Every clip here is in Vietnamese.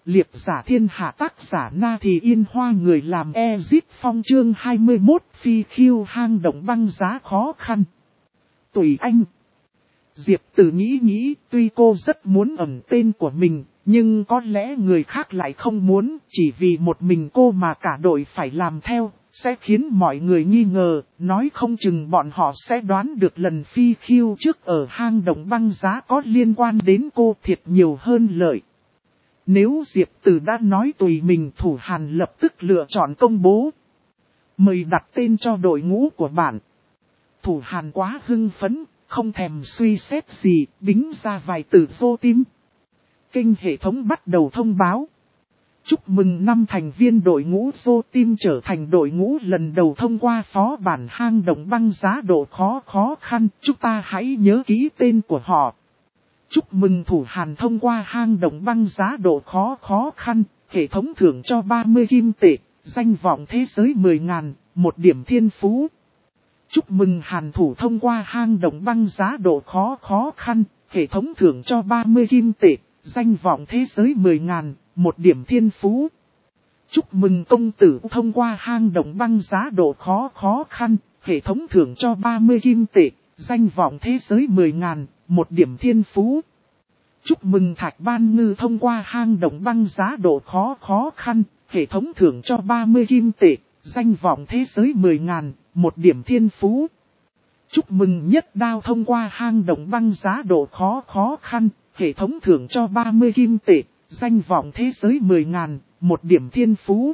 Liệp giả thiên hạ tác giả Na Thì Yên Hoa người làm Ezit Phong chương 21 phi khiêu hang động băng giá khó khăn. Tùy anh. Diệp Tử nghĩ tuy cô rất muốn ẩn tên của mình, nhưng có lẽ người khác lại không muốn, chỉ vì một mình cô mà cả đội phải làm theo, sẽ khiến mọi người nghi ngờ, nói không chừng bọn họ sẽ đoán được lần phi khiêu trước ở hang động băng giá có liên quan đến cô thiệt nhiều hơn lợi. Nếu Diệp Tử đã nói tùy mình, Thủ Hàn lập tức lựa chọn công bố. Mời đặt tên cho đội ngũ của bạn. Thủ Hàn quá hưng phấn, không thèm suy xét gì, bính ra vài từ vô tim. Kênh hệ thống bắt đầu thông báo. Chúc mừng 5 thành viên đội ngũ vô tim trở thành đội ngũ lần đầu thông qua phó bản hang động băng giá độ khó khăn. Chúng ta hãy nhớ kỹ tên của họ. Chúc mừng Thủ Hàn thông qua hang động băng giá độ khó khăn. Hệ thống thưởng cho 30 kim tệ, danh vọng thế giới 10.000, 1 điểm thiên phú. Chúc mừng Hàn Thủ thông qua hang động băng giá độ khó khăn. Hệ thống thưởng cho 30 kim tệ, danh vọng thế giới 10.000, 1 điểm thiên phú. Chúc mừng Công Tử thông qua hang động băng giá độ khó khăn. Hệ thống thưởng cho 30 kim tệ, danh vọng thế giới 10.000, 1 điểm thiên phú. Chúc mừng Thạch Ban Ngư thông qua hang động băng giá độ khó khăn. Hệ thống thưởng cho 30 kim tệ, danh vọng thế giới 10.000, 1 điểm thiên phú. Chúc mừng Nhất Đao thông qua hang động băng giá độ khó khăn. Hệ thống thưởng cho 30 kim tệ, danh vọng thế giới 10.000, 1 điểm thiên phú.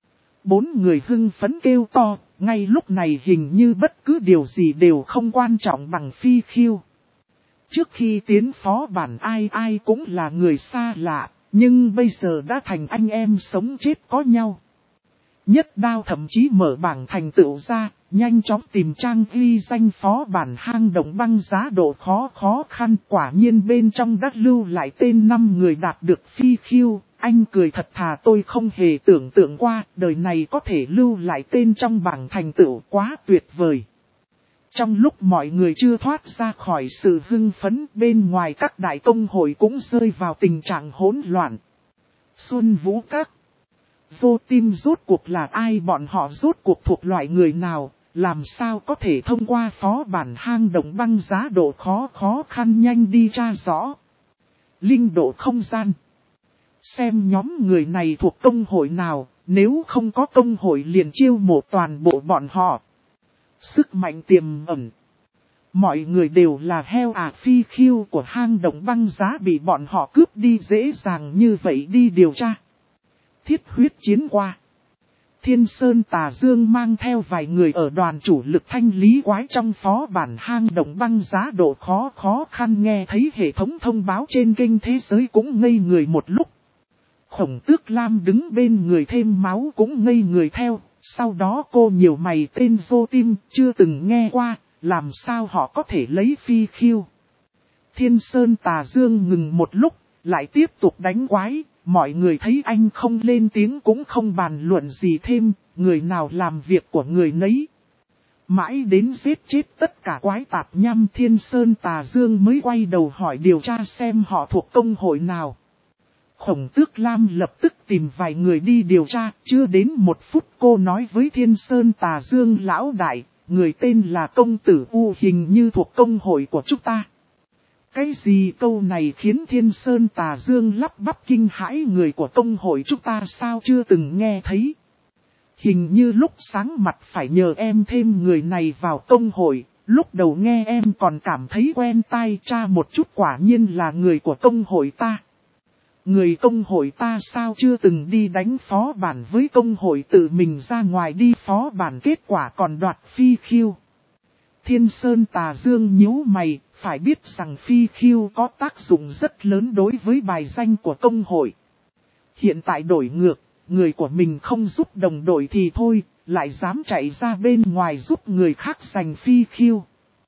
4 người hưng phấn kêu to, ngay lúc này hình như bất cứ điều gì đều không quan trọng bằng phi khiêu. Trước khi tiến phó bản ai cũng là người xa lạ, nhưng bây giờ đã thành anh em sống chết có nhau. Nhất Đao thậm chí mở bảng thành tựu ra, nhanh chóng tìm trang ghi danh phó bản hang động băng giá độ khó khăn. Quả nhiên bên trong đã lưu lại tên 5 người đạt được phi khiêu. Anh cười thật thà, tôi không hề tưởng tượng qua đời này có thể lưu lại tên trong bảng thành tựu, quá tuyệt vời. Trong lúc mọi người chưa thoát ra khỏi sự hưng phấn, bên ngoài các đại tông hội cũng rơi vào tình trạng hỗn loạn. Xuân Vũ Các. Vô Tim rốt cuộc là ai, bọn họ rốt cuộc thuộc loại người nào, làm sao có thể thông qua phó bản hang động băng giá độ khó khăn, nhanh đi tra rõ. Linh độ không gian. Xem nhóm người này thuộc công hội nào, nếu không có công hội liền chiêu mộ toàn bộ bọn họ. Sức mạnh tiềm ẩn. Mọi người đều là heo phi khiêu của hang động băng giá bị bọn họ cướp đi dễ dàng như vậy, đi điều tra. Thiết huyết chiến qua. Thiên Sơn Tà Dương mang theo vài người ở đoàn chủ lực thanh lý quái trong phó bản hang động băng giá độ khó khăn, nghe thấy hệ thống thông báo trên kênh thế giới cũng ngây người một lúc. Khổng Tước Lam đứng bên người thêm máu cũng ngây người theo, sau đó cô nhiều mày, tên Vô Tim chưa từng nghe qua, làm sao họ có thể lấy phi khiêu. Thiên Sơn Tà Dương ngừng một lúc, lại tiếp tục đánh quái. Mọi người thấy anh không lên tiếng cũng không bàn luận gì thêm, người nào làm việc của người nấy. Mãi đến giết chết tất cả quái tạp nhăm, Thiên Sơn Tà Dương mới quay đầu hỏi điều tra xem họ thuộc công hội nào. Khổng Tước Lam lập tức tìm vài người đi điều tra, chưa đến 1 phút cô nói với Thiên Sơn Tà Dương: lão đại, người tên là Công Tử U hình như thuộc công hội của chúng ta. Cái gì? Câu này khiến Thiên Sơn Tà Dương lắp bắp kinh hãi, người của công hội chúng ta sao chưa từng nghe thấy. Hình như lúc sáng mặt phải nhờ em thêm người này vào công hội, lúc đầu nghe em còn cảm thấy quen tai, tra một chút quả nhiên là người của công hội ta. Người công hội ta sao chưa từng đi đánh phó bản với công hội, tự mình ra ngoài đi phó bản kết quả còn đoạt phi khiêu. Thiên Sơn Tà Dương nhíu mày, phải biết rằng phi khiêu có tác dụng rất lớn đối với bài danh của công hội. Hiện tại đổi ngược, người của mình không giúp đồng đội thì thôi, lại dám chạy ra bên ngoài giúp người khác giành phi khiêu.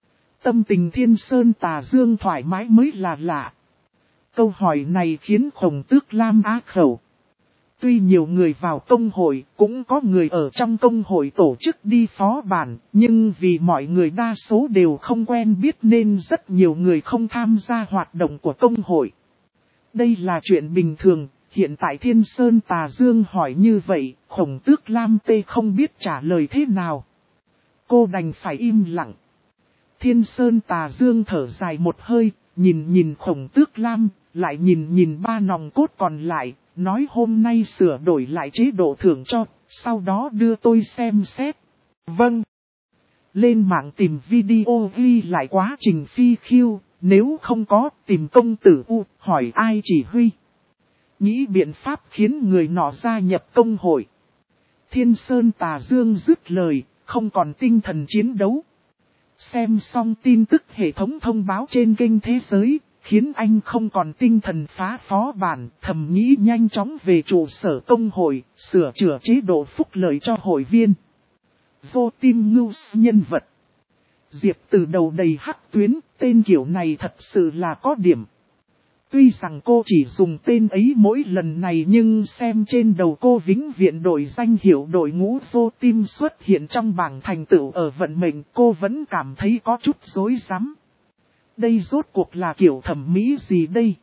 Tâm tình Thiên Sơn Tà Dương thoải mái mới là lạ. Câu hỏi này khiến Khổng Tước Lam á khẩu. Tuy nhiều người vào công hội, cũng có người ở trong công hội tổ chức đi phó bản, nhưng vì mọi người đa số đều không quen biết nên rất nhiều người không tham gia hoạt động của công hội. Đây là chuyện bình thường, hiện tại Thiên Sơn Tà Dương hỏi như vậy, Khổng Tước Lam Tê không biết trả lời thế nào. Cô đành phải im lặng. Thiên Sơn Tà Dương thở dài một hơi, nhìn Khổng Tước Lam, lại nhìn ba nòng cốt còn lại, nói hôm nay sửa đổi lại chế độ thưởng cho, sau đó đưa tôi xem xét. Vâng. Lên mạng tìm video ghi lại quá trình phi khiêu, nếu không có tìm công tử U, hỏi ai chỉ huy. Nghĩ biện pháp khiến người nọ gia nhập công hội. Thiên Sơn Tà Dương dứt lời, không còn tinh thần chiến đấu. Xem xong tin tức hệ thống thông báo trên kênh thế giới, khiến anh không còn tinh thần phá phó bản, thầm nghĩ nhanh chóng về trụ sở công hội, sửa chữa chế độ phúc lợi cho hội viên. Vô tim ngưu nhân vật. Diệp từ đầu đầy hắc tuyến, tên kiểu này thật sự là có điểm. Tuy rằng cô chỉ dùng tên ấy mỗi lần này nhưng xem trên đầu cô vĩnh viễn đổi danh hiệu đội ngũ vô tim xuất hiện trong bảng thành tựu ở vận mệnh, cô vẫn cảm thấy có chút rối rắm. Đây rốt cuộc là kiểu thẩm mỹ gì đây?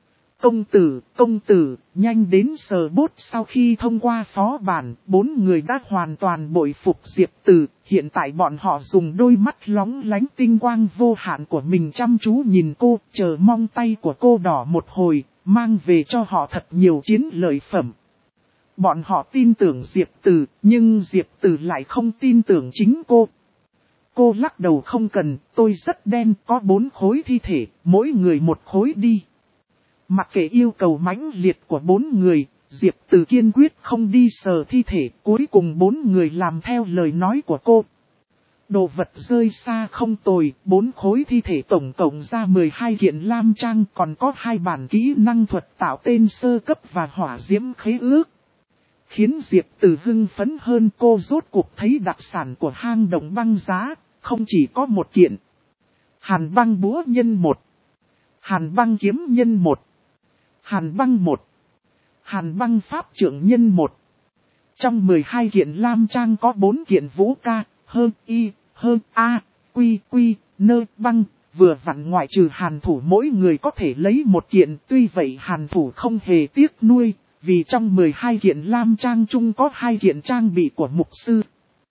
Công tử, nhanh đến sờ bốt. Sau khi thông qua phó bản, 4 người đã hoàn toàn bội phục Diệp Từ. Hiện tại bọn họ dùng đôi mắt lóng lánh tinh quang vô hạn của mình chăm chú nhìn cô, chờ mong tay của cô đỏ một hồi, mang về cho họ thật nhiều chiến lợi phẩm. Bọn họ tin tưởng Diệp Từ, nhưng Diệp Từ lại không tin tưởng chính cô. Cô lắc đầu không cần, tôi rất đen, có 4 khối thi thể, mỗi người một khối đi. Mặc kệ yêu cầu mãnh liệt của 4 người, Diệp Từ kiên quyết không đi sờ thi thể, cuối cùng 4 người làm theo lời nói của cô. Đồ vật rơi xa không tồi, 4 khối thi thể tổng cộng ra 12 kiện lam trang, còn có 2 bản kỹ năng thuật tạo tên sơ cấp và hỏa diễm khế ước. Khiến Diệp Từ hưng phấn hơn, cô rốt cuộc thấy đặc sản của hang động băng giá, không chỉ có một kiện. Hàn băng búa nhân 1, Hàn băng kiếm nhân 1, Hàn băng 1, Hàn băng pháp trưởng nhân 1. Trong 12 kiện lam trang có 4 kiện vũ ca, hơn y, hơn a, quy, nơ băng, vừa vặn ngoại trừ hàn thủ mỗi người có thể lấy một kiện. Tuy vậy hàn thủ không hề tiếc nuôi, vì trong 12 kiện lam trang chung có 2 kiện trang bị của mục sư.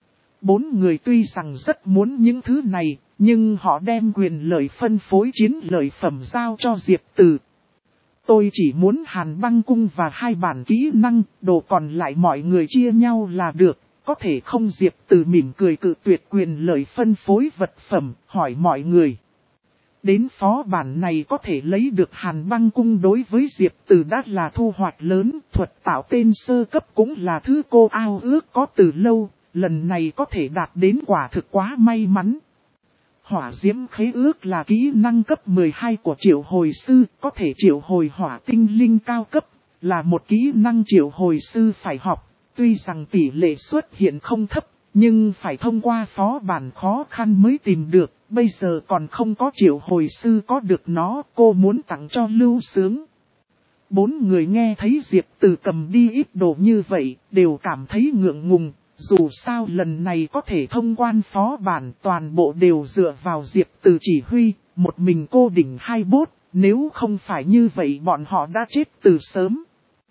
4 người tuy rằng rất muốn những thứ này, nhưng họ đem quyền lợi phân phối chiến lợi phẩm giao cho Diệp Từ. Tôi chỉ muốn hàn băng cung và 2 bản kỹ năng, đồ còn lại mọi người chia nhau là được, có thể không? Diệp Từ mỉm cười cự tuyệt quyền lợi phân phối vật phẩm, hỏi mọi người. Đến phó bản này có thể lấy được hàn băng cung đối với Diệp Từ đã là thu hoạch lớn, thuật tạo tên sơ cấp cũng là thứ cô ao ước có từ lâu, lần này có thể đạt đến quả thực quá may mắn. Hỏa diễm khế ước là kỹ năng cấp 12 của triệu hồi sư, có thể triệu hồi hỏa tinh linh cao cấp, là một kỹ năng triệu hồi sư phải học. Tuy rằng tỷ lệ xuất hiện không thấp, nhưng phải thông qua phó bản khó khăn mới tìm được, bây giờ còn không có triệu hồi sư có được nó, cô muốn tặng cho Lưu Sướng. 4 người nghe thấy Diệp Từ cầm đi ít đồ như vậy, đều cảm thấy ngượng ngùng. Dù sao lần này có thể thông quan phó bản, toàn bộ đều dựa vào Diệp Từ chỉ huy, một mình cô đỉnh 2 bốt, nếu không phải như vậy bọn họ đã chết từ sớm.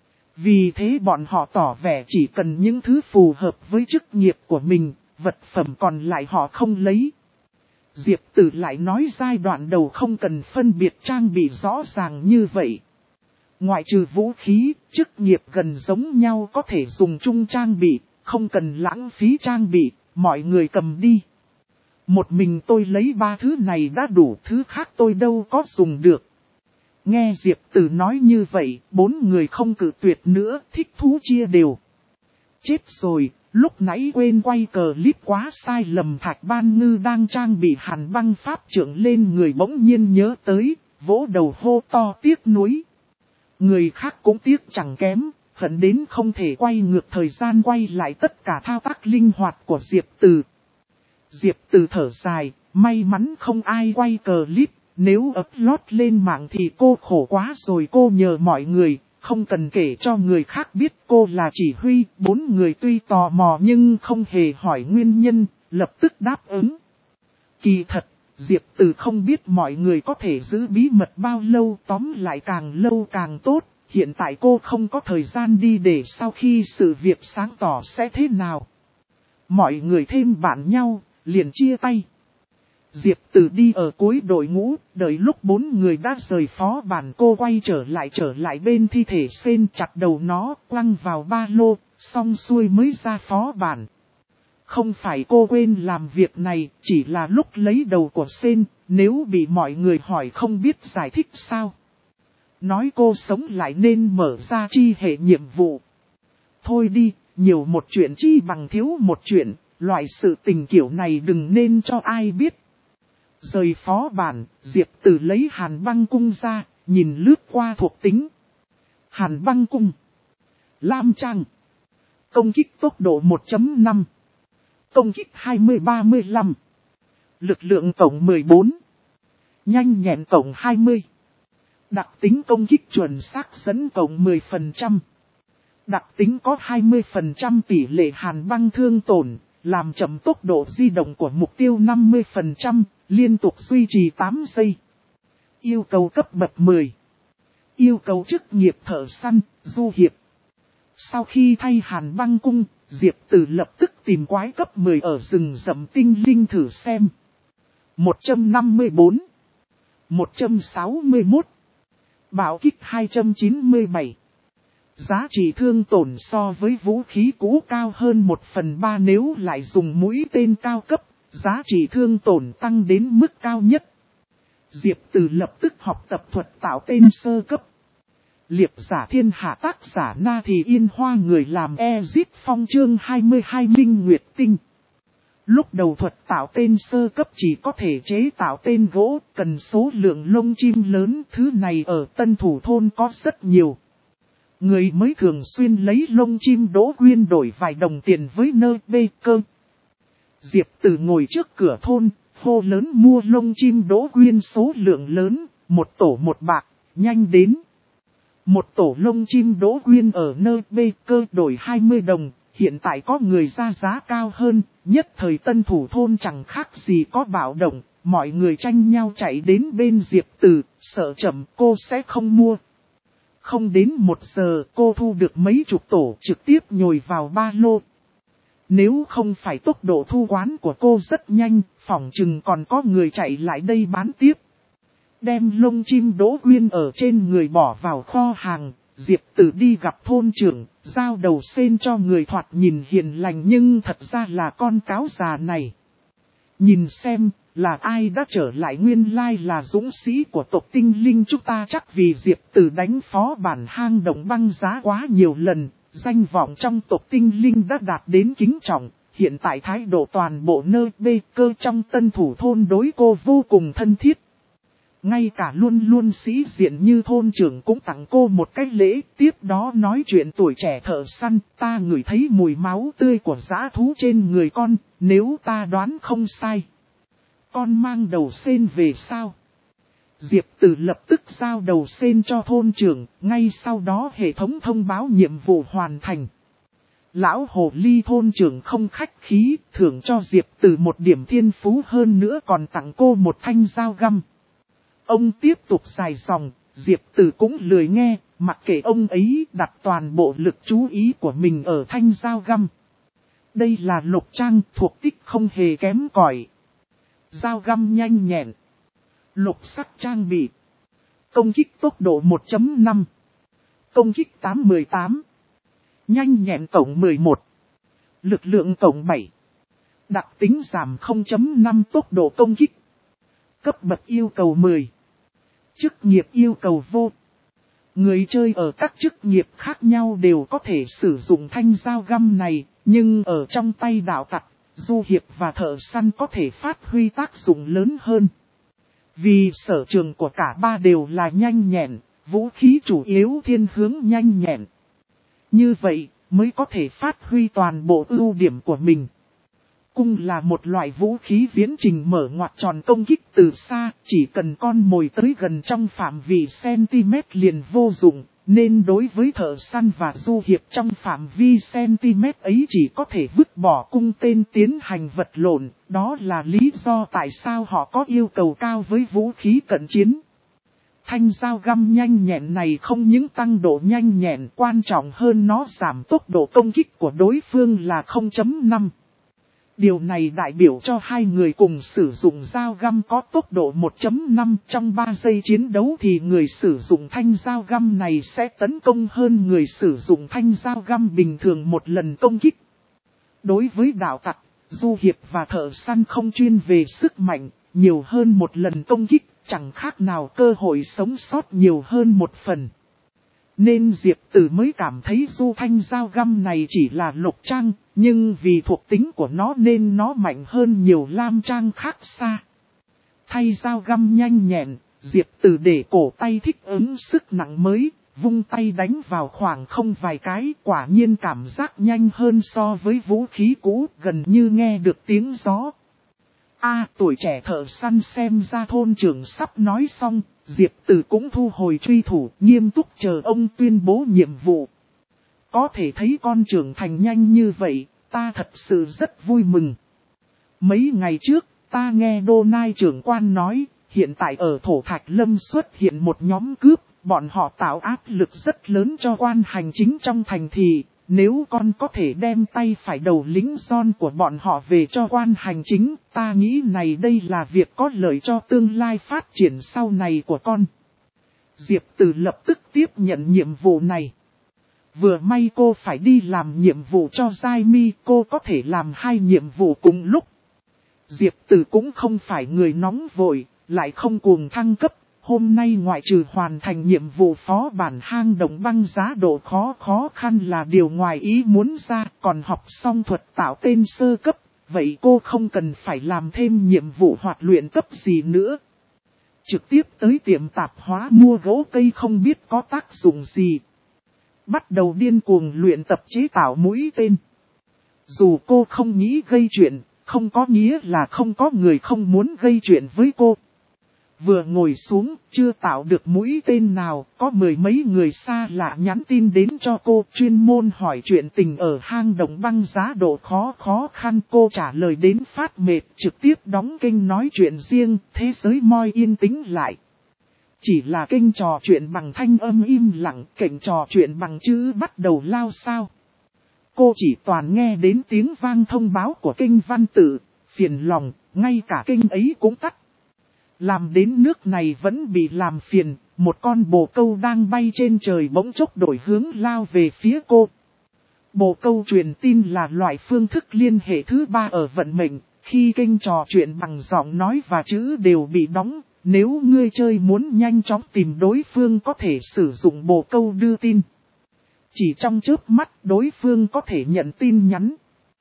Vì thế bọn họ tỏ vẻ chỉ cần những thứ phù hợp với chức nghiệp của mình, vật phẩm còn lại họ không lấy. Diệp Từ lại nói giai đoạn đầu không cần phân biệt trang bị rõ ràng như vậy. Ngoại trừ vũ khí, chức nghiệp gần giống nhau có thể dùng chung trang bị. Không cần lãng phí trang bị, mọi người cầm đi. Một mình tôi lấy 3 thứ này đã đủ, thứ khác tôi đâu có dùng được. Nghe Diệp Từ nói như vậy, 4 người không cự tuyệt nữa, thích thú chia đều. Chết rồi, lúc nãy quên quay clip quá sai lầm. Thạch Ban Ngư đang trang bị hàn băng pháp trưởng lên người bỗng nhiên nhớ tới, vỗ đầu hô to tiếc nuối. Người khác cũng tiếc chẳng kém. Hận đến không thể quay ngược thời gian quay lại tất cả thao tác linh hoạt của Diệp Từ. Diệp Từ thở dài, may mắn không ai quay clip, nếu upload lên mạng thì cô khổ quá rồi. Cô nhờ mọi người, không cần kể cho người khác biết cô là chỉ huy. 4 người tuy tò mò nhưng không hề hỏi nguyên nhân, lập tức đáp ứng. Kỳ thật, Diệp Từ không biết mọi người có thể giữ bí mật bao lâu, tóm lại càng lâu càng tốt. hiện tại cô không có thời gian đi để sau khi sự việc sáng tỏ sẽ thế nào. Mọi người thêm bạn nhau, liền chia tay. Diệp Từ đi ở cuối đội ngũ, đợi lúc 4 người đã rời phó bản cô quay trở lại bên thi thể Sen, chặt đầu nó, quăng vào ba lô, xong xuôi mới ra phó bản. Không phải cô quên làm việc này, chỉ là lúc lấy đầu của Sen, nếu bị mọi người hỏi không biết giải thích sao. Nói cô sống lại nên mở ra chi hệ nhiệm vụ. Thôi đi, nhiều một chuyện chi bằng thiếu một chuyện, loại sự tình kiểu này đừng nên cho ai biết. Rời phó bản, Diệp Từ lấy Hàn Băng Cung ra, nhìn lướt qua thuộc tính. Hàn Băng Cung. Lam Trang. Công kích tốc độ 1.5. Công kích 20-35. Lực lượng tổng 14. Nhanh nhẹn tổng 20. Đặc tính công kích chuẩn xác dẫn cộng 10%. Đặc tính có 20% tỷ lệ hàn băng thương tổn, làm chậm tốc độ di động của mục tiêu 50%, liên tục duy trì 8 giây. Yêu cầu cấp bậc 10. Yêu cầu chức nghiệp thợ săn, du hiệp. Sau khi thay Hàn Băng Cung, Diệp Từ lập tức tìm quái cấp 10 ở rừng rậm tinh linh thử xem. 154. 161. Bạo kích 297. Giá trị thương tổn so với vũ khí cũ cao hơn 1/3 nếu lại dùng mũi tên cao cấp, giá trị thương tổn tăng đến mức cao nhất. Diệp Từ lập tức học tập thuật tạo tên sơ cấp. Liệp giả thiên hạ tác giả Na Thì Yên Hoa người làm Ezit Phong chương 22 Minh Nguyệt Tinh. Lúc đầu thuật tạo tên sơ cấp chỉ có thể chế tạo tên gỗ, cần số lượng lông chim lớn, thứ này ở Tân Thủ Thôn có rất nhiều. Người mới thường xuyên lấy lông chim đỗ quyên đổi vài đồng tiền với nơ bê cơ. Diệp Từ ngồi trước cửa thôn, hô lớn mua lông chim đỗ quyên số lượng lớn, một tổ 1 bạc, nhanh đến. Một tổ lông chim đỗ quyên ở nơi bê cơ đổi 20 đồng, hiện tại có người ra giá cao hơn, nhất thời Tân Thủ Thôn chẳng khác gì có bạo động, mọi người tranh nhau chạy đến bên Diệp Từ, sợ chậm cô sẽ không mua. Không đến 1 giờ cô thu được mấy chục tổ trực tiếp nhồi vào ba lô. Nếu không phải tốc độ thu quán của cô rất nhanh, phỏng chừng còn có người chạy lại đây bán tiếp. Đem lông chim đỗ quyên ở trên người bỏ vào kho hàng, Diệp Từ đi gặp thôn trưởng, giao đầu sen cho người thoạt nhìn hiền lành nhưng thật ra là con cáo già này. Nhìn xem, là ai đã trở lại nguyên lai là dũng sĩ của tộc tinh linh chúng ta chắc vì Diệp Từ đánh phó bản hang động băng giá quá nhiều lần, danh vọng trong tộc tinh linh đã đạt đến kính trọng, hiện tại thái độ toàn bộ nơi bê cơ trong Tân Thủ Thôn đối cô vô cùng thân thiết. Ngay cả luôn luôn sĩ diện như thôn trưởng cũng tặng cô một cái lễ, tiếp đó nói chuyện tuổi trẻ thợ săn, ta ngửi thấy mùi máu tươi của dã thú trên người con, nếu ta đoán không sai. Con mang đầu sen về sao? Diệp Từ lập tức giao đầu sen cho thôn trưởng, ngay sau đó hệ thống thông báo nhiệm vụ hoàn thành. Lão hồ ly thôn trưởng không khách khí, thưởng cho Diệp Từ một điểm thiên phú hơn nữa còn tặng cô một thanh dao găm. Ông tiếp tục dài dòng, Diệp Từ cũng lười nghe, mặc kệ ông ấy đặt toàn bộ lực chú ý của mình ở thanh dao găm. Đây là lục trang thuộc tích không hề kém cỏi. Dao găm nhanh nhẹn. Lục sắc trang bị. Công kích tốc độ 1.5. Công kích 8-18. Nhanh nhẹn tổng 11. Lực lượng tổng 7. Đặc tính giảm 0.5 tốc độ công kích. Cấp bậc yêu cầu 10. Chức nghiệp yêu cầu vô. Người chơi ở các chức nghiệp khác nhau đều có thể sử dụng thanh dao găm này, nhưng ở trong tay đạo tặc, du hiệp và thợ săn có thể phát huy tác dụng lớn hơn. Vì sở trường của cả ba đều là nhanh nhẹn, vũ khí chủ yếu thiên hướng nhanh nhẹn. Như vậy, mới có thể phát huy toàn bộ ưu điểm của mình. Cung là một loại vũ khí viễn trình mở ngoặt tròn công kích từ xa, chỉ cần con mồi tới gần trong phạm vi cm liền vô dụng, nên đối với thợ săn và du hiệp trong phạm vi cm ấy chỉ có thể vứt bỏ cung tên tiến hành vật lộn, đó là lý do tại sao họ có yêu cầu cao với vũ khí cận chiến. Thanh dao găm nhanh nhẹn này không những tăng độ nhanh nhẹn, quan trọng hơn nó giảm tốc độ công kích của đối phương là 0.5. Điều này đại biểu cho hai người cùng sử dụng dao găm có tốc độ 1.5, trong 3 giây chiến đấu thì người sử dụng thanh dao găm này sẽ tấn công hơn người sử dụng thanh dao găm bình thường một lần công kích. Đối với đạo tặc, du hiệp và thợ săn không chuyên về sức mạnh, nhiều hơn một lần công kích, chẳng khác nào cơ hội sống sót nhiều hơn một phần. Nên Diệp Tử mới cảm thấy du thanh dao găm này chỉ là lục trang, nhưng vì thuộc tính của nó nên nó mạnh hơn nhiều lam trang khác xa. Thay dao găm nhanh nhẹn, Diệp Tử để cổ tay thích ứng sức nặng mới, vung tay đánh vào khoảng không vài cái, quả nhiên cảm giác nhanh hơn so với vũ khí cũ, gần như nghe được tiếng gió. Tuổi trẻ thợ săn xem ra thôn trưởng sắp nói xong, Diệp Tử cũng thu hồi truy thủ, nghiêm túc chờ ông tuyên bố nhiệm vụ. Có thể thấy con trưởng thành nhanh như vậy, ta thật sự rất vui mừng. Mấy ngày trước, ta nghe Đô Nai trưởng quan nói, hiện tại ở Thổ Thạch Lâm xuất hiện một nhóm cướp, bọn họ tạo áp lực rất lớn cho quan hành chính trong thành thị. Nếu con có thể đem tay phải đầu lính John của bọn họ về cho quan hành chính, ta nghĩ này đây là việc có lợi cho tương lai phát triển sau này của con. Diệp Tử lập tức tiếp nhận nhiệm vụ này. Vừa may cô phải đi làm nhiệm vụ cho Giai Mi, cô có thể làm 2 nhiệm vụ cùng lúc. Diệp Tử cũng không phải người nóng vội, lại không cuồng thăng cấp. Hôm nay ngoại trừ hoàn thành nhiệm vụ phó bản hang động băng giá độ khó khăn là điều ngoài ý muốn ra, còn học xong thuật tạo tên sơ cấp, vậy cô không cần phải làm thêm nhiệm vụ hoặc luyện cấp gì nữa. Trực tiếp tới tiệm tạp hóa mua gỗ cây không biết có tác dụng gì. Bắt đầu điên cuồng luyện tập chế tạo mũi tên. Dù cô không nghĩ gây chuyện, không có nghĩa là không có người không muốn gây chuyện với cô. Vừa ngồi xuống, chưa tạo được mũi tên nào, có 10 mấy người xa lạ nhắn tin đến cho cô, chuyên môn hỏi chuyện tình ở hang động băng giá độ khó khăn. Cô trả lời đến phát mệt, trực tiếp đóng kênh nói chuyện riêng, thế giới moi yên tĩnh lại. Chỉ là kênh trò chuyện bằng thanh âm im lặng, kênh trò chuyện bằng chữ bắt đầu lao sao. Cô chỉ toàn nghe đến tiếng vang thông báo của kênh văn tự, phiền lòng, ngay cả kênh ấy cũng tắt. Làm đến nước này vẫn bị làm phiền, một con bồ câu đang bay trên trời bỗng chốc đổi hướng lao về phía cô. Bồ câu truyền tin là loại phương thức liên hệ thứ 3 ở vận mệnh, khi kênh trò chuyện bằng giọng nói và chữ đều bị đóng, nếu ngươi chơi muốn nhanh chóng tìm đối phương có thể sử dụng bồ câu đưa tin. Chỉ trong chớp mắt đối phương có thể nhận tin nhắn.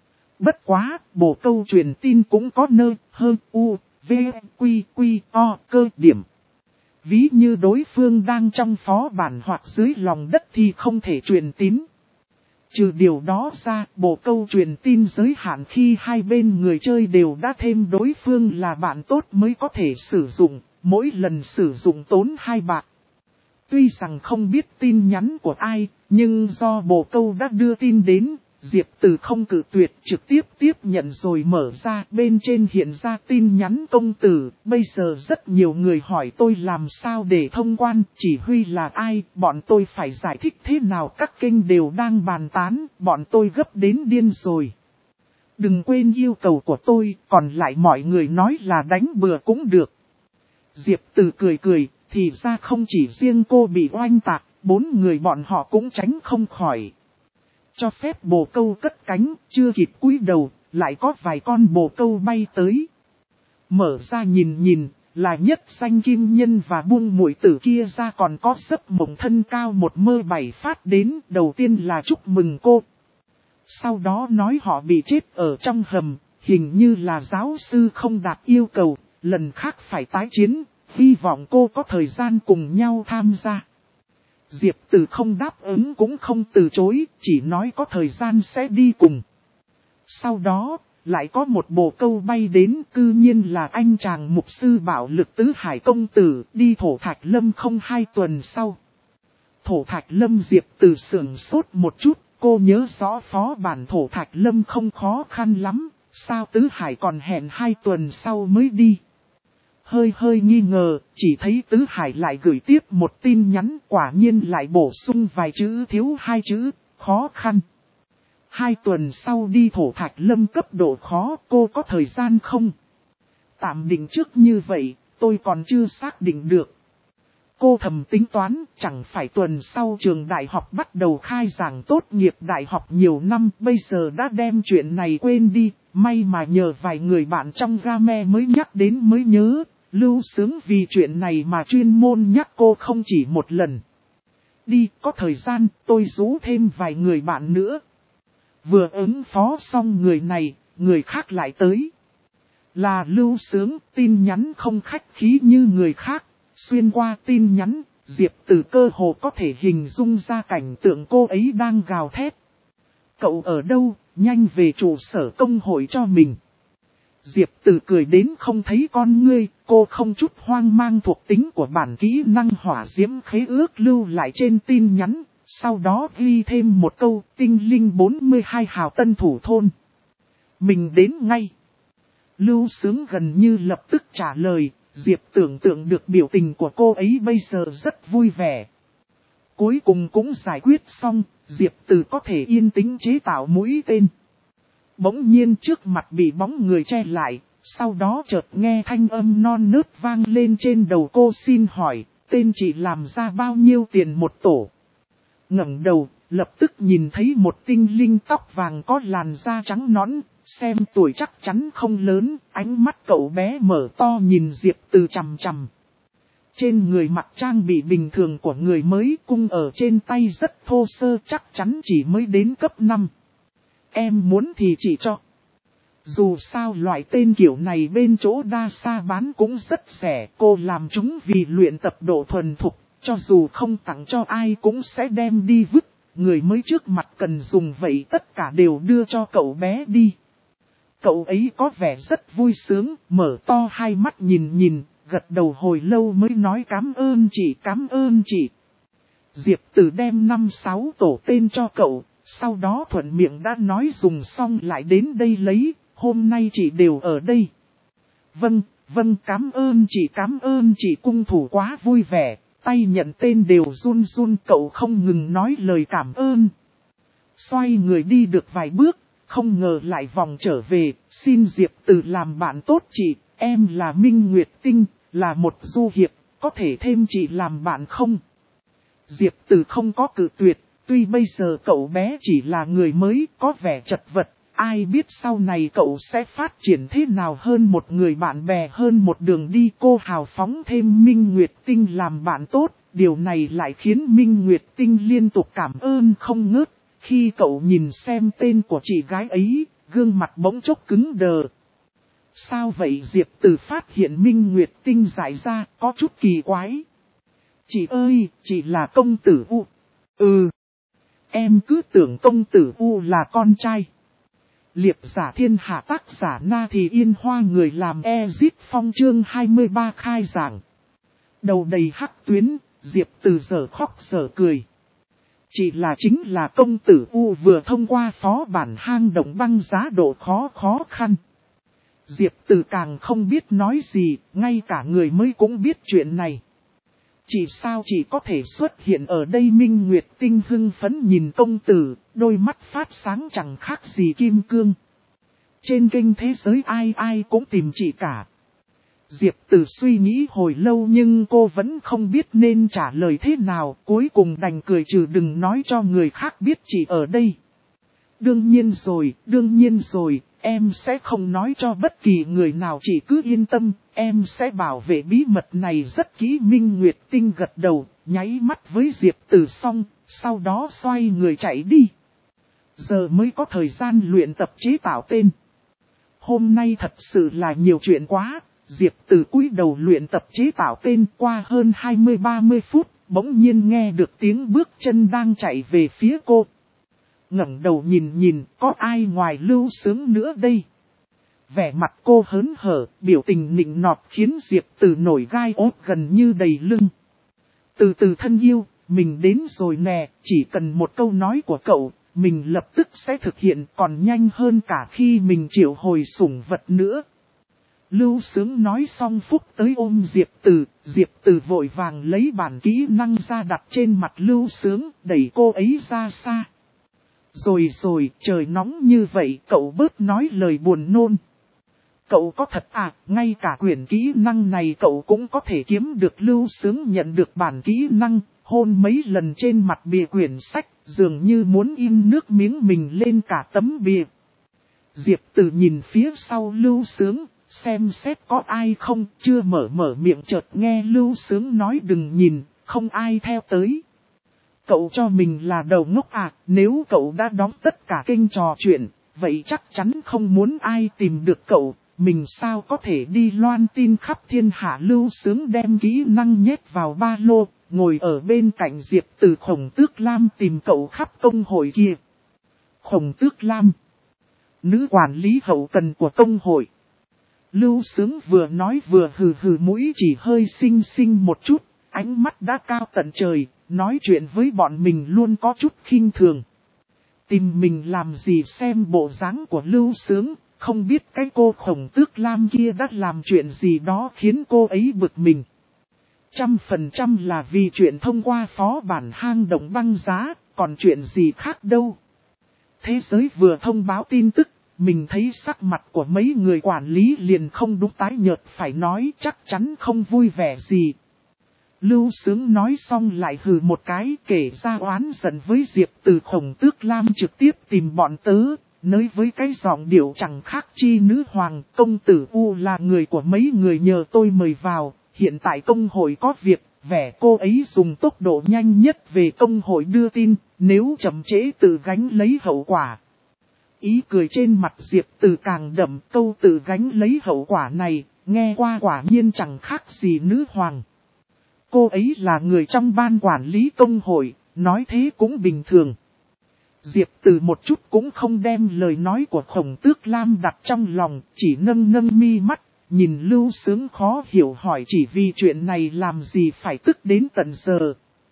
Bất quá, bồ câu truyền tin cũng có nơi hơn V, Quy, O, cơ điểm. Ví như đối phương đang trong phó bản hoặc dưới lòng đất thì không thể truyền tín. Trừ điều đó ra, bồ câu truyền tin giới hạn khi hai bên người chơi đều đã thêm đối phương là bạn tốt mới có thể sử dụng, mỗi lần sử dụng tốn 2 bạc. Tuy rằng không biết tin nhắn của ai, nhưng do bồ câu đã đưa tin đến, Diệp Tử không cự tuyệt, trực tiếp tiếp nhận rồi mở ra, bên trên hiện ra tin nhắn công tử. Bây giờ rất nhiều người hỏi tôi làm sao để thông quan, chỉ huy là ai, bọn tôi phải giải thích thế nào, các kênh đều đang bàn tán, bọn tôi gấp đến điên rồi. Đừng quên yêu cầu của tôi, còn lại mọi người nói là đánh bừa cũng được. Diệp Tử cười cười, thì ra không chỉ riêng cô bị oanh tạc, 4 người bọn họ cũng tránh không khỏi. Cho phép bồ câu cất cánh, chưa kịp cúi đầu, lại có vài con bồ câu bay tới. Mở ra nhìn, là nhất danh kim nhân và buông muội tử kia ra, còn có giấc mộng thân cao 1m7 phát đến, đầu tiên là chúc mừng cô. Sau đó nói họ bị chết ở trong hầm, hình như là giáo sư không đạt yêu cầu, lần khác phải tái chiến, hy vọng cô có thời gian cùng nhau tham gia. Diệp Tử không đáp ứng cũng không từ chối, chỉ nói có thời gian sẽ đi cùng. Sau đó, lại có một bồ câu bay đến, cư nhiên là anh chàng mục sư bạo lực tứ hải công tử, đi Thổ Thạch Lâm không 2 tuần sau. Thổ Thạch Lâm Diệp Tử sửng sốt một chút, cô nhớ rõ phó bản Thổ Thạch Lâm không khó khăn lắm, sao tứ hải còn hẹn 2 tuần sau mới đi. hơi hơi nghi ngờ, chỉ thấy Tứ Hải lại gửi tiếp một tin nhắn, quả nhiên lại bổ sung vài chữ thiếu 2 chữ, khó khăn. 2 tuần sau đi Thổ Thạch Lâm cấp độ khó, cô có thời gian không? Tạm định trước như vậy, tôi còn chưa xác định được. Cô thầm tính toán, chẳng phải tuần sau trường đại học bắt đầu khai giảng tốt nghiệp đại học nhiều năm, bây giờ đã đem chuyện này quên đi, may mà nhờ vài người bạn trong game mới nhắc đến mới nhớ, Lưu Sướng vì chuyện này mà chuyên môn nhắc cô không chỉ một lần. Đi, có thời gian, tôi rủ thêm vài người bạn nữa. Vừa ứng phó xong người này, người khác lại tới. Là Lưu Sướng, tin nhắn không khách khí như người khác. Xuyên qua tin nhắn, Diệp Tử cơ hồ có thể hình dung ra cảnh tượng cô ấy đang gào thét. Cậu ở đâu, nhanh về trụ sở công hội cho mình. Diệp Tử cười đến không thấy con ngươi, cô không chút hoang mang thuộc tính của bản kỹ năng hỏa diễm khế ước lưu lại trên tin nhắn, sau đó ghi thêm một câu tinh linh 42 hào tân thủ thôn. Mình đến ngay. Lưu Sướng gần như lập tức trả lời. Diệp tưởng tượng được biểu tình của cô ấy bây giờ rất vui vẻ. Cuối cùng cũng giải quyết xong, Diệp Từ có thể yên tĩnh chế tạo mũi tên. Bỗng nhiên trước mặt bị bóng người che lại, sau đó chợt nghe thanh âm non nớt vang lên trên đầu cô xin hỏi, tên chị làm ra bao nhiêu tiền một tổ. Ngẩng đầu, lập tức nhìn thấy một tinh linh tóc vàng có làn da trắng nõn. Xem tuổi chắc chắn không lớn, ánh mắt cậu bé mở to nhìn Diệp Từ chằm chằm. Trên người mặc trang bị bình thường của người mới, cung ở trên tay rất thô sơ, chắc chắn chỉ mới đến cấp 5. Em muốn thì chị cho. Dù sao loại tên kiểu này bên chỗ đa xa bán cũng rất rẻ, cô làm chúng vì luyện tập độ thuần thục, cho dù không tặng cho ai cũng sẽ đem đi vứt. Người mới trước mặt cần dùng vậy tất cả đều đưa cho cậu bé đi. Cậu ấy có vẻ rất vui sướng, mở to hai mắt nhìn, gật đầu hồi lâu mới nói cảm ơn chị. Diệp Tử đem 5-6 tổ tên cho cậu, sau đó thuận miệng đã nói dùng xong lại đến đây lấy, hôm nay chị đều ở đây. Vâng, cảm ơn chị cung thủ quá vui vẻ, tay nhận tên đều run cậu không ngừng nói lời cảm ơn. Xoay người đi được vài bước. Không ngờ lại vòng trở về, xin Diệp Tử làm bạn tốt chị, em là Minh Nguyệt Tinh, là một du hiệp, có thể thêm chị làm bạn không? Diệp Tử không có cự tuyệt, tuy bây giờ cậu bé chỉ là người mới, có vẻ chật vật, ai biết sau này cậu sẽ phát triển thế nào hơn một người bạn bè hơn một đường đi. Cô hào phóng thêm Minh Nguyệt Tinh làm bạn tốt, điều này lại khiến Minh Nguyệt Tinh liên tục cảm ơn không ngớt. Khi cậu nhìn xem tên của chị gái ấy, gương mặt bỗng chốc cứng đờ. Sao vậy? Diệp Tử phát hiện Minh Nguyệt Tinh giải ra, có chút kỳ quái. Chị ơi, chị là công tử U. Ừ. Em cứ tưởng công tử U là con trai. Liệp giả thiên hạ tác giả Na Thì Yên Hoa người làm Ezit Phong chương 23 khai giảng. Đầu đầy hắc tuyến, Diệp Tử giờ khóc giờ cười. Chỉ là chính là công tử U vừa thông qua phó bản hang động băng giá độ khó khăn. Diệp Tử càng không biết nói gì, ngay cả người mới cũng biết chuyện này. Chỉ sao chỉ có thể xuất hiện ở đây? Minh Nguyệt Tinh hưng phấn nhìn công tử, đôi mắt phát sáng chẳng khác gì kim cương. Trên kênh thế giới ai cũng tìm chị cả. Diệp Tử suy nghĩ hồi lâu nhưng cô vẫn không biết nên trả lời thế nào, cuối cùng đành cười trừ đừng nói cho người khác biết chị ở đây. Đương nhiên rồi, em sẽ không nói cho bất kỳ người nào, chị cứ yên tâm, em sẽ bảo vệ bí mật này rất kỹ. Minh Nguyệt Tinh gật đầu, nháy mắt với Diệp Tử xong, sau đó xoay người chạy đi. Giờ mới có thời gian luyện tập chế tạo tên. Hôm nay thật sự là nhiều chuyện quá. Diệp Tử cúi đầu luyện tập chế tạo tên, qua hơn 20-30 phút, bỗng nhiên nghe được tiếng bước chân đang chạy về phía cô. Ngẩng đầu nhìn, có ai ngoài Lưu Sướng nữa đây? Vẻ mặt cô hớn hở, biểu tình nịnh nọt khiến Diệp Tử nổi gai ốt gần như đầy lưng. Từ từ thân yêu, mình đến rồi nè, chỉ cần một câu nói của cậu, mình lập tức sẽ thực hiện, còn nhanh hơn cả khi mình triệu hồi sủng vật nữa. Lưu Sướng nói xong phúc tới ôm Diệp Từ vội vàng lấy bản kỹ năng ra đặt trên mặt Lưu Sướng, đẩy cô ấy ra xa. Rồi, trời nóng như vậy, cậu bớt nói lời buồn nôn. Cậu có thật à, ngay cả quyển kỹ năng này cậu cũng có thể kiếm được. Lưu Sướng nhận được bản kỹ năng, hôn mấy lần trên mặt bìa quyển sách, dường như muốn in nước miếng mình lên cả tấm bìa. Diệp Từ nhìn phía sau Lưu Sướng, xem xét có ai không, chưa mở miệng chợt nghe Lưu Sướng nói đừng nhìn, không ai theo tới. Cậu cho mình là đầu ngốc à, nếu cậu đã đóng tất cả kênh trò chuyện, vậy chắc chắn không muốn ai tìm được cậu, mình sao có thể đi loan tin khắp thiên hạ. Lưu Sướng đem kỹ năng nhét vào ba lô, ngồi ở bên cạnh Diệp Từ. Khổng Tước Lam tìm cậu khắp công hội kia. Khổng Tước Lam, nữ quản lý hậu cần của công hội. Lưu Sướng vừa nói vừa hừ mũi chỉ hơi xinh một chút, ánh mắt đã cao tận trời, nói chuyện với bọn mình luôn có chút khinh thường. Tìm mình làm gì, xem bộ dáng của Lưu Sướng, không biết cái cô Khổng Tước Lam kia đã làm chuyện gì đó khiến cô ấy bực mình. 100% là vì chuyện thông qua phó bản hang động băng giá, còn chuyện gì khác đâu. Thế giới vừa thông báo tin tức, mình thấy sắc mặt của mấy người quản lý liền không đúng, tái nhợt, phải nói chắc chắn không vui vẻ gì. Lưu Sướng nói xong lại hừ một cái, kể ra oán giận với Diệp Từ. Khổng Tước Lam trực tiếp tìm bọn tớ, nói với cái giọng điệu chẳng khác chi nữ hoàng. Công tử U là người của mấy người nhờ tôi mời vào, hiện tại công hội có việc, vẻ cô ấy dùng tốc độ nhanh nhất về công hội đưa tin, nếu chậm trễ tự gánh lấy hậu quả. Ý cười trên mặt Diệp Từ càng đậm, câu tự gánh lấy hậu quả này, nghe qua quả nhiên chẳng khác gì nữ hoàng. Cô ấy là người trong ban quản lý công hội, nói thế cũng bình thường. Diệp Từ một chút cũng không đem lời nói của Khổng Tước Lam đặt trong lòng, chỉ nâng mi mắt, nhìn Lưu Sướng khó hiểu hỏi chỉ vì chuyện này làm gì phải tức đến tận giờ.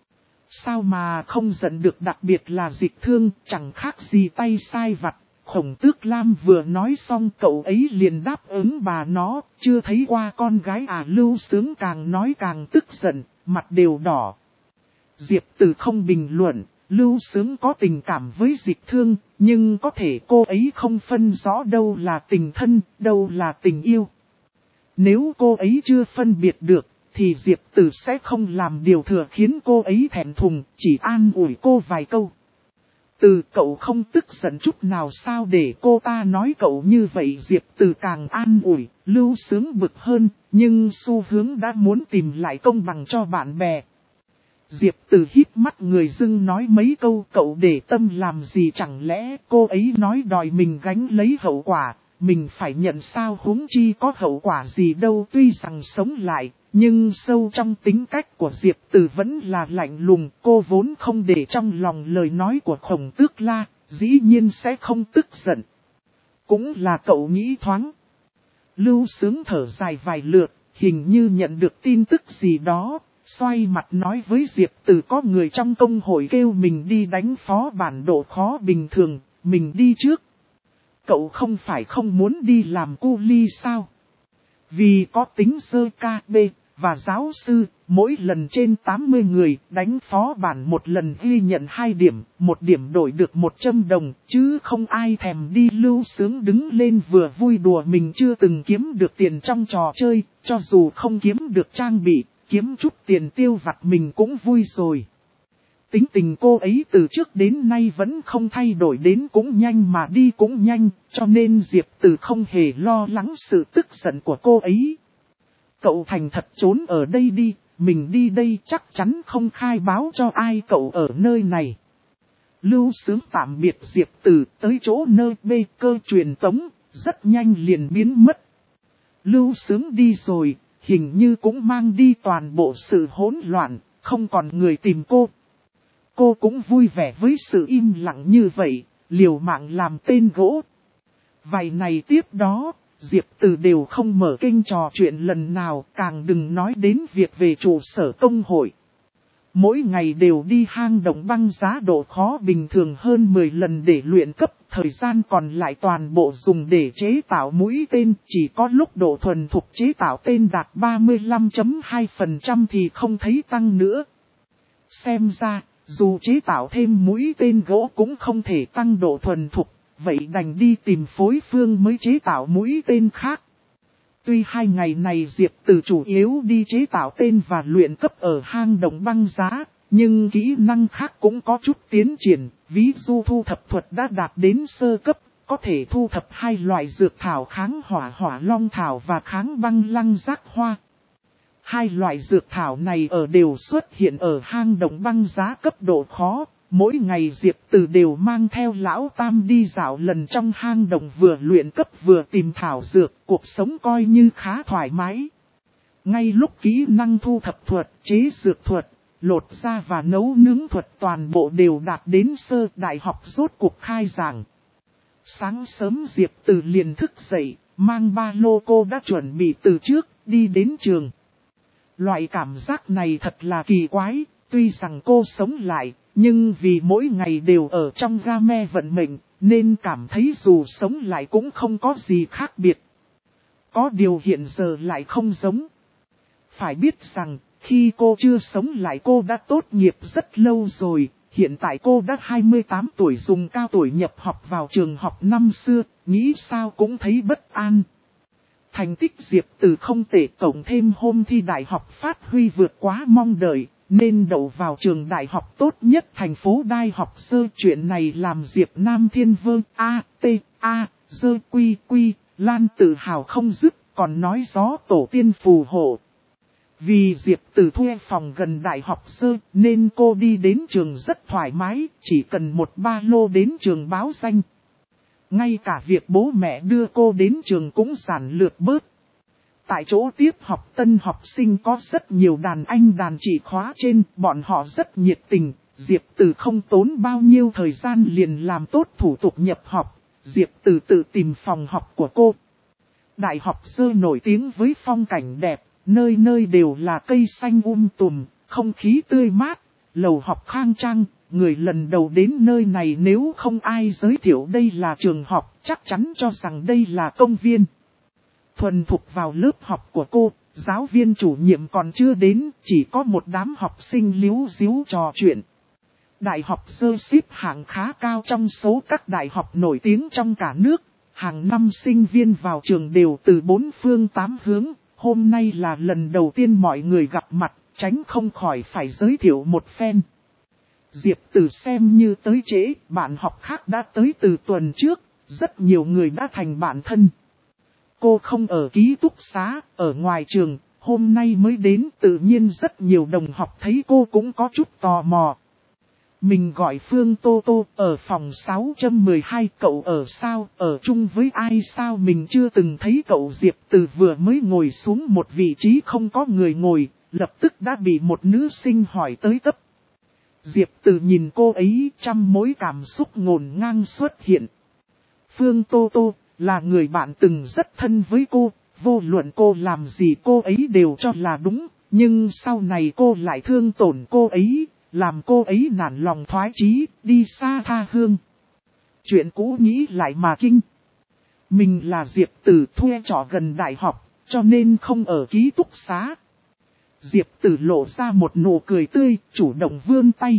Sao mà không giận được, đặc biệt là Dịch Thương, chẳng khác gì tay sai vặt. Khổng Tước Lam vừa nói xong cậu ấy liền đáp ứng bà nó, chưa thấy qua con gái à. Lưu Sướng càng nói càng tức giận, mặt đều đỏ. Diệp Từ không bình luận, Lưu Sướng có tình cảm với Dịch Thương, nhưng có thể cô ấy không phân rõ đâu là tình thân, đâu là tình yêu. Nếu cô ấy chưa phân biệt được, thì Diệp Từ sẽ không làm điều thừa khiến cô ấy thẹn thùng, chỉ an ủi cô vài câu. Từ cậu không tức giận chút nào sao để cô ta nói cậu như vậy. Diệp Từ càng an ủi, Lưu Sướng bực hơn, nhưng xu hướng đã muốn tìm lại công bằng cho bạn bè. Diệp Từ hít mắt người dưng nói mấy câu, cậu để tâm làm gì, chẳng lẽ cô ấy nói đòi mình gánh lấy hậu quả, mình phải nhận sao, huống chi có hậu quả gì đâu. Tuy rằng sống lại, nhưng sâu trong tính cách của Diệp Từ vẫn là lạnh lùng, cô vốn không để trong lòng lời nói của Khổng Tước La, dĩ nhiên sẽ không tức giận. Cũng là cậu nghĩ thoáng. Lưu Sướng thở dài vài lượt, hình như nhận được tin tức gì đó, xoay mặt nói với Diệp Từ có người trong công hội kêu mình đi đánh phó bản độ khó bình thường, mình đi trước. Cậu không phải không muốn đi làm cu ly sao? Vì có tính sơ KB và giáo sư, mỗi lần trên 80 người đánh phó bản một lần ghi nhận 2 điểm, 1 điểm đổi được 100 đồng, chứ không ai thèm đi. Lưu Sướng đứng lên vừa vui đùa mình chưa từng kiếm được tiền trong trò chơi, cho dù không kiếm được trang bị, kiếm chút tiền tiêu vặt mình cũng vui rồi. Tính tình cô ấy từ trước đến nay vẫn không thay đổi, đến cũng nhanh mà đi cũng nhanh, cho nên Diệp Từ không hề lo lắng sự tức giận của cô ấy. Cậu thành thật trốn ở đây đi, mình đi đây chắc chắn không khai báo cho ai cậu ở nơi này. Lưu Sướng tạm biệt Diệp Từ, tới chỗ nơi bê cơ truyền tống, rất nhanh liền biến mất. Lưu Sướng đi rồi, hình như cũng mang đi toàn bộ sự hỗn loạn, không còn người tìm cô. Cô cũng vui vẻ với sự im lặng như vậy, liều mạng làm tên gỗ. Vài ngày tiếp đó, Diệp Từ đều không mở kênh trò chuyện lần nào, càng đừng nói đến việc về trụ sở công hội. Mỗi ngày đều đi hang động băng giá độ khó bình thường hơn 10 lần để luyện cấp, thời gian còn lại toàn bộ dùng để chế tạo mũi tên, chỉ có lúc độ thuần thục chế tạo tên đạt 35.2% thì không thấy tăng nữa. Xem ra, dù chế tạo thêm mũi tên gỗ cũng không thể tăng độ thuần thục, vậy đành đi tìm phối phương mới chế tạo mũi tên khác. Tuy 2 ngày này Diệp Từ chủ yếu đi chế tạo tên và luyện cấp ở hang động băng giá, nhưng kỹ năng khác cũng có chút tiến triển, ví dụ thu thập thuật đã đạt đến sơ cấp, có thể thu thập 2 loại dược thảo kháng hỏa hỏa long thảo và kháng băng lăng giác hoa. 2 loại dược thảo này đều xuất hiện ở hang động băng giá cấp độ khó. Mỗi ngày Diệp Từ đều mang theo lão tam đi dạo lần trong hang động vừa luyện cấp vừa tìm thảo dược, cuộc sống coi như khá thoải mái. Ngay lúc kỹ năng thu thập thuật, chế dược thuật, lột da và nấu nướng thuật toàn bộ đều đạt đến sơ đại học rốt cuộc khai giảng. Sáng sớm Diệp Từ liền thức dậy, mang ba lô cô đã chuẩn bị từ trước, đi đến trường. Loại cảm giác này thật là kỳ quái, tuy rằng cô sống lại, nhưng vì mỗi ngày đều ở trong game vận mệnh, nên cảm thấy dù sống lại cũng không có gì khác biệt. Có điều hiện giờ lại không giống. Phải biết rằng, khi cô chưa sống lại cô đã tốt nghiệp rất lâu rồi, hiện tại cô đã 28 tuổi dùng cao tuổi nhập học vào trường học năm xưa, nghĩ sao cũng thấy bất an. Thành tích Diệp Từ không tệ, cộng thêm hôm thi đại học phát huy vượt quá mong đợi, nên đậu vào trường đại học tốt nhất thành phố Đại học Sơ. Chuyện này làm Diệp Nam Thiên Vương Dơ Quy Lan tự hào không dứt, còn nói gió tổ tiên phù hộ. Vì Diệp Từ thuê phòng gần Đại học Sơ nên cô đi đến trường rất thoải mái, chỉ cần một ba lô đến trường báo danh. Ngay cả việc bố mẹ đưa cô đến trường cũng giản lược bớt. Tại chỗ tiếp học tân học sinh có rất nhiều đàn anh đàn chị khóa trên, bọn họ rất nhiệt tình. Diệp Từ không tốn bao nhiêu thời gian liền làm tốt thủ tục nhập học. Diệp Từ tự tìm phòng học của cô. Đại học Sơ nổi tiếng với phong cảnh đẹp, nơi nơi đều là cây xanh tùm, không khí tươi mát, lầu học khang trang. Người lần đầu đến nơi này nếu không ai giới thiệu đây là trường học, chắc chắn cho rằng đây là công viên. Thuần thục vào lớp học của cô, giáo viên chủ nhiệm còn chưa đến, chỉ có một đám học sinh líu díu trò chuyện. Đại học Sơ xếp hạng khá cao trong số các đại học nổi tiếng trong cả nước. Hàng năm sinh viên vào trường đều từ 4 phương 8 hướng, hôm nay là lần đầu tiên mọi người gặp mặt, tránh không khỏi phải giới thiệu một phen. Diệp Từ xem như tới trễ, bạn học khác đã tới từ tuần trước, rất nhiều người đã thành bạn thân. Cô không ở ký túc xá, ở ngoài trường, hôm nay mới đến, tự nhiên rất nhiều đồng học thấy cô cũng có chút tò mò. Mình gọi Phương Tô Tô, ở phòng 612, cậu ở sao, ở chung với ai sao? Mình chưa từng thấy cậu. Diệp Từ vừa mới ngồi xuống một vị trí không có người ngồi, lập tức đã bị một nữ sinh hỏi tới tấp. Diệp Từ nhìn cô ấy, trăm mối cảm xúc ngổn ngang xuất hiện. Phương Tô Tô là người bạn từng rất thân với cô, vô luận cô làm gì cô ấy đều cho là đúng, nhưng sau này cô lại thương tổn cô ấy, làm cô ấy nản lòng thoái chí, đi xa tha hương. Chuyện cũ nghĩ lại mà kinh. Mình là Diệp Từ, thuê trọ gần đại học, cho nên không ở ký túc xá. Diệp Từ lộ ra một nụ cười tươi, chủ động vươn tay.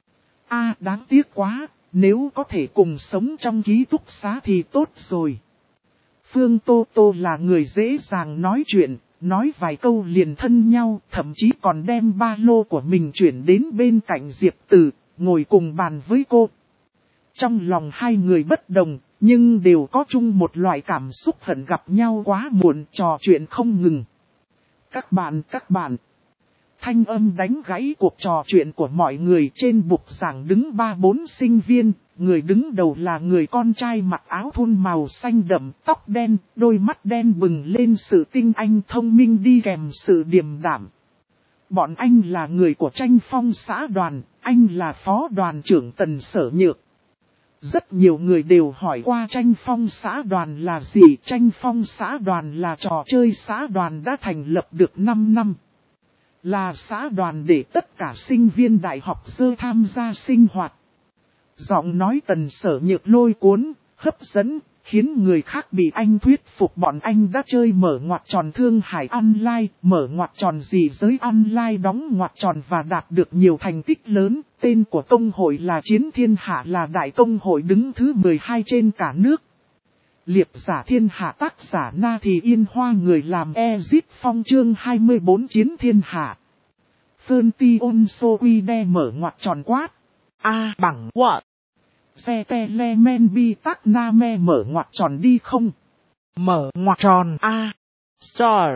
Đáng tiếc quá, nếu có thể cùng sống trong ký túc xá thì tốt rồi. Phương Tô Tô là người dễ dàng nói chuyện, nói vài câu liền thân nhau, thậm chí còn đem ba lô của mình chuyển đến bên cạnh Diệp Từ, ngồi cùng bàn với cô. Trong lòng hai người bất đồng, nhưng đều có chung một loại cảm xúc hận gặp nhau quá muộn, trò chuyện không ngừng. Các bạn. Thanh âm đánh gãy cuộc trò chuyện của mọi người. Trên bục giảng đứng 3-4 sinh viên, người đứng đầu là người con trai mặc áo thun màu xanh đậm, tóc đen, đôi mắt đen bừng lên sự tinh anh thông minh đi kèm sự điềm đạm. Bọn anh là người của Tranh Phong xã đoàn, anh là phó đoàn trưởng Tần Sở Nhược. Rất nhiều người đều hỏi qua Tranh Phong xã đoàn là gì. Tranh Phong xã đoàn là trò chơi xã đoàn đã thành lập được 5 năm. Là xã đoàn để tất cả sinh viên đại học dơ tham gia sinh hoạt. Giọng nói Tần Sở Nhược lôi cuốn, hấp dẫn, khiến người khác bị anh thuyết phục. Bọn anh đã chơi mở ngoặc tròn Thương Hải Online, mở ngoặc tròn Dị Giới Online, đóng ngoặc tròn và đạt được nhiều thành tích lớn. Tên của công hội là Chiến Thiên Hạ, là đại công hội đứng thứ 12 trên cả nước. Liệp giả thiên hạ, tác giả Na Thì Yên Hoa, người làm Exit Phong, chương 24 Chiến Thiên Hạ. Phơn Ti ôn sô quy đe mở ngoặc tròn quát. A bằng what? Xe te le men bi tắc na me mở ngoặc tròn đi không? Mở ngoặc tròn A. Star.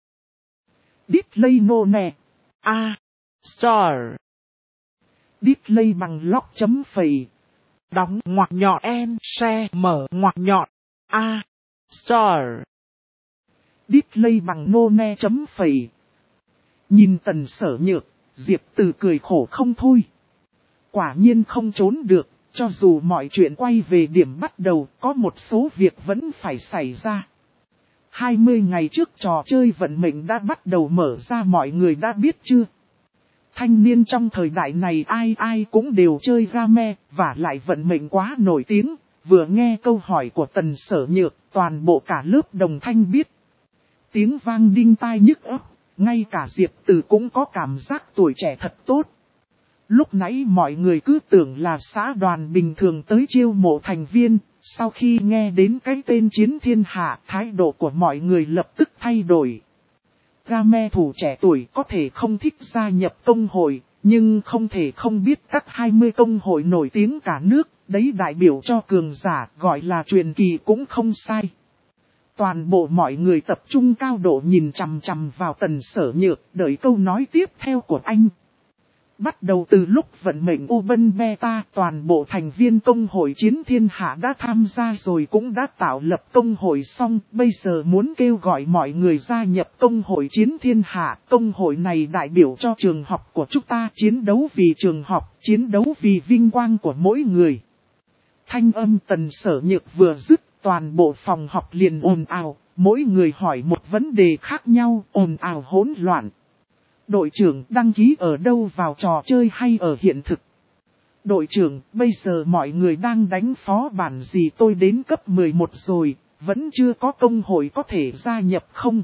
Đít lây nô nè. A. Star. Đít lây bằng lóc chấm phẩy. Đóng ngoặc nhọn en xe mở ngoặc nhọn A. Star. Đít lây bằng nô ne chấm phẩy. Nhìn Tần Sở Nhược, Diệp Từ cười khổ không thôi. Quả nhiên không trốn được, cho dù mọi chuyện quay về điểm bắt đầu, có một số việc vẫn phải xảy ra. 20 ngày trước trò chơi vận mệnh đã bắt đầu mở ra, mọi người đã biết chưa? Thanh niên trong thời đại này ai ai cũng đều chơi game, và lại vận mệnh quá nổi tiếng. Vừa nghe câu hỏi của Tần Sở Nhược, toàn bộ cả lớp đồng thanh biết. Tiếng vang đinh tai nhức óc, ngay cả Diệp Từ cũng có cảm giác tuổi trẻ thật tốt. Lúc nãy mọi người cứ tưởng là xã đoàn bình thường tới chiêu mộ thành viên, sau khi nghe đến cái tên Chiến Thiên Hạ, thái độ của mọi người lập tức thay đổi. Game thủ trẻ tuổi có thể không thích gia nhập công hội, nhưng không thể không biết các 20 công hội nổi tiếng cả nước, đấy đại biểu cho cường giả, gọi là truyền kỳ cũng không sai. Toàn bộ mọi người tập trung cao độ nhìn chằm chằm vào Tần Sở Nhược, đợi câu nói tiếp theo của anh. Bắt đầu từ lúc vận mệnh Open Beta, toàn bộ thành viên công hội Chiến Thiên Hạ đã tham gia rồi, cũng đã tạo lập công hội xong, bây giờ muốn kêu gọi mọi người gia nhập công hội Chiến Thiên Hạ. Công hội này đại biểu cho trường học của chúng ta, chiến đấu vì trường học, chiến đấu vì vinh quang của mỗi người. Thanh âm Tần Sở Nhược vừa dứt, toàn bộ phòng học liền ồn ào, mỗi người hỏi một vấn đề khác nhau, ồn ào hỗn loạn. Đội trưởng đăng ký ở đâu, vào trò chơi hay ở hiện thực? Đội trưởng, bây giờ mọi người đang đánh phó bản gì, tôi đến cấp 11 rồi, vẫn chưa có công hội có thể gia nhập không?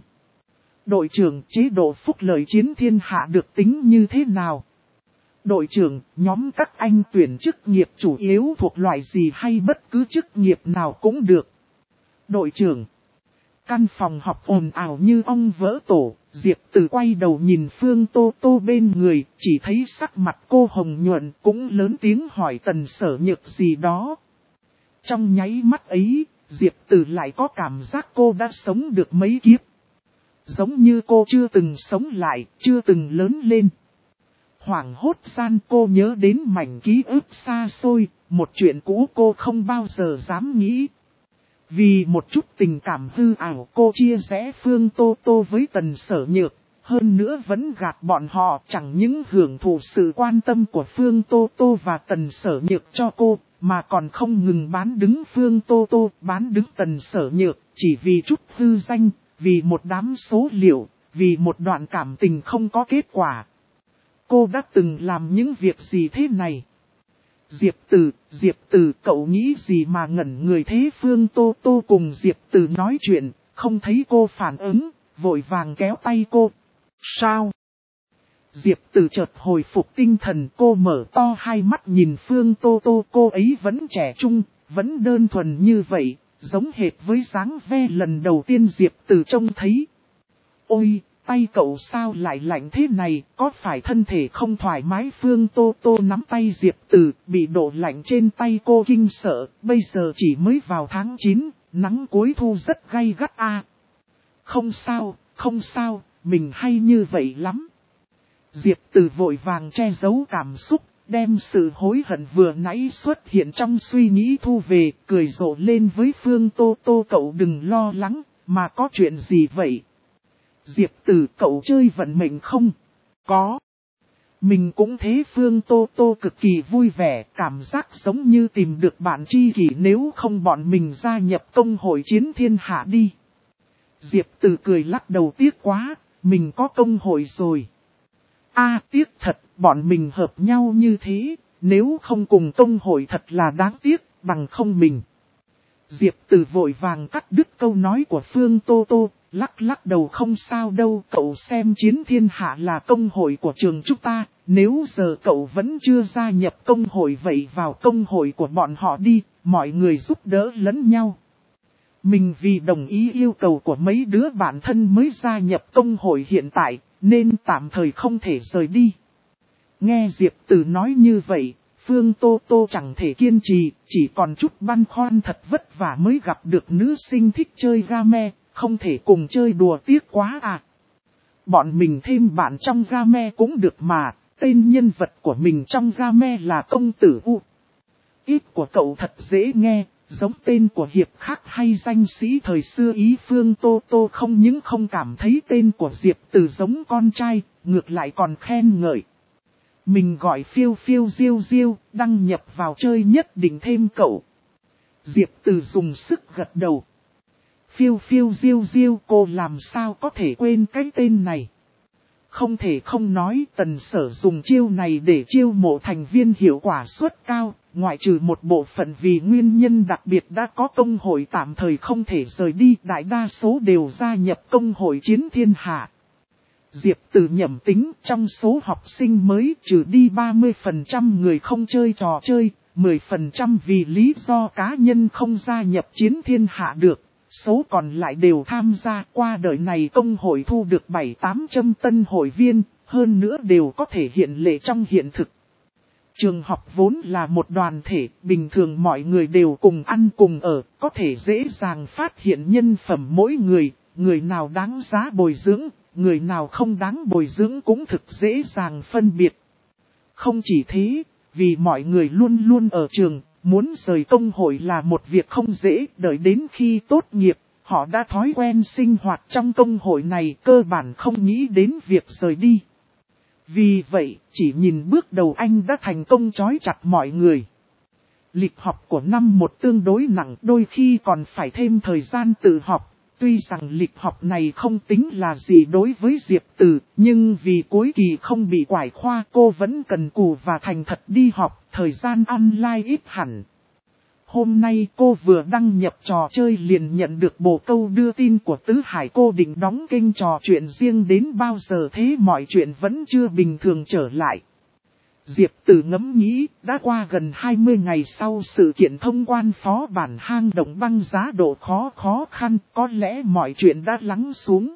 Đội trưởng, chế độ phúc lợi Chiến Thiên Hạ được tính như thế nào? Đội trưởng, nhóm các anh tuyển chức nghiệp chủ yếu thuộc loại gì hay bất cứ chức nghiệp nào cũng được? Đội trưởng. Căn phòng học ồn ào như ong vỡ tổ, Diệp Từ quay đầu nhìn Phương Tô Tô bên người, chỉ thấy sắc mặt cô hồng nhuận, cũng lớn tiếng hỏi Tần Sở Nhược gì đó. Trong nháy mắt ấy, Diệp Từ lại có cảm giác cô đã sống được mấy kiếp. Giống như cô chưa từng sống lại, chưa từng lớn lên. Hoảng hốt gian cô nhớ đến mảnh ký ức xa xôi, một chuyện cũ cô không bao giờ dám nghĩ. Vì một chút tình cảm hư ảo, cô chia rẽ Phương Tô Tô với Tần Sở Nhược, hơn nữa vẫn gạt bọn họ, chẳng những hưởng thụ sự quan tâm của Phương Tô Tô và Tần Sở Nhược cho cô, mà còn không ngừng bán đứng Phương Tô Tô, bán đứng Tần Sở Nhược, chỉ vì chút hư danh, vì một đám số liệu, vì một đoạn cảm tình không có kết quả. Cô đã từng làm những việc gì thế này? Diệp Từ, cậu nghĩ gì mà ngẩn người thế? Phương Tô Tô cùng Diệp Từ nói chuyện, không thấy cô phản ứng, vội vàng kéo tay cô. Sao? Diệp Từ chợt hồi phục tinh thần, cô mở to hai mắt nhìn Phương Tô Tô, cô ấy vẫn trẻ trung, vẫn đơn thuần như vậy, giống hệt với dáng ve lần đầu tiên Diệp Từ trông thấy. Ôi! Tay cậu sao lại lạnh thế này, có phải thân thể không thoải mái? Phương Tô Tô nắm tay Diệp Từ, bị độ lạnh trên tay cô kinh sợ, bây giờ chỉ mới vào tháng 9, nắng cuối thu rất gay gắt a. Không sao, mình hay như vậy lắm. Diệp Từ vội vàng che giấu cảm xúc, đem sự hối hận vừa nãy xuất hiện trong suy nghĩ thu về, cười rộ lên với Phương Tô Tô, cậu đừng lo lắng, mà có chuyện gì vậy? Diệp Từ, cậu chơi vận mệnh không? Có. Mình cũng thế. Phương Tô Tô cực kỳ vui vẻ, cảm giác giống như tìm được bạn tri kỷ, nếu không bọn mình gia nhập công hội Chiến Thiên Hạ đi. Diệp Từ cười lắc đầu, tiếc quá, mình có công hội rồi. Tiếc thật, bọn mình hợp nhau như thế, nếu không cùng công hội thật là đáng tiếc, bằng không mình. Diệp Từ vội vàng cắt đứt câu nói của Phương Tô Tô, lắc lắc đầu không sao đâu, cậu xem Chiến Thiên Hạ là công hội của trường chúng ta, nếu giờ cậu vẫn chưa gia nhập công hội vậy vào công hội của bọn họ đi, mọi người giúp đỡ lẫn nhau. Mình vì đồng ý yêu cầu của mấy đứa bạn thân mới gia nhập công hội hiện tại, nên tạm thời không thể rời đi. Nghe Diệp Từ nói như vậy, Phương Tô Tô chẳng thể kiên trì, chỉ còn chút băn khoăn thật vất vả mới gặp được nữ sinh thích chơi game, không thể cùng chơi đùa tiếc quá à. Bọn mình thêm bạn trong game cũng được mà, tên nhân vật của mình trong game là công tử U. Ít của cậu thật dễ nghe, giống tên của hiệp khác hay danh sĩ thời xưa ý. Phương Tô Tô không những không cảm thấy tên của Diệp Từ giống con trai, ngược lại còn khen ngợi. Mình gọi phiêu phiêu diêu diêu, đăng nhập vào chơi nhất định thêm cậu. Diệp Từ dùng sức gật đầu. Phiêu phiêu diêu diêu, cô làm sao có thể quên cái tên này. Không thể không nói Tần Sở dùng chiêu này để chiêu mộ thành viên hiệu quả suất cao, ngoại trừ một bộ phận vì nguyên nhân đặc biệt đã có công hội tạm thời không thể rời đi, đại đa số đều gia nhập công hội Chiến Thiên Hạ. Diệp Từ nhẩm tính trong số học sinh mới trừ đi 30% người không chơi trò chơi, 10% vì lý do cá nhân không gia nhập Chiến Thiên Hạ được. Số còn lại đều tham gia qua đời này công hội thu được 7-800 tân hội viên, hơn nữa đều có thể hiện lệ trong hiện thực. Trường học vốn là một đoàn thể, bình thường mọi người đều cùng ăn cùng ở, có thể dễ dàng phát hiện nhân phẩm mỗi người, người nào đáng giá bồi dưỡng, người nào không đáng bồi dưỡng cũng thực dễ dàng phân biệt. Không chỉ thế, vì mọi người luôn luôn ở trường, muốn rời công hội là một việc không dễ, đợi đến khi tốt nghiệp, họ đã thói quen sinh hoạt trong công hội này cơ bản không nghĩ đến việc rời đi. Vì vậy, chỉ nhìn bước đầu anh đã thành công trói chặt mọi người. Lịch học của năm một tương đối nặng, đôi khi còn phải thêm thời gian tự học. Tuy rằng lịch học này không tính là gì đối với Diệp Từ, nhưng vì cuối kỳ không bị quải khoa cô vẫn cần cù và thành thật đi học, thời gian online ít hẳn. Hôm nay cô vừa đăng nhập trò chơi liền nhận được bồ câu đưa tin của Tứ Hải, cô định đóng kênh trò chuyện riêng đến bao giờ thế mọi chuyện vẫn chưa bình thường trở lại. Diệp Từ ngẫm nghĩ, đã qua gần 20 ngày sau sự kiện thông quan phó bản hang động băng giá độ khó khăn, có lẽ mọi chuyện đã lắng xuống.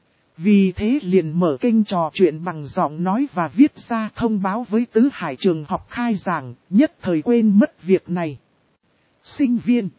Vì thế liền mở kênh trò chuyện bằng giọng nói và viết ra thông báo với Tứ Hải trường học khai giảng, nhất thời quên mất việc này. Sinh viên.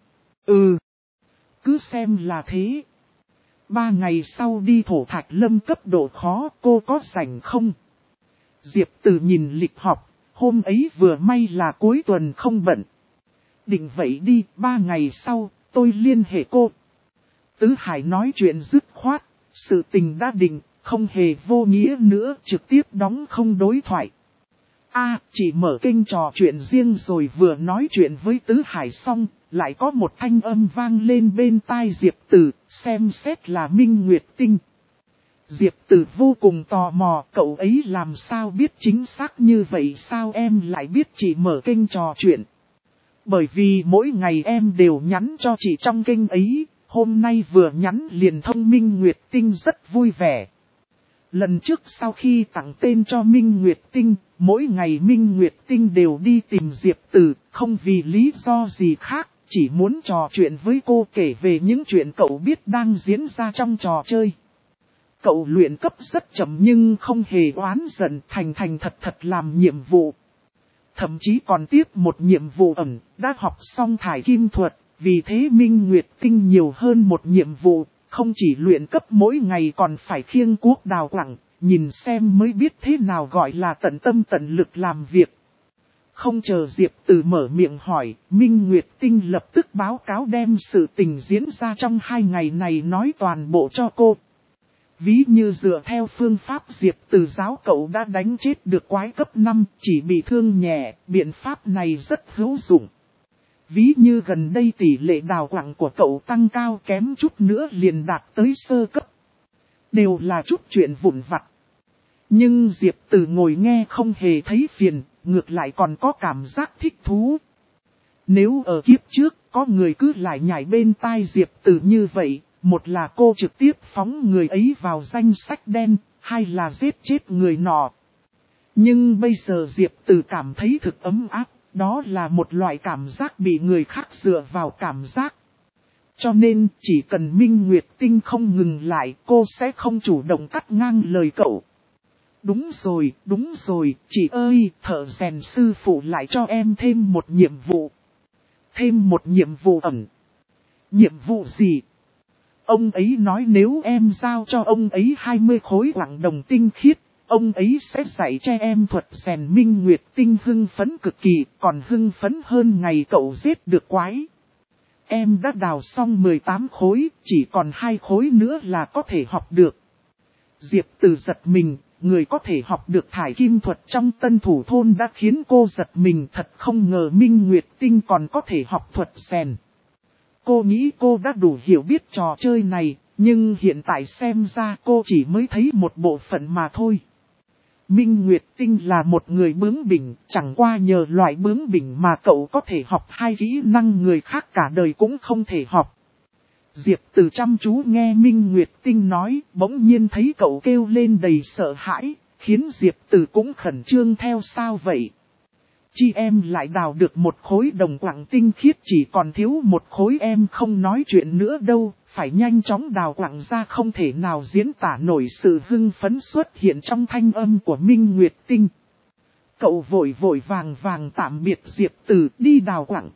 Cứ xem là thế. 3 ngày sau đi Thổ Thạch Lâm cấp độ khó, cô có rảnh không? Diệp Từ nhìn lịch học, hôm ấy vừa may là cuối tuần không bận. Định vậy đi, 3 ngày sau, tôi liên hệ cô. Tứ Hải nói chuyện dứt khoát, sự tình đã định, không hề vô nghĩa nữa, trực tiếp đóng không đối thoại. Chỉ mở kênh trò chuyện riêng rồi vừa nói chuyện với Tứ Hải xong, lại có một thanh âm vang lên bên tai Diệp Từ, xem xét là Minh Nguyệt Tinh. Diệp Từ vô cùng tò mò, cậu ấy làm sao biết chính xác như vậy, sao em lại biết chị mở kênh trò chuyện. Bởi vì mỗi ngày em đều nhắn cho chị trong kênh ấy, hôm nay vừa nhắn liền thông Minh Nguyệt Tinh rất vui vẻ. Lần trước sau khi tặng tên cho Minh Nguyệt Tinh, mỗi ngày Minh Nguyệt Tinh đều đi tìm Diệp Từ, không vì lý do gì khác, chỉ muốn trò chuyện với cô kể về những chuyện cậu biết đang diễn ra trong trò chơi. Cậu luyện cấp rất chậm nhưng không hề oán giận, thành thật làm nhiệm vụ. Thậm chí còn tiếp một nhiệm vụ ẩn, đã học xong thải kim thuật, vì thế Minh Nguyệt Tinh nhiều hơn một nhiệm vụ, không chỉ luyện cấp mỗi ngày còn phải khiêng cuốc đào quặng, nhìn xem mới biết thế nào gọi là tận tâm tận lực làm việc. Không chờ Diệp Từ mở miệng hỏi, Minh Nguyệt Tinh lập tức báo cáo đem sự tình diễn ra trong 2 ngày này nói toàn bộ cho cô. Ví như dựa theo phương pháp Diệp Từ giáo cậu đã đánh chết được quái cấp 5, chỉ bị thương nhẹ, biện pháp này rất hữu dụng. Ví như gần đây tỷ lệ đào quặng của cậu tăng cao, kém chút nữa liền đạt tới sơ cấp. Đều là chút chuyện vụn vặt. Nhưng Diệp Tử ngồi nghe không hề thấy phiền, ngược lại còn có cảm giác thích thú. Nếu ở kiếp trước, có người cứ lại nhảy bên tai Diệp Tử như vậy, một là cô trực tiếp phóng người ấy vào danh sách đen, hai là giết chết người nọ. Nhưng bây giờ Diệp Tử cảm thấy thực ấm áp, đó là một loại cảm giác bị người khác dựa vào cảm giác. Cho nên chỉ cần Minh Nguyệt Tinh không ngừng lại, cô sẽ không chủ động cắt ngang lời cậu. Đúng rồi, chị ơi, thợ rèn sư phụ lại cho em thêm một nhiệm vụ. Thêm một nhiệm vụ ẩn. Nhiệm vụ gì? Ông ấy nói nếu em giao cho ông ấy 20 khối quặng đồng tinh khiết, ông ấy sẽ dạy cho em thuật rèn Minh Nguyệt Tinh hưng phấn cực kỳ, còn hưng phấn hơn ngày cậu giết được quái. Em đã đào xong 18 khối, chỉ còn 2 khối nữa là có thể học được. Diệp Tử giật mình, người có thể học được thải kim thuật trong Tân Thủ Thôn đã khiến cô giật mình, thật không ngờ Minh Nguyệt Tinh còn có thể học thuật rèn. Cô nghĩ cô đã đủ hiểu biết trò chơi này, nhưng hiện tại xem ra cô chỉ mới thấy một bộ phận mà thôi. Minh Nguyệt Tinh là một người bướng bỉnh, chẳng qua nhờ loại bướng bỉnh mà cậu có thể học 2 kỹ năng người khác cả đời cũng không thể học. Diệp Tử chăm chú nghe Minh Nguyệt Tinh nói, bỗng nhiên thấy cậu kêu lên đầy sợ hãi, khiến Diệp Tử cũng khẩn trương theo sao vậy. Chị em lại đào được một khối đồng quặng tinh khiết, chỉ còn thiếu một khối, em không nói chuyện nữa đâu, phải nhanh chóng đào quặng ra, không thể nào diễn tả nổi sự hưng phấn xuất hiện trong thanh âm của Minh Nguyệt Tinh. Cậu vội vàng tạm biệt Diệp Tử đi đào quặng.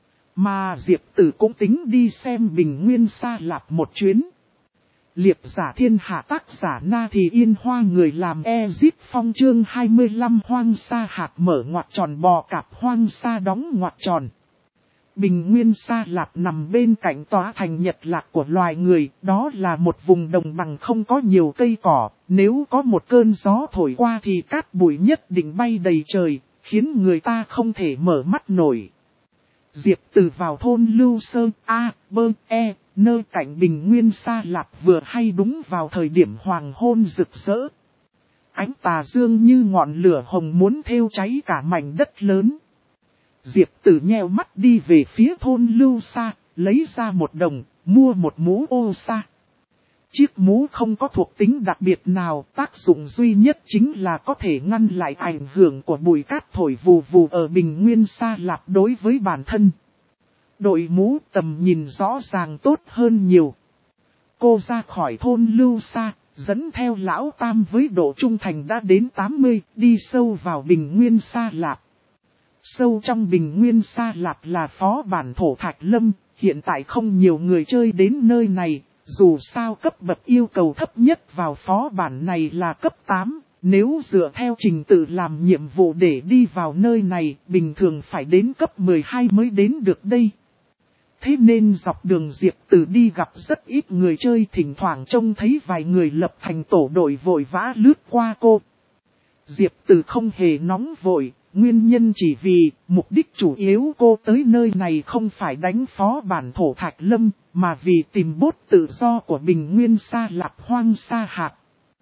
Mà Diệp Tử cũng tính đi xem Bình Nguyên Sa Lạp một chuyến. Liệp giả thiên hạ tác giả Na Thì Yên Hoa, người làm Ezip Phong chương 25 hoang sa hạt mở ngoặc tròn bò cạp hoang sa đóng ngoặc tròn. Bình Nguyên Sa Lạp nằm bên cạnh tòa thành Nhật Lạc của loài người, đó là một vùng đồng bằng không có nhiều cây cỏ, nếu có một cơn gió thổi qua thì cát bụi nhất định bay đầy trời, khiến người ta không thể mở mắt nổi. Diệp Tử vào thôn Lưu Sơ nơi cạnh Bình Nguyên Sa Lạp vừa hay đúng vào thời điểm hoàng hôn rực rỡ. Ánh tà dương như ngọn lửa hồng muốn thiêu cháy cả mảnh đất lớn. Diệp Tử nheo mắt đi về phía thôn Lưu Sa, lấy ra một đồng, mua một mũ ô sa. Chiếc mũ không có thuộc tính đặc biệt nào, tác dụng duy nhất chính là có thể ngăn lại ảnh hưởng của bụi cát thổi vù vù ở Bình Nguyên Sa Lạp đối với bản thân. Đội mũ tầm nhìn rõ ràng tốt hơn nhiều. Cô ra khỏi thôn Lưu Sa, dẫn theo lão Tam với độ trung thành đã đến 80, đi sâu vào Bình Nguyên Sa Lạp. Sâu trong Bình Nguyên Sa Lạp là phó bản thổ Thạch Lâm, hiện tại không nhiều người chơi đến nơi này, dù sao cấp bậc yêu cầu thấp nhất vào phó bản này là cấp 8, nếu dựa theo trình tự làm nhiệm vụ để đi vào nơi này, bình thường phải đến cấp 12 mới đến được đây. Thế nên dọc đường Diệp Tử đi gặp rất ít người chơi, thỉnh thoảng trông thấy vài người lập thành tổ đội vội vã lướt qua cô. Diệp Tử không hề nóng vội, nguyên nhân chỉ vì mục đích chủ yếu cô tới nơi này không phải đánh phó bản thổ Thạch Lâm, mà vì tìm bốt tự do của Bình Nguyên Sa Lạp hoang sa hạt.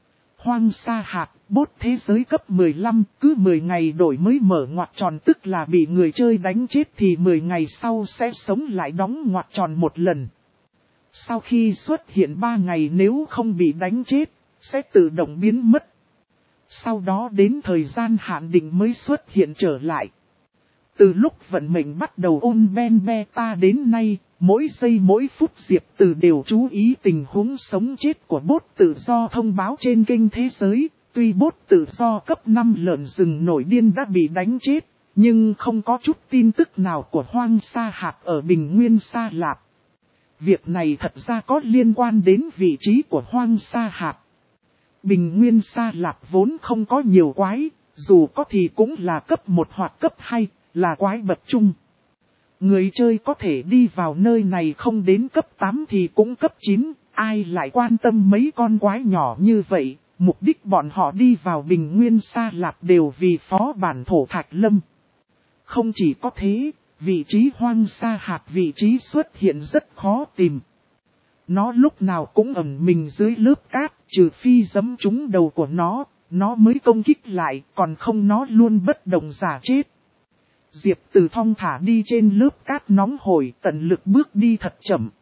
Hoang sa hạt, bốt thế giới cấp 15, cứ 10 ngày đổi mới mở ngoặc tròn, tức là bị người chơi đánh chết thì 10 ngày sau sẽ sống lại đóng ngoặc tròn một lần. Sau khi xuất hiện 3 ngày nếu không bị đánh chết, sẽ tự động biến mất. Sau đó đến thời gian hạn định mới xuất hiện trở lại. Từ lúc vận mệnh bắt đầu ôn ben beta đến nay, mỗi giây mỗi phút Diệp Tử đều chú ý tình huống sống chết của bốt tự do thông báo trên kênh thế giới. Tuy bốt tự do cấp 5 lợn rừng nổi điên đã bị đánh chết, nhưng không có chút tin tức nào của hoang sa hạt ở Bình Nguyên Sa Lạp. Việc này thật ra có liên quan đến vị trí của hoang sa hạt. Bình Nguyên Sa Lạp vốn không có nhiều quái, dù có thì cũng là cấp 1 hoặc cấp 2, là quái bậc trung. Người chơi có thể đi vào nơi này không đến cấp 8 thì cũng cấp 9, ai lại quan tâm mấy con quái nhỏ như vậy, mục đích bọn họ đi vào Bình Nguyên Sa Lạp đều vì phó bản thổ Thạch Lâm. Không chỉ có thế, vị trí hoang sa hạt vị trí xuất hiện rất khó tìm. Nó lúc nào cũng ẩn mình dưới lớp cát, trừ phi giẫm trúng đầu của nó, nó mới công kích lại, còn không nó luôn bất động giả chết. Diệp Từ thong thả đi trên lớp cát nóng hổi, tận lực bước đi thật chậm.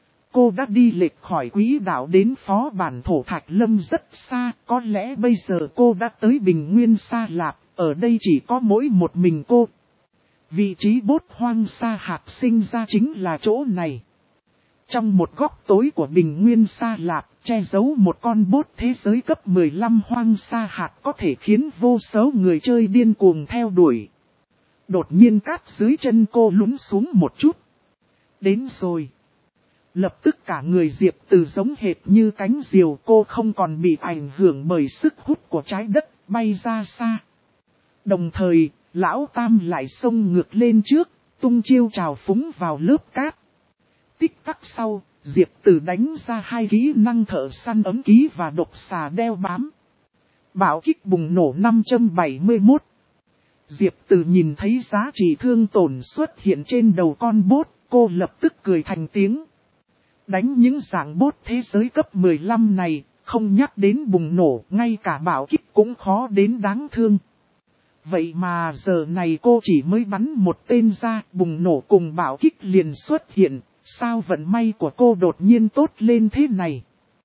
Cô đã đi lệch khỏi quỹ đạo đến phó bản thổ Thạch Lâm rất xa, có lẽ bây giờ cô đã tới Bình Nguyên Sa Lạp, ở đây chỉ có mỗi một mình cô. Vị trí bốt hoang sa hạt sinh ra chính là chỗ này. Trong một góc tối của Bình Nguyên Sa Lạp, che giấu một con bốt thế giới cấp 15 hoang sa hạt có thể khiến vô số người chơi điên cuồng theo đuổi. Đột nhiên cát dưới chân cô lún xuống một chút. Đến rồi. Lập tức cả người Diệp Từ giống hệt như cánh diều, cô không còn bị ảnh hưởng bởi sức hút của trái đất, bay ra xa. Đồng thời, Lão Tam lại xông ngược lên trước, tung chiêu trào phúng vào lớp cát. Tích tắc sau, Diệp Từ đánh ra 2 kỹ năng thợ săn ấm ký và độc xà đeo bám. Bạo kích bùng nổ 571. Diệp Từ nhìn thấy giá trị thương tổn xuất hiện trên đầu con bốt, cô lập tức cười thành tiếng. Đánh những dạng bốt thế giới cấp 15 này, không nhắc đến bùng nổ, ngay cả bạo kích cũng khó đến đáng thương. Vậy mà giờ này cô chỉ mới bắn một tên ra, bùng nổ cùng bạo kích liền xuất hiện, sao vận may của cô đột nhiên tốt lên thế này?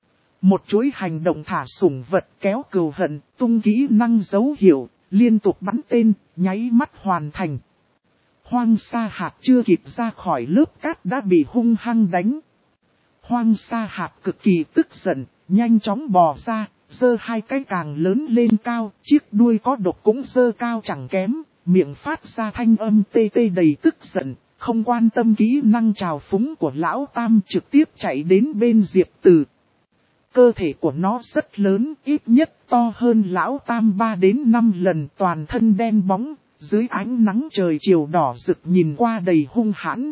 Một chuỗi hành động thả sủng vật kéo cừu hận, tung kỹ năng dấu hiệu, liên tục bắn tên, nháy mắt hoàn thành. Hoang sa hạt chưa kịp ra khỏi lớp cát đã bị hung hăng đánh. Hoang sa hạt cực kỳ tức giận, nhanh chóng bò ra, giơ 2 cái càng lớn lên cao, chiếc đuôi có độc cũng giơ cao chẳng kém, miệng phát ra thanh âm tê tê đầy tức giận, không quan tâm kỹ năng trào phúng của Lão Tam trực tiếp chạy đến bên Diệp Từ. Cơ thể của nó rất lớn, ít nhất to hơn Lão Tam 3 đến 5 lần, toàn thân đen bóng, dưới ánh nắng trời chiều đỏ rực nhìn qua đầy hung hãn.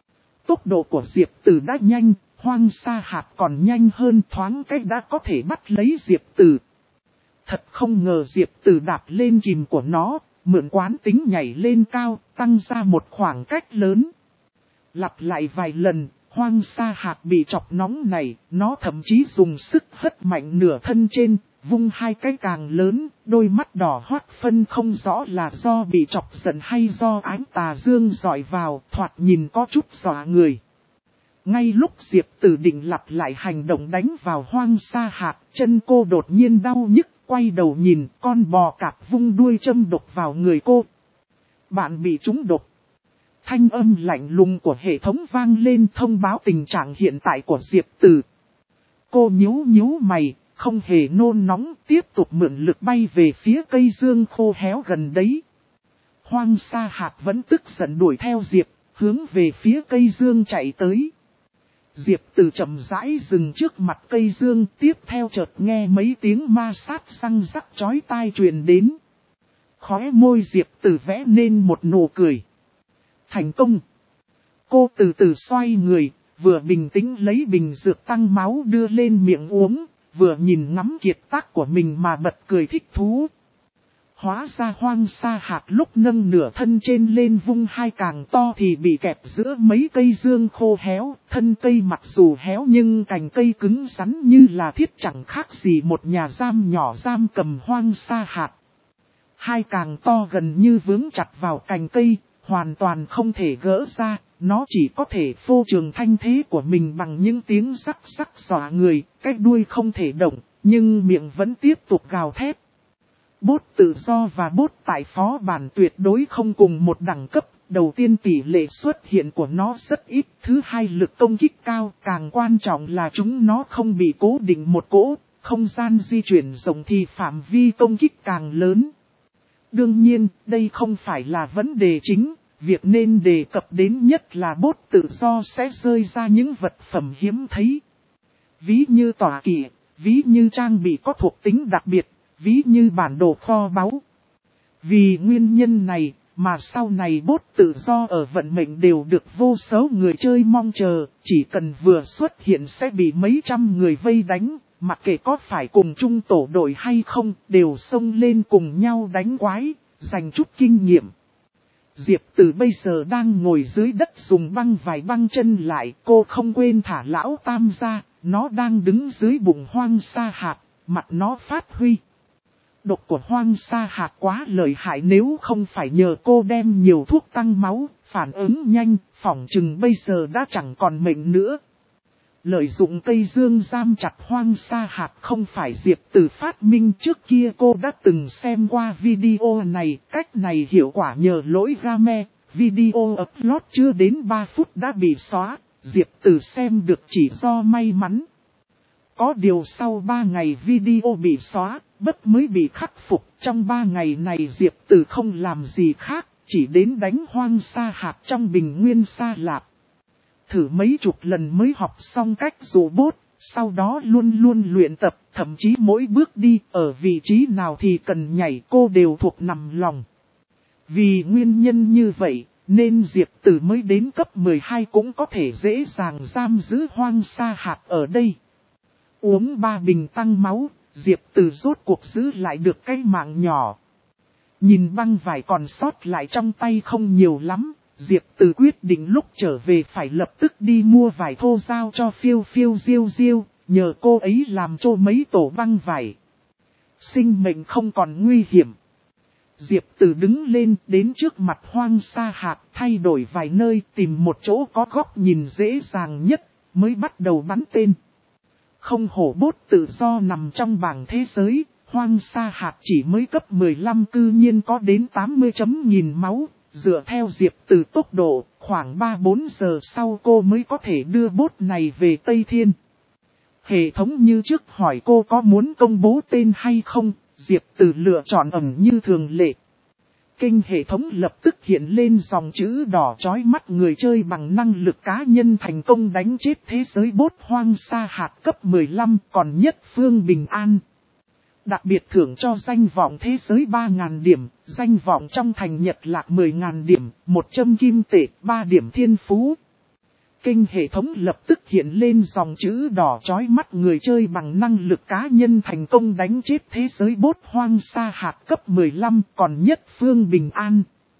Tốc độ của Diệp Từ đã nhanh. Hoang sa hạt còn nhanh hơn, thoáng cách đã có thể bắt lấy Diệp Từ. Thật không ngờ Diệp Từ đạp lên kìm của nó, mượn quán tính nhảy lên cao, tăng ra một khoảng cách lớn. Lặp lại vài lần, hoang sa hạt bị chọc nóng này, nó thậm chí dùng sức hất mạnh nửa thân trên, vung 2 cái càng lớn, đôi mắt đỏ hoắt phân không rõ là do bị chọc giận hay do ánh tà dương dọi vào, thoạt nhìn có chút dọa người. Ngay lúc Diệp Từ định lặp lại hành động đánh vào hoang sa hạt, chân cô đột nhiên đau nhức, quay đầu nhìn con bò cạp vung đuôi châm độc vào người cô. Bạn bị trúng độc. Thanh âm lạnh lùng của hệ thống vang lên thông báo tình trạng hiện tại của Diệp Từ. Cô nhíu mày, không hề nôn nóng, tiếp tục mượn lực bay về phía cây dương khô héo gần đấy. Hoang sa hạt vẫn tức giận đuổi theo Diệp, hướng về phía cây dương chạy tới. Diệp Từ chậm rãi dừng trước mặt cây dương, tiếp theo chợt nghe mấy tiếng ma sát răng rắc chói tai truyền đến. Khóe môi Diệp Từ vẽ nên một nụ cười. Thành công! Cô từ từ xoay người, vừa bình tĩnh lấy bình dược tăng máu đưa lên miệng uống, vừa nhìn ngắm kiệt tác của mình mà bật cười thích thú. Hóa ra hoang sa hạt lúc nâng nửa thân trên lên vung 2 càng to thì bị kẹp giữa mấy cây dương khô héo, thân cây mặc dù héo nhưng cành cây cứng rắn như là thiết chẳng khác gì một nhà giam nhỏ giam cầm hoang sa hạt. 2 càng to gần như vướng chặt vào cành cây, hoàn toàn không thể gỡ ra, nó chỉ có thể phô trường thanh thế của mình bằng những tiếng rắc rắc dọa người, cái đuôi không thể động, nhưng miệng vẫn tiếp tục gào thét. Bốt tự do và bốt tại phó bản tuyệt đối không cùng một đẳng cấp, đầu tiên tỷ lệ xuất hiện của nó rất ít, thứ hai lực công kích cao, càng quan trọng là chúng nó không bị cố định một cỗ, không gian di chuyển rộng thì phạm vi công kích càng lớn. Đương nhiên, đây không phải là vấn đề chính, việc nên đề cập đến nhất là bốt tự do sẽ rơi ra những vật phẩm hiếm thấy. Ví như tọa kỵ, ví như trang bị có thuộc tính đặc biệt. Ví như bản đồ kho báu. Vì nguyên nhân này mà sau này bốt tự do ở vận mệnh đều được vô số người chơi mong chờ, chỉ cần vừa xuất hiện sẽ bị mấy trăm người vây đánh, mặc kệ có phải cùng chung tổ đội hay không, đều xông lên cùng nhau đánh quái, dành chút kinh nghiệm. Diệp Từ bây giờ đang ngồi dưới đất dùng băng vải băng chân lại, cô không quên thả Lão Tam ra, nó đang đứng dưới bụng hoang sa hạt, mặt nó phát huy. Độc của hoang sa hạt quá lợi hại, nếu không phải nhờ cô đem nhiều thuốc tăng máu, phản ứng nhanh, phỏng chừng bây giờ đã chẳng còn mệnh nữa. Lợi dụng cây dương giam chặt hoang sa hạt không phải Diệp Tử phát minh, trước kia cô đã từng xem qua video này, cách này hiệu quả nhờ lỗi game, video upload chưa đến 3 phút đã bị xóa, Diệp Tử xem được chỉ do may mắn. Có điều sau 3 ngày video bị xóa, bất mới bị khắc phục, trong 3 ngày này Diệp Tử không làm gì khác, chỉ đến đánh hoang sa hạt trong bình nguyên sa lạp. Thử mấy chục lần mới học xong cách dụ bốt, sau đó luôn luôn luyện tập, thậm chí mỗi bước đi ở vị trí nào thì cần nhảy cô đều thuộc nằm lòng. Vì nguyên nhân như vậy, nên Diệp Tử mới đến cấp 12 cũng có thể dễ dàng giam giữ hoang sa hạt ở đây. Uống 3 bình tăng máu, Diệp Tử rốt cuộc giữ lại được cái mạng nhỏ. Nhìn băng vải còn sót lại trong tay không nhiều lắm, Diệp Tử quyết định lúc trở về phải lập tức đi mua vải thô giao cho Phiêu Phiêu Diêu Diêu, nhờ cô ấy làm cho mấy tổ băng vải. Sinh mệnh không còn nguy hiểm. Diệp Tử đứng lên đến trước mặt hoang sa hạt, thay đổi vài nơi, tìm một chỗ có góc nhìn dễ dàng nhất, mới bắt đầu bắn tên. Không hổ bốt tự do nằm trong bảng thế giới, hoang sa hạt chỉ mới cấp 15 cư nhiên có đến 80 chấm nghìn máu, dựa theo Diệp Tử tốc độ, khoảng 3-4 giờ sau cô mới có thể đưa bốt này về Tây Thiên. Hệ thống như trước hỏi cô có muốn công bố tên hay không, Diệp Tử lựa chọn ẩn như thường lệ. Kênh hệ thống lập tức hiện lên dòng chữ đỏ chói mắt, người chơi bằng năng lực cá nhân thành công đánh chết thế giới bốt hoang sa hạt cấp 15, còn nhất phương bình an. Đặc biệt thưởng cho danh vọng thế giới 3.000 điểm, danh vọng trong thành Nhật Lạc 10.000 điểm, 100 kim tệ, 3 điểm thiên phú. Kênh hệ thống lập tức hiện lên dòng chữ đỏ chói mắt, người chơi bằng năng lực cá nhân thành công đánh chết thế giới bốt hoang sa hạt cấp 15, còn nhất phương bình an.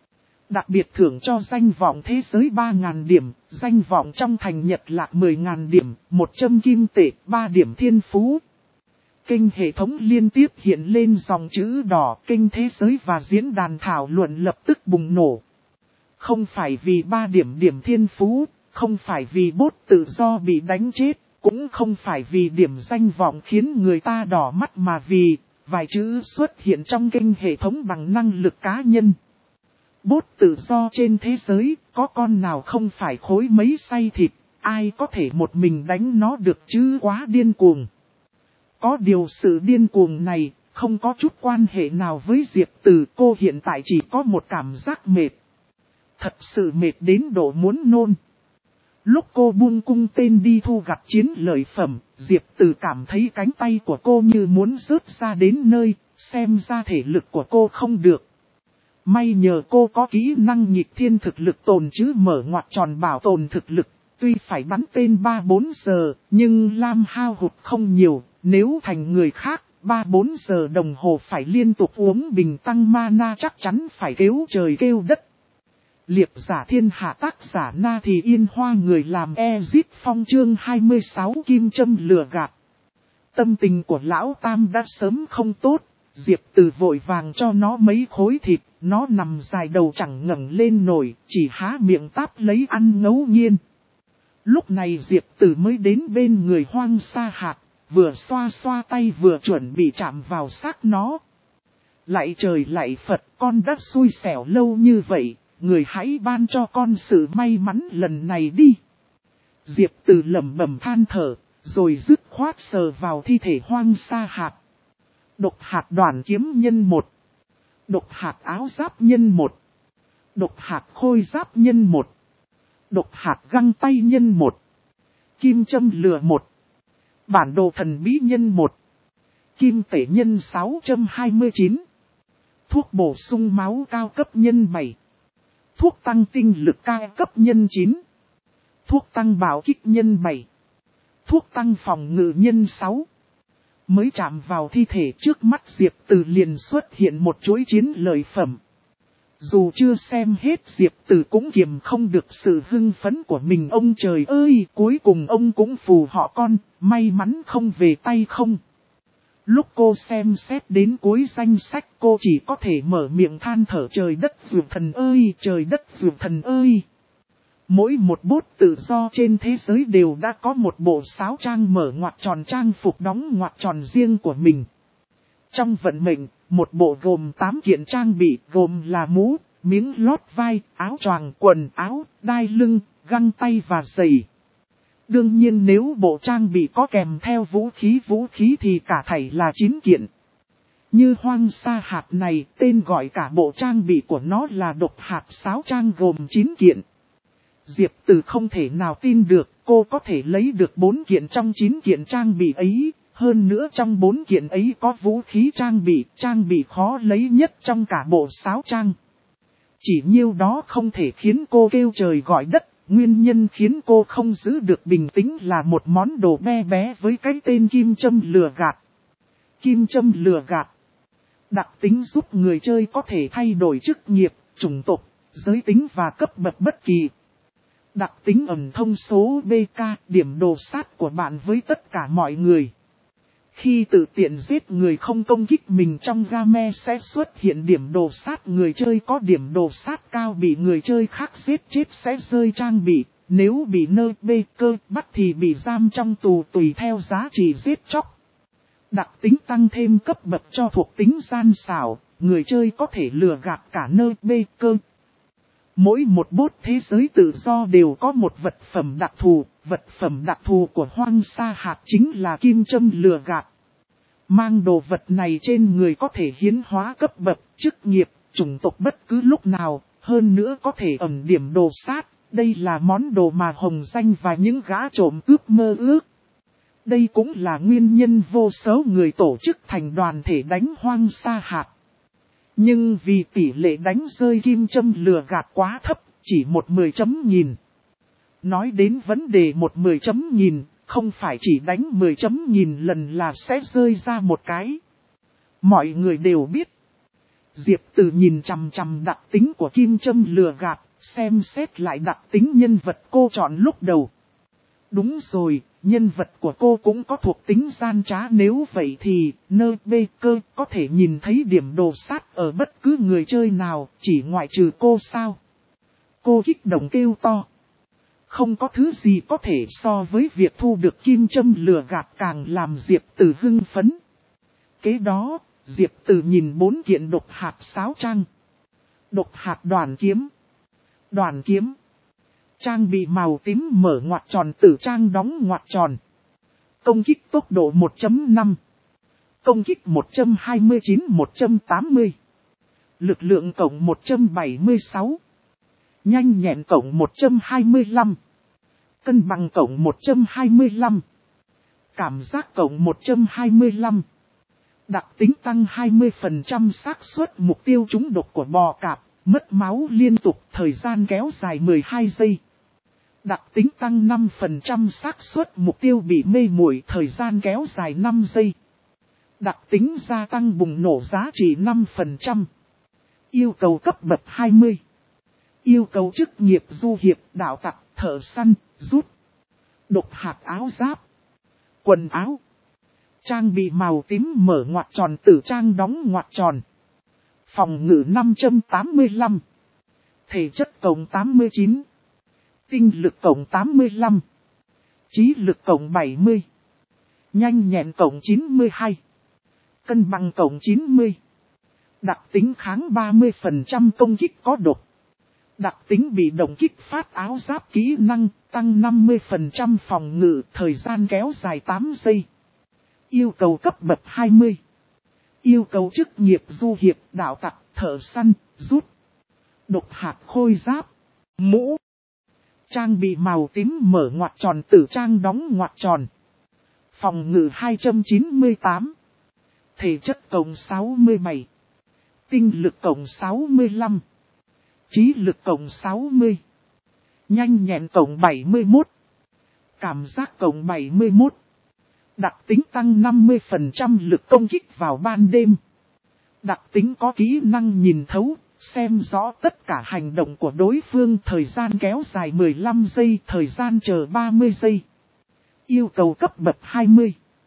Đặc biệt thưởng cho danh vọng thế giới 3.000 điểm, danh vọng trong thành Nhật Lạc 10.000 điểm, 100 kim tệ, 3 điểm thiên phú. Kênh hệ thống liên tiếp hiện lên dòng chữ đỏ, kênh thế giới và diễn đàn thảo luận lập tức bùng nổ. Không phải vì 3 điểm thiên phú, không phải vì bốt tự do bị đánh chết, cũng không phải vì điểm danh vọng khiến người ta đỏ mắt, mà vì vài chữ xuất hiện trong kênh hệ thống bằng năng lực cá nhân. Bốt tự do trên thế giới, có con nào không phải khối mấy xay thịt, ai có thể một mình đánh nó được chứ, quá điên cuồng. Có điều sự điên cuồng này, không có chút quan hệ nào với Diệp Tử, cô hiện tại chỉ có một cảm giác mệt. Thật sự mệt đến độ muốn nôn. Lúc cô buông cung tên đi thu gặt chiến lợi phẩm, Diệp Tử cảm thấy cánh tay của cô như muốn rớt ra đến nơi, xem ra thể lực của cô không được. May nhờ cô có kỹ năng nghịch thiên thực lực tồn chứ mở ngoặc tròn bảo tồn thực lực, tuy phải bắn tên 3-4 giờ, nhưng lam hao hụt không nhiều, nếu thành người khác, 3-4 giờ đồng hồ phải liên tục uống bình tăng mana chắc chắn phải kêu trời kêu đất. Liệp giả thiên hạ, tác giả Na Thì Yên Hoa, người làm Ezit Phong, chương 26 kim châm lừa gạt. Tâm tình của lão Tam đã sớm không tốt, Diệp Tử vội vàng cho nó mấy khối thịt, nó nằm dài đầu chẳng ngẩng lên nổi, chỉ há miệng táp lấy ăn ngấu nghiến. Lúc này Diệp Tử mới đến bên người hoang sa hạt, vừa xoa xoa tay vừa chuẩn bị chạm vào xác nó. Lạy trời lạy Phật, con đã xui xẻo lâu như vậy. Người hãy ban cho con sự may mắn lần này đi. Diệp Tử lẩm bẩm than thở, rồi dứt khoát sờ vào thi thể hoang sa hạt. Độc hạt đoàn kiếm nhân 1. Độc hạt áo giáp nhân 1. Độc hạt khôi giáp nhân 1. Độc hạt găng tay nhân 1. Kim châm lửa 1. Bản đồ thần bí nhân 1. Kim tể nhân 629. Thuốc bổ sung máu cao cấp nhân 7. Thuốc tăng tinh lực cao cấp nhân 9. Thuốc tăng bảo kích nhân 7. Thuốc tăng phòng ngự nhân 6. Mới chạm vào thi thể, trước mắt Diệp Tử liền xuất hiện một chuỗi chiến lợi phẩm. Dù chưa xem hết, Diệp Tử cũng kiềm không được sự hưng phấn của mình. Ông trời ơi, cuối cùng ông cũng phù họ con, may mắn không về tay không. Lúc cô xem xét đến cuối danh sách cô chỉ có thể mở miệng than thở trời đất dược thần ơi, trời đất dược thần ơi. Mỗi một bốt tự do trên thế giới đều đã có một bộ sáo trang mở ngoặc tròn trang phục đóng ngoặc tròn riêng của mình. Trong vận mệnh, một bộ gồm 8 kiện trang bị gồm là mũ, miếng lót vai, áo choàng, quần áo, đai lưng, găng tay và giày. Đương nhiên nếu bộ trang bị có kèm theo vũ khí thì cả thảy là 9 kiện. Như hoang sa hạt này, tên gọi cả bộ trang bị của nó là độc hạt sáo trang gồm 9 kiện. Diệp Từ không thể nào tin được cô có thể lấy được 4 kiện trong 9 kiện trang bị ấy. Hơn nữa trong 4 kiện ấy có vũ khí trang bị khó lấy nhất trong cả bộ sáo trang. Chỉ nhiêu đó không thể khiến cô kêu trời gọi đất. Nguyên nhân khiến cô không giữ được bình tĩnh là một món đồ bé bé với cái tên kim châm lừa gạt. Kim châm lừa gạt. Đặc tính giúp người chơi có thể thay đổi chức nghiệp, chủng tộc, giới tính và cấp bậc bất kỳ. Đặc tính ẩn thông số BK, điểm đồ sát của bạn với tất cả mọi người. Khi tự tiện giết người không công kích mình trong game sẽ xuất hiện điểm đồ sát, người chơi có điểm đồ sát cao bị người chơi khác giết chết sẽ rơi trang bị, nếu bị nơi bê cơ bắt thì bị giam trong tù tùy theo giá trị giết chóc. Đặc tính tăng thêm cấp bậc cho thuộc tính gian xảo, người chơi có thể lừa gạt cả nơi bê cơ. Mỗi một bốt thế giới tự do đều có một vật phẩm đặc thù của hoang sa hạt chính là kim châm lừa gạt. Mang đồ vật này trên người có thể hiến hóa cấp bậc, chức nghiệp, chủng tộc bất cứ lúc nào, hơn nữa có thể ẩn điểm đồ sát. Đây là món đồ mà Hồng Danh và những gã trộm cướp mơ ước. Đây cũng là nguyên nhân vô số người tổ chức thành đoàn thể đánh hoang sa hạt. Nhưng vì tỷ lệ đánh rơi kim châm lừa gạt quá thấp, chỉ 10 chấm nhìn. Nói đến vấn đề 10 chấm nhìn, không phải chỉ đánh 10 chấm nhìn lần là sẽ rơi ra một cái. Mọi người đều biết. Diệp Từ nhìn chằm chằm đặc tính của kim châm lừa gạt, xem xét lại đặc tính nhân vật cô chọn lúc đầu. Đúng rồi, nhân vật của cô cũng có thuộc tính gian trá, nếu vậy thì nơi bê cơ có thể nhìn thấy điểm đồ sát ở bất cứ người chơi nào, chỉ ngoại trừ cô sao. Cô kích động kêu to. Không có thứ gì có thể so với việc thu được kim châm lừa gạt càng làm Diệp Từ hưng phấn. Kế đó, Diệp Từ nhìn 4 kiện độc hạt sáo trang. Độc hạt đoàn kiếm. Trang bị màu tím mở ngoặc tròn, tử trang đóng ngoặc tròn. Công kích tốc độ 1.5. Công kích 129-180. Lực lượng cộng 176. Nhanh nhẹn cộng 125. Cân bằng cộng 125. Cảm giác cộng 125. Đặc tính tăng 20% xác suất mục tiêu trúng độc của bò cạp, mất máu liên tục, thời gian kéo dài 12 giây. Đặc tính tăng 5% xác suất mục tiêu bị mê muội, thời gian kéo dài 5 giây. Đặc tính gia tăng bùng nổ giá trị 5%. Yêu cầu cấp bậc 20. Yêu cầu chức nghiệp du hiệp, đạo tặc, thợ săn, rút. Độc hạt áo giáp. Quần áo. Trang bị màu tím mở ngoặc tròn, tử trang đóng ngoặc tròn. Phòng ngự 585. Thể chất cộng 89. Tinh lực cộng 85. Trí lực cộng 70. Nhanh nhẹn cộng 92. Cân bằng cộng 90. Đặc tính kháng 30% công kích có độc. Đặc tính bị động kích phát áo giáp kỹ năng, tăng 50% phòng ngự, thời gian kéo dài 8 giây. Yêu cầu cấp bậc 20. Yêu cầu chức nghiệp du hiệp, đạo tặc, thợ săn, rút. Độc hạt khôi giáp. Mũ. Trang bị màu tím mở ngoặc tròn, tử trang đóng ngoặc tròn. Phòng ngự 298. Thể chất cộng 67. Tinh lực cộng 65. Trí lực cộng 60. Nhanh nhẹn cộng 71. Cảm giác cộng 71. Đặc tính tăng 50% lực công kích vào ban đêm. Đặc tính có kỹ năng nhìn thấu, xem rõ tất cả hành động của đối phương, thời gian kéo dài 15 giây, thời gian chờ 30 giây. Yêu cầu cấp bậc 20.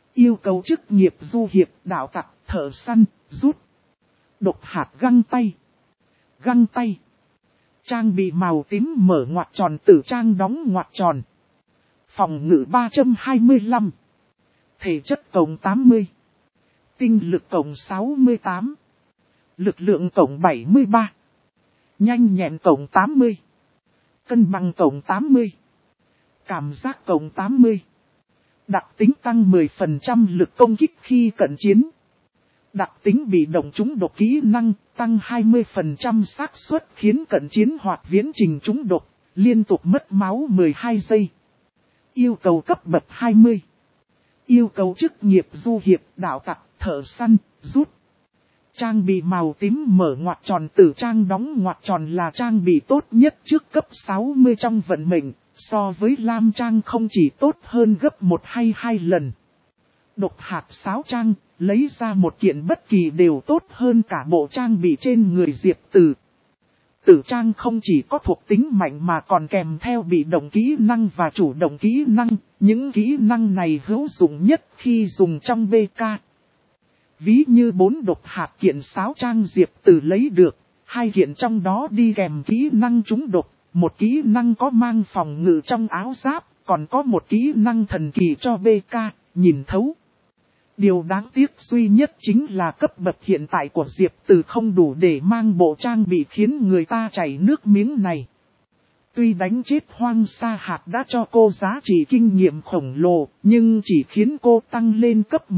Yêu cầu chức nghiệp du hiệp, đạo tặc, thợ săn, rút. Độc hạt găng tay. Găng tay. Trang bị màu tím mở ngoặc tròn, tử trang đóng ngoặc tròn. Phòng ngự 325. Thể chất cộng 80. Tinh lực cộng 68. Lực lượng cộng 73. Nhanh nhẹn cộng 80. Cân bằng cộng 80. Cảm giác cộng 80. Đặc tính tăng 10% lực công kích khi cận chiến. Đặc tính bị động trúng độc kỹ năng, tăng 20% xác suất khiến cận chiến hoặc viễn trình trúng độc, liên tục mất máu 12 giây. Yêu cầu cấp bậc 20. Yêu cầu chức nghiệp du hiệp, đạo tặc, thợ săn, rút. Trang bị màu tím mở ngoặc tròn, tử trang đóng ngoặc tròn là trang bị tốt nhất trước cấp 60 trong vận mệnh, so với lam trang không chỉ tốt hơn gấp 1 hay 2 lần. Độc hạt sáo trang, lấy ra một kiện bất kỳ đều tốt hơn cả bộ trang bị trên người Diệp Từ. Tử trang không chỉ có thuộc tính mạnh mà còn kèm theo bị động kỹ năng và chủ động kỹ năng, những kỹ năng này hữu dụng nhất khi dùng trong BK. Ví như 4 độc hạt kiện sáo trang Diệp Từ lấy được, 2 kiện trong đó đi kèm kỹ năng trúng độc, một kỹ năng có mang phòng ngự trong áo giáp, còn có một kỹ năng thần kỳ cho BK, nhìn thấu. Điều đáng tiếc duy nhất chính là cấp bậc hiện tại của Diệp Từ không đủ để mang bộ trang bị khiến người ta chảy nước miếng này. Tuy đánh chết Hoang Sa Hạt đã cho cô giá trị kinh nghiệm khổng lồ, nhưng chỉ khiến cô tăng lên cấp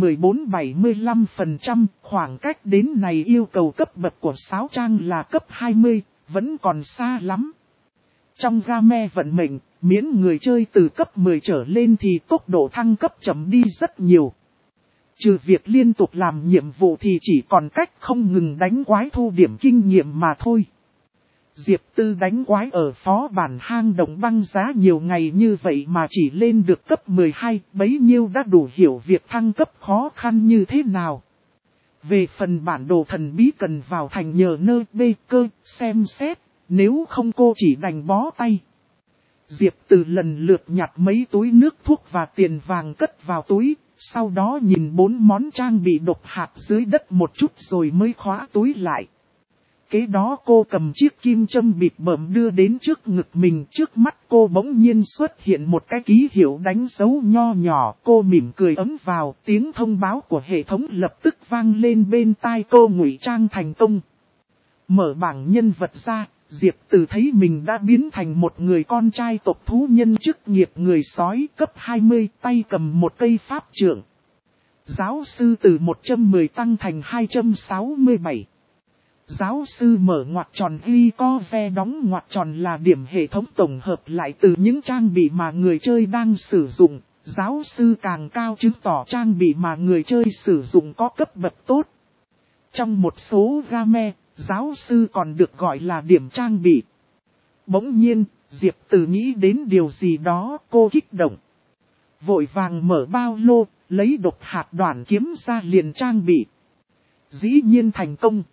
14-75%, khoảng cách đến này yêu cầu cấp bậc của sáo trang là cấp 20, vẫn còn xa lắm. Trong game vận mệnh, miễn người chơi từ cấp 10 trở lên thì tốc độ thăng cấp chậm đi rất nhiều. Trừ việc liên tục làm nhiệm vụ thì chỉ còn cách không ngừng đánh quái thu điểm kinh nghiệm mà thôi. Diệp Tư đánh quái ở phó bản hang động băng giá nhiều ngày như vậy mà chỉ lên được cấp 12, bấy nhiêu đã đủ hiểu việc thăng cấp khó khăn như thế nào. Về phần bản đồ thần bí cần vào thành nhờ nơi bê cơ, xem xét, nếu không cô chỉ đành bó tay. Diệp Từ lần lượt nhặt mấy túi nước thuốc và tiền vàng cất vào túi, sau đó nhìn 4 món trang bị độc hạt dưới đất một chút rồi mới khóa túi lại. Kế đó cô cầm chiếc kim châm bịp bợm đưa đến trước ngực mình, trước mắt cô bỗng nhiên xuất hiện một cái ký hiệu đánh dấu nho nhỏ, cô mỉm cười ấm vào, tiếng thông báo của hệ thống lập tức vang lên bên tai cô, ngụy trang thành công. Mở bảng nhân vật ra, Diệp Từ thấy mình đã biến thành một người con trai tộc thú nhân chức nghiệp người sói cấp 20, tay cầm một cây pháp trượng. Giáo sư từ 110 tăng thành 267. Giáo sư mở ngoặc tròn ghi co ve đóng ngoặc tròn là điểm hệ thống tổng hợp lại từ những trang bị mà người chơi đang sử dụng. Giáo sư càng cao chứng tỏ trang bị mà người chơi sử dụng có cấp bậc tốt. Trong một số game, giáo sư còn được gọi là điểm trang bị. Bỗng nhiên, Diệp Từ nghĩ đến điều gì đó, cô kích động. Vội vàng mở bao lô, lấy độc hạt đoản kiếm ra liền trang bị. Dĩ nhiên thành công.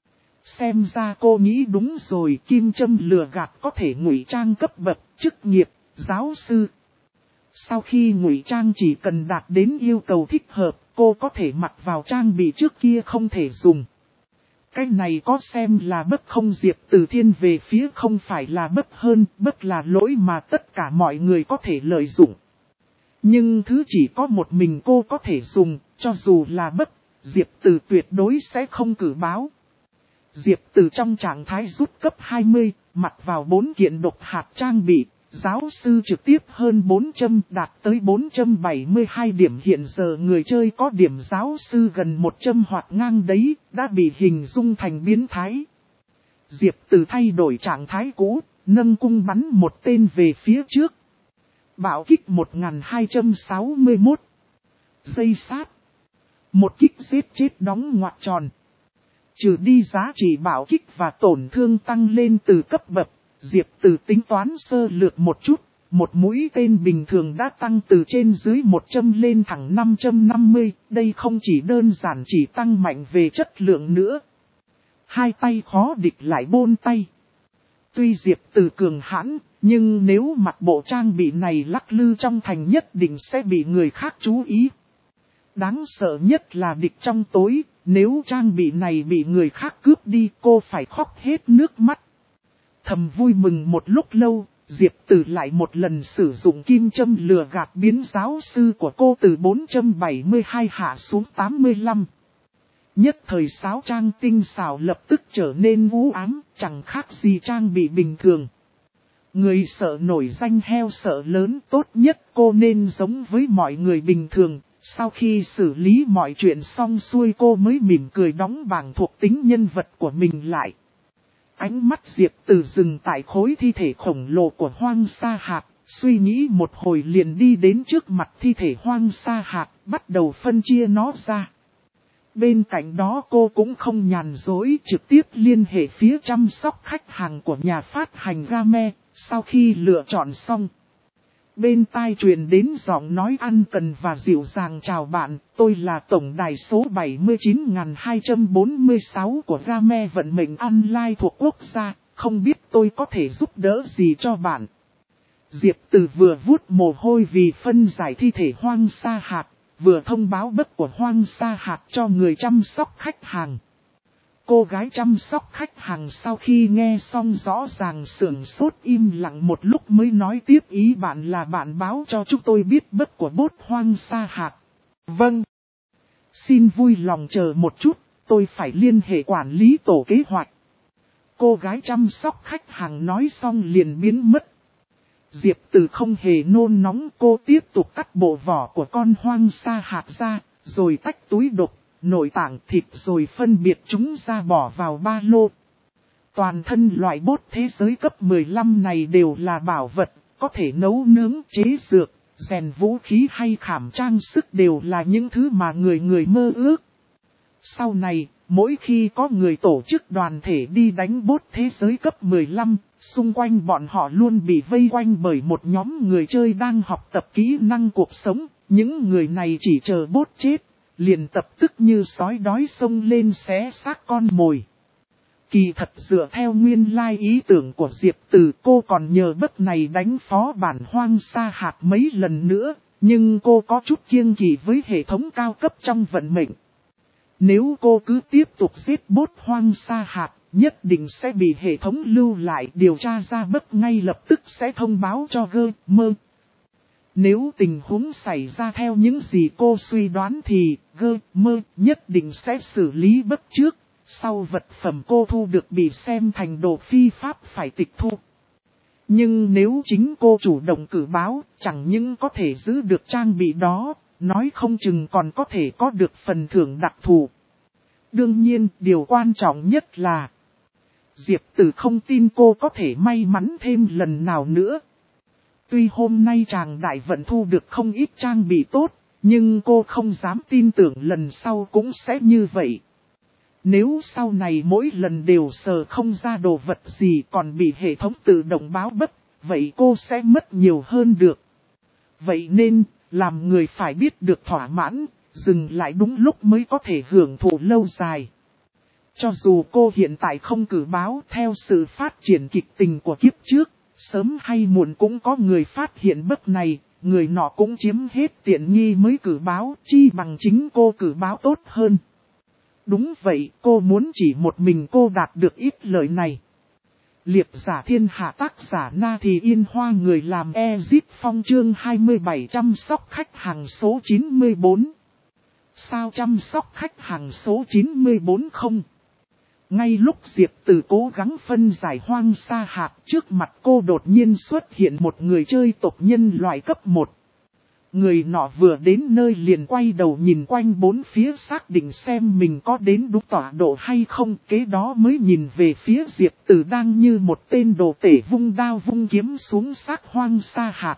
Xem ra cô nghĩ đúng rồi, kim châm lừa gạt có thể ngụy trang cấp bậc, chức nghiệp, giáo sư. Sau khi ngụy trang chỉ cần đạt đến yêu cầu thích hợp, cô có thể mặc vào trang bị trước kia không thể dùng. Cái này có xem là bấp không? Diệp Từ thiên về phía không phải là bấp hơn, bấp là lỗi mà tất cả mọi người có thể lợi dụng. Nhưng thứ chỉ có một mình cô có thể dùng, cho dù là bấp, Diệp Từ tuyệt đối sẽ không cử báo. Diệp Từ trong trạng thái rút cấp 20, mặc vào 4 kiện độc hạt trang bị, giáo sư trực tiếp hơn 400 đạt tới 472 điểm. Hiện giờ người chơi có điểm giáo sư gần 100 hoặc ngang đấy, đã bị hình dung thành biến thái. Diệp Từ thay đổi trạng thái cũ, nâng cung bắn một tên về phía trước. Bạo kích 1261. Giây sát. Một kích giết chết đóng ngoặc tròn. Trừ đi giá trị bạo kích và tổn thương tăng lên từ cấp bậc, Diệp Từ tính toán sơ lược một chút, một mũi tên bình thường đã tăng từ trên dưới 100 lên thẳng 550, đây không chỉ đơn giản chỉ tăng mạnh về chất lượng nữa. Hai tay khó địch lại bôn tay. Tuy Diệp Từ cường hãn, nhưng nếu mặc bộ trang bị này lắc lư trong thành nhất định sẽ bị người khác chú ý. Đáng sợ nhất là địch trong tối, nếu trang bị này bị người khác cướp đi cô phải khóc hết nước mắt. Thầm vui mừng một lúc lâu, Diệp Tử lại một lần sử dụng kim châm lừa gạt biến giáo sư của cô từ 472 hạ xuống 85. Nhất thời sáo trang tinh xảo lập tức trở nên u ám, chẳng khác gì trang bị bình thường. Người sợ nổi danh heo sợ lớn, tốt nhất cô nên giống với mọi người bình thường. Sau khi xử lý mọi chuyện xong xuôi cô mới mỉm cười đóng bảng thuộc tính nhân vật của mình lại. Ánh mắt Diệp Tử dừng tại khối thi thể khổng lồ của Hoang Sa Hạc, suy nghĩ một hồi liền đi đến trước mặt thi thể Hoang Sa Hạc, bắt đầu phân chia nó ra. Bên cạnh đó cô cũng không nhàn dối, trực tiếp liên hệ phía chăm sóc khách hàng của nhà phát hành game. Sau khi lựa chọn xong, bên tai truyền đến giọng nói ân cần và dịu dàng: chào bạn, tôi là tổng đài số 79246 của game vận mệnh online thuộc quốc gia, không biết tôi có thể giúp đỡ gì cho bạn. Diệp Tử vừa vuốt mồ hôi vì phân giải thi thể Hoang Sa Hạc, vừa thông báo bất của Hoang Sa Hạc cho người chăm sóc khách hàng. Cô gái chăm sóc khách hàng sau khi nghe xong rõ ràng sửng sốt im lặng một lúc mới nói tiếp: ý bạn là bạn báo cho chúng tôi biết bất của bốt Hoang Sa Hạc. Vâng. Xin vui lòng chờ một chút, tôi phải liên hệ quản lý tổ kế hoạch. Cô gái chăm sóc khách hàng nói xong liền biến mất. Diệp Tử không hề nôn nóng, cô tiếp tục cắt bộ vỏ của con Hoang Sa Hạc ra, rồi tách túi độc, nội tạng thịt rồi phân biệt chúng ra bỏ vào ba lô. Toàn thân loại bốt thế giới cấp 15 này đều là bảo vật, có thể nấu nướng, chế dược, rèn vũ khí hay khảm trang sức đều là những thứ mà người người mơ ước. Sau này, mỗi khi có người tổ chức đoàn thể đi đánh bốt thế giới cấp 15, xung quanh bọn họ luôn bị vây quanh bởi một nhóm người chơi đang học tập kỹ năng cuộc sống. Những người này chỉ chờ bốt chết, liền tập tức như sói đói xông lên xé xác con mồi. Kỳ thật dựa theo nguyên lai ý tưởng của Diệp Tử, cô còn nhờ bất này đánh phó bản Hoang Sa Hạc mấy lần nữa, nhưng cô có chút kiêng kỵ với hệ thống cao cấp trong vận mệnh. Nếu cô cứ tiếp tục giết bốt Hoang Sa Hạc, nhất định sẽ bị hệ thống lưu lại điều tra ra bất ngay lập tức sẽ thông báo cho GM. Nếu tình huống xảy ra theo những gì cô suy đoán thì GM nhất định sẽ xử lý bất trước, sau vật phẩm cô thu được bị xem thành đồ phi pháp phải tịch thu. Nhưng nếu chính cô chủ động cử báo, chẳng những có thể giữ được trang bị đó, nói không chừng còn có thể có được phần thưởng đặc thù. Đương nhiên, điều quan trọng nhất là Diệp Tử không tin cô có thể may mắn thêm lần nào nữa. Tuy hôm nay chàng đại vận thu được không ít trang bị tốt, nhưng cô không dám tin tưởng lần sau cũng sẽ như vậy. Nếu sau này mỗi lần đều sờ không ra đồ vật gì còn bị hệ thống tự động báo bất, vậy cô sẽ mất nhiều hơn được. Vậy nên, làm người phải biết được thỏa mãn, dừng lại đúng lúc mới có thể hưởng thụ lâu dài. Cho dù cô hiện tại không cử báo, theo sự phát triển kịch tình của kiếp trước, sớm hay muộn cũng có người phát hiện bất này, người nọ cũng chiếm hết tiện nghi mới cử báo, chi bằng chính cô cử báo tốt hơn. Đúng vậy, cô muốn chỉ một mình cô đạt được ít lợi này. Liệp giả thiên hạ tác giả Na Thì Yên Hoa, người làm Ezit Phong, chương 27 chăm sóc khách hàng số 94. Sao chăm sóc khách hàng số 94 không? Ngay lúc Diệp Tử cố gắng phân giải Hoang Sa Hạc, trước mặt cô đột nhiên xuất hiện một người chơi tộc nhân loại cấp 1. Người nọ vừa đến nơi liền quay đầu nhìn quanh bốn phía xác định xem mình có đến đúng tọa độ hay không, kế đó mới nhìn về phía Diệp Tử đang như một tên đồ tể vung đao vung kiếm xuống xác Hoang Sa Hạc.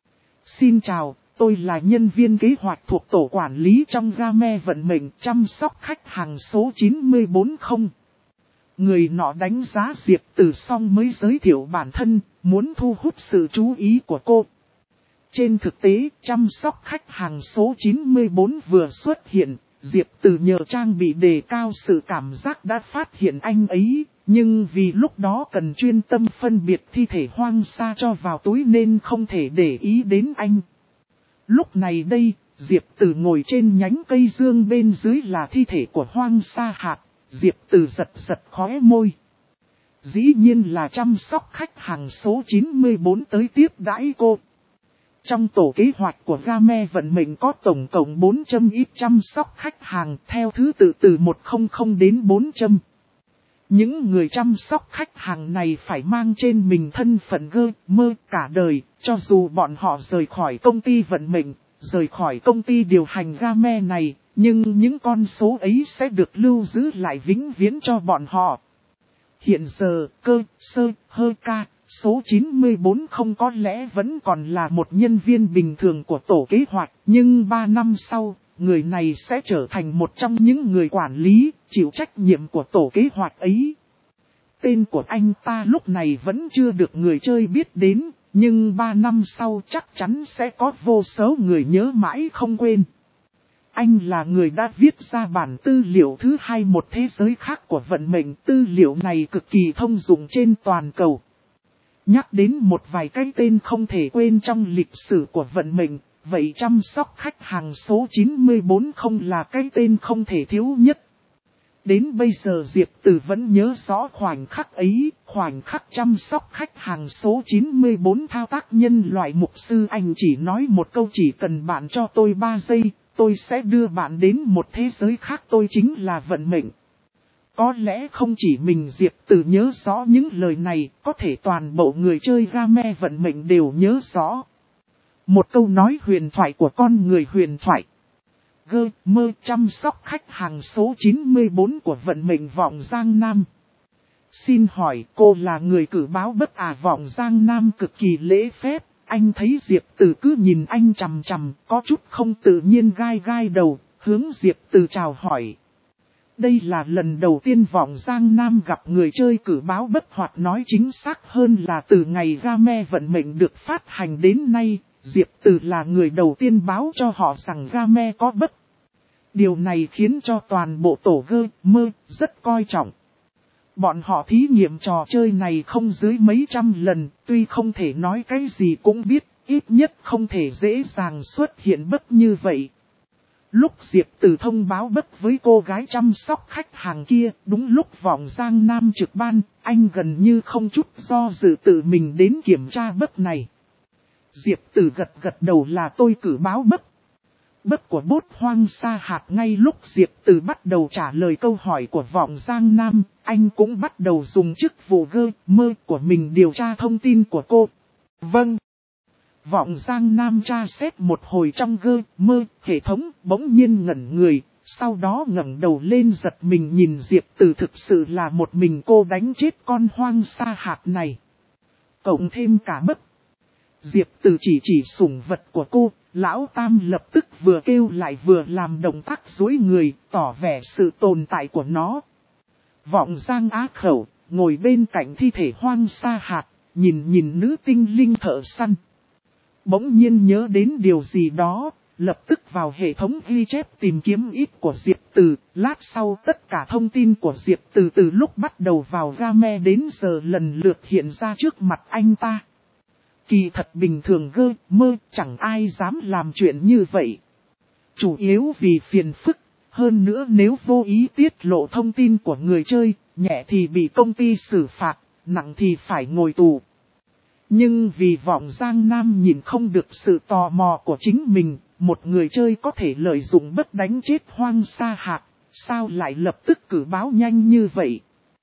Xin chào, tôi là nhân viên kế hoạch thuộc tổ quản lý trong game vận mệnh chăm sóc khách hàng số 94 không? Người nọ đánh giá Diệp Tử xong mới giới thiệu bản thân, muốn thu hút sự chú ý của cô. Trên thực tế, chăm sóc khách hàng số 94 vừa xuất hiện, Diệp Tử nhờ trang bị đề cao sự cảm giác đã phát hiện anh ấy, nhưng vì lúc đó cần chuyên tâm phân biệt thi thể Hoang Sa cho vào túi nên không thể để ý đến anh. Lúc này đây, Diệp Từ ngồi trên nhánh cây dương, bên dưới là thi thể của Hoang Sa Hạt. Diệp Từ giật giật khóe môi. Dĩ nhiên là chăm sóc khách hàng số 94 tới tiếp đãi cô. Trong tổ kế hoạch của Game vận mệnh có tổng cộng 400 ít chăm sóc khách hàng theo thứ tự từ 100 đến 400. Những người chăm sóc khách hàng này phải mang trên mình thân phận mơ cả đời, cho dù bọn họ rời khỏi công ty vận mệnh, rời khỏi công ty điều hành Game này, nhưng những con số ấy sẽ được lưu giữ lại vĩnh viễn cho bọn họ. Hiện giờ, số 94 không có lẽ vẫn còn là một nhân viên bình thường của tổ kế hoạch, nhưng 3 năm sau, người này sẽ trở thành một trong những người quản lý, chịu trách nhiệm của tổ kế hoạch ấy. Tên của anh ta lúc này vẫn chưa được người chơi biết đến, nhưng 3 năm sau chắc chắn sẽ có vô số người nhớ mãi không quên. Anh là người đã viết ra bản tư liệu thứ 2 một thế giới khác của vận mệnh. Tư liệu này cực kỳ thông dụng trên toàn cầu. Nhắc đến một vài cái tên không thể quên trong lịch sử của vận mệnh, vậy chăm sóc khách hàng số 94 không là cái tên không thể thiếu nhất. Đến bây giờ Diệp Từ vẫn nhớ rõ khoảnh khắc ấy, khoảnh khắc chăm sóc khách hàng số 94 thao tác nhân loại mục sư. Anh chỉ nói một câu: chỉ cần bạn cho tôi 3 giây, tôi sẽ đưa bạn đến một thế giới khác, tôi chính là vận mệnh. Có lẽ không chỉ mình Diệp Từ nhớ rõ những lời này, có thể toàn bộ người chơi Game vận mệnh đều nhớ rõ. Một câu nói huyền thoại của con người huyền thoại. Mơ chăm sóc khách hàng số 94 của vận mệnh Vọng Giang Nam. Xin hỏi cô là người cử báo bất à? Vọng Giang Nam cực kỳ lễ phép. Anh thấy Diệp Từ cứ nhìn anh chằm chằm, có chút không tự nhiên gai gai đầu, hướng Diệp Từ chào hỏi. Đây là lần đầu tiên Vọng Giang Nam gặp người chơi cử báo bất, hoặc nói chính xác hơn là từ ngày Game vận mệnh được phát hành đến nay, Diệp Từ là người đầu tiên báo cho họ rằng Game có bất. Điều này khiến cho toàn bộ tổ mơ rất coi trọng. Bọn họ thí nghiệm trò chơi này không dưới mấy trăm lần, tuy không thể nói cái gì cũng biết, ít nhất không thể dễ dàng xuất hiện bất như vậy. Lúc Diệp Từ thông báo bất với cô gái chăm sóc khách hàng kia, đúng lúc Vọng Giang Nam trực ban, anh gần như không chút do dự tự mình đến kiểm tra bất này. Diệp Từ gật gật đầu: là tôi cử báo bất. Bất của bốt Hoang Sa Hạt. Ngay lúc Diệp Từ bắt đầu trả lời câu hỏi của Vọng Giang Nam, anh cũng bắt đầu dùng chức vụ mơ của mình điều tra thông tin của cô. Vâng. Vọng Giang Nam tra xét một hồi trong mơ hệ thống, bỗng nhiên ngẩn người, sau đó ngẩng đầu lên giật mình nhìn Diệp Từ. Thực sự là một mình cô đánh chết con Hoang Sa Hạt này. Cộng thêm cả bất. Diệp Từ chỉ sủng vật của cô. Lão Tam lập tức vừa kêu lại vừa làm động tác duỗi người, tỏ vẻ sự tồn tại của nó. Vọng Giang á khẩu, ngồi bên cạnh thi thể Hoang Sa Hạt, nhìn nữ tinh linh thợ săn. Bỗng nhiên nhớ đến điều gì đó, lập tức vào hệ thống ghi chép tìm kiếm ít của Diệp Từ. Lát sau tất cả thông tin của Diệp Từ từ lúc bắt đầu vào Game đến giờ lần lượt hiện ra trước mặt anh ta. Kỳ thật bình thường mơ chẳng ai dám làm chuyện như vậy. Chủ yếu vì phiền phức, hơn nữa nếu vô ý tiết lộ thông tin của người chơi, nhẹ thì bị công ty xử phạt, nặng thì phải ngồi tù. Nhưng vì Vọng Giang Nam nhìn không được sự tò mò của chính mình, một người chơi có thể lợi dụng bất đánh chết Hoang Sa Hạt, sao lại lập tức cử báo nhanh như vậy?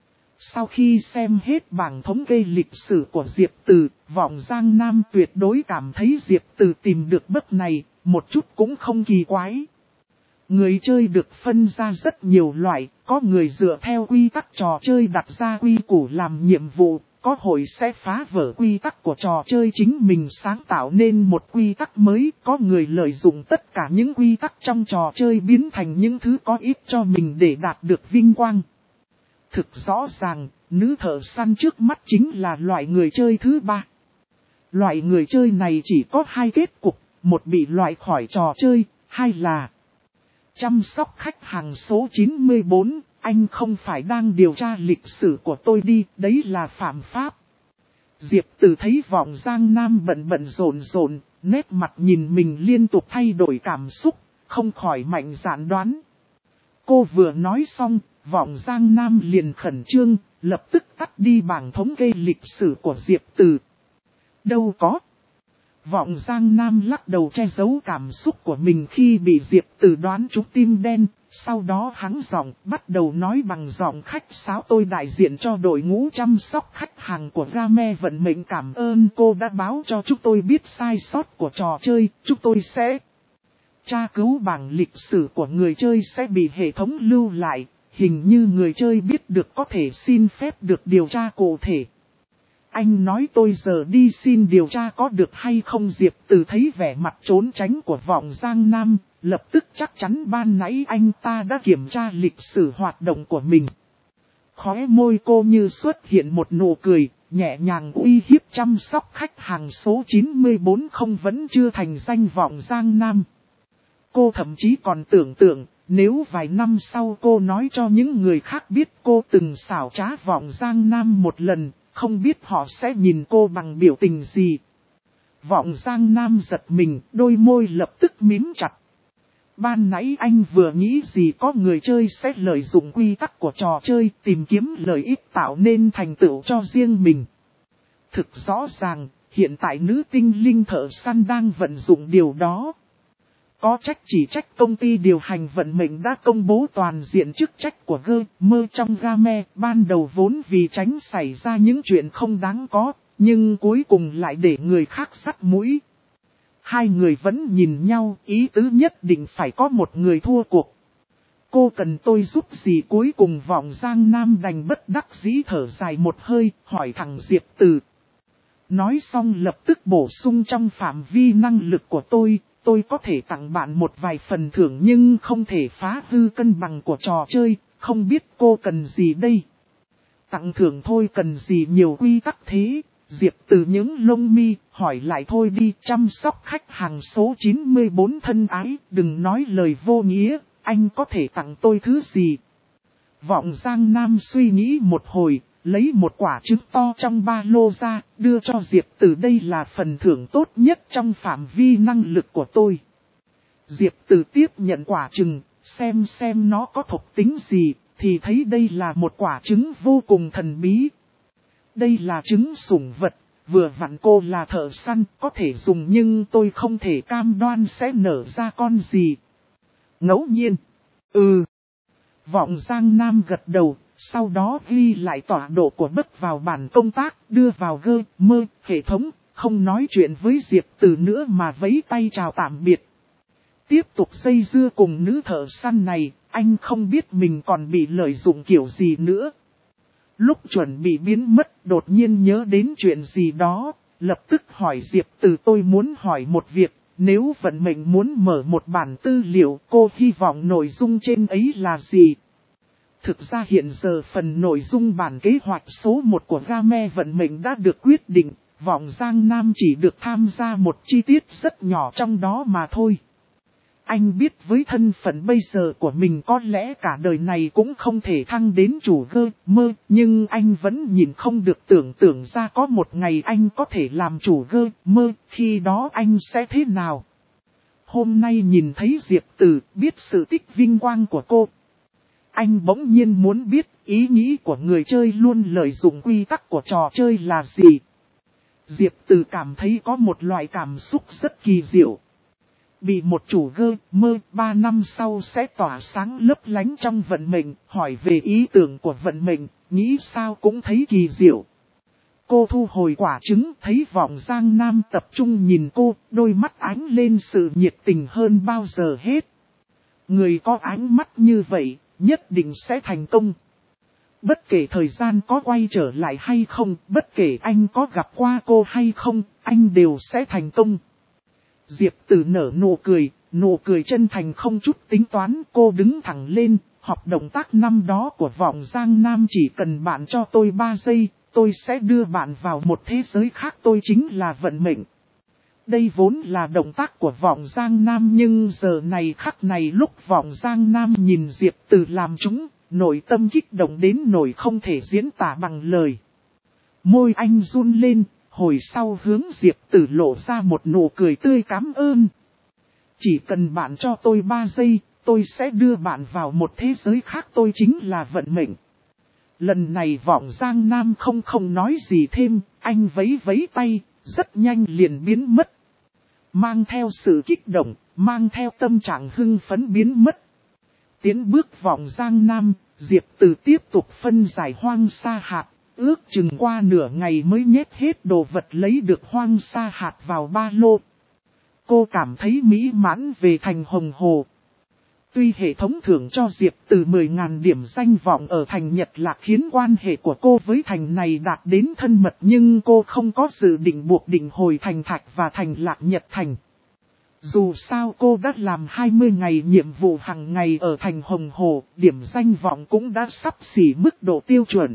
Sau khi xem hết bảng thống kê lịch sử của Diệp Từ, Vọng Giang Nam tuyệt đối cảm thấy Diệp Từ tìm được bất này, một chút cũng không kỳ quái. Người chơi được phân ra rất nhiều loại, có người dựa theo quy tắc trò chơi đặt ra quy củ làm nhiệm vụ, có hội sẽ phá vỡ quy tắc của trò chơi chính mình sáng tạo nên một quy tắc mới, có người lợi dụng tất cả những quy tắc trong trò chơi biến thành những thứ có ích cho mình để đạt được vinh quang. Thực rõ ràng, nữ thợ săn trước mắt chính là loại người chơi thứ 3. Loại người chơi này chỉ có 2 kết cục, một bị loại khỏi trò chơi, 2 là chăm sóc khách hàng số 94, anh không phải đang điều tra lịch sử của tôi đi, đấy là phạm pháp. Diệp Từ thấy Vọng Giang Nam bận rộn, nét mặt nhìn mình liên tục thay đổi cảm xúc, không khỏi mạnh dạn đoán. Cô vừa nói xong, Vọng Giang Nam liền khẩn trương, lập tức tắt đi bảng thống kê lịch sử của Diệp Từ. Đâu có. Vọng Giang Nam lắc đầu che giấu cảm xúc của mình khi bị Diệp Từ đoán trúng tim đen, sau đó hắng giọng bắt đầu nói bằng giọng khách sáo, tôi đại diện cho đội ngũ chăm sóc khách hàng của Game Vận Mệnh cảm ơn cô đã báo cho chúng tôi biết sai sót của trò chơi, chúng tôi sẽ tra cứu bảng lịch sử của người chơi sẽ bị hệ thống lưu lại, hình như người chơi biết được có thể xin phép được điều tra cụ thể. Anh nói tôi giờ đi xin điều tra có được hay không? Diệp Từ thấy vẻ mặt trốn tránh của Vọng Giang Nam, lập tức chắc chắn ban nãy anh ta đã kiểm tra lịch sử hoạt động của mình. Khóe môi cô như xuất hiện một nụ cười, nhẹ nhàng uy hiếp chăm sóc khách hàng số 94 không vẫn chưa thành danh Vọng Giang Nam. Cô thậm chí còn tưởng tượng, nếu vài năm sau cô nói cho những người khác biết cô từng xảo trá Vọng Giang Nam một lần, không biết họ sẽ nhìn cô bằng biểu tình gì. Vọng Giang Nam giật mình, đôi môi lập tức mím chặt. Ban nãy anh vừa nghĩ gì có người chơi sẽ lợi dụng quy tắc của trò chơi tìm kiếm lợi ích tạo nên thành tựu cho riêng mình. Thực rõ ràng, hiện tại nữ tinh linh thợ săn đang vận dụng điều đó. Có trách chỉ trách công ty điều hành vận mệnh đã công bố toàn diện chức trách của Gamer trong Game, ban đầu vốn vì tránh xảy ra những chuyện không đáng có, nhưng cuối cùng lại để người khác sắt mũi. Hai người vẫn nhìn nhau, ý tứ nhất định phải có một người thua cuộc. Cô cần tôi giúp gì? Cuối cùng Vọng Giang Nam đành bất đắc dĩ thở dài một hơi, hỏi thẳng Diệp Từ. Nói xong lập tức bổ sung trong phạm vi năng lực của tôi có thể tặng bạn một vài phần thưởng nhưng không thể phá hư cân bằng của trò chơi, không biết cô cần gì đây? Tặng thưởng thôi cần gì nhiều quy tắc thế? Diệp Từ những lông mi, hỏi lại thôi đi, chăm sóc khách hàng số 94 thân ái, đừng nói lời vô nghĩa, anh có thể tặng tôi thứ gì? Vọng Giang Nam suy nghĩ một hồi, lấy một quả trứng to trong ba lô ra, đưa cho Diệp Từ, đây là phần thưởng tốt nhất trong phạm vi năng lực của tôi. Diệp Từ tiếp nhận quả trứng, xem nó có thuộc tính gì, thì thấy đây là một quả trứng vô cùng thần bí. Đây là trứng sủng vật, vừa vặn cô là thợ săn, có thể dùng nhưng tôi không thể cam đoan sẽ nở ra con gì. Ngẫu nhiên. Vọng Giang Nam gật đầu, sau đó ghi lại tọa độ của Bất vào bản công tác, đưa vào Gamer hệ thống, không nói chuyện với Diệp Từ nữa mà vẫy tay chào tạm biệt. Tiếp tục dây dưa cùng nữ thợ săn này, anh không biết mình còn bị lợi dụng kiểu gì nữa. Lúc chuẩn bị biến mất, đột nhiên nhớ đến chuyện gì đó, lập tức hỏi Diệp Từ, tôi muốn hỏi một việc, nếu vận mệnh muốn mở một bản tư liệu, cô hy vọng nội dung trên ấy là gì? Thực ra hiện giờ phần nội dung bản kế hoạch số 1 của Game Vận Mệnh đã được quyết định, Vọng Giang Nam chỉ được tham gia một chi tiết rất nhỏ trong đó mà thôi. Anh biết với thân phận bây giờ của mình có lẽ cả đời này cũng không thể thăng đến chủ Gamer, nhưng anh vẫn nhìn không được tưởng tượng ra có một ngày anh có thể làm chủ Gamer, khi đó anh sẽ thế nào. Hôm nay nhìn thấy Diệp Từ, biết sự tích vinh quang của cô. Anh bỗng nhiên muốn biết ý nghĩ của người chơi luôn lợi dụng quy tắc của trò chơi là gì. Diệp Từ cảm thấy có một loại cảm xúc rất kỳ diệu. Bị một chủ Gamer 3 năm sau sẽ tỏa sáng lấp lánh trong vận mệnh, hỏi về ý tưởng của vận mệnh, nghĩ sao cũng thấy kỳ diệu. Cô thu hồi quả trứng, thấy Vọng Giang Nam tập trung nhìn cô, đôi mắt ánh lên sự nhiệt tình hơn bao giờ hết. Người có ánh mắt như vậy, nhất định sẽ thành công. Bất kể thời gian có quay trở lại hay không, bất kể anh có gặp qua cô hay không, anh đều sẽ thành công. Diệp Từ nở nụ cười chân thành không chút tính toán. Cô đứng thẳng lên, học động tác năm đó của Vọng Giang Nam, chỉ cần bạn cho tôi 3 giây, tôi sẽ đưa bạn vào một thế giới khác, tôi chính là vận mệnh. Đây vốn là động tác của Vọng Giang Nam, nhưng giờ này khắc này lúc Vọng Giang Nam nhìn Diệp Từ làm chúng, nội tâm kích động đến nỗi không thể diễn tả bằng lời. Môi anh run lên, hồi sau hướng Diệp Tử lộ ra một nụ cười tươi cảm ơn. Chỉ cần bạn cho tôi 3 giây, tôi sẽ đưa bạn vào một thế giới khác, tôi chính là vận mệnh. Lần này Vọng Giang Nam không nói gì thêm, anh vẫy vẫy tay, rất nhanh liền biến mất. Mang theo sự kích động, mang theo tâm trạng hưng phấn biến mất. Tiến bước Vọng Giang Nam, Diệp Tử tiếp tục phân giải hoang sa hạt, ước chừng qua nửa ngày mới nhét hết đồ vật lấy được hoang sa hạt vào ba lô. Cô cảm thấy mỹ mãn về thành Hồng Hồ. Tuy hệ thống thưởng cho Diệp Tử 10.000 điểm danh vọng ở thành Nhật Lạc khiến quan hệ của cô với thành này đạt đến thân mật, nhưng cô không có dự định buộc định hồi thành Thạch và thành Lạc Nhật Thành. Dù sao cô đã làm 20 ngày nhiệm vụ hàng ngày ở thành Hồng Hồ, điểm danh vọng cũng đã sắp xỉ mức độ tiêu chuẩn.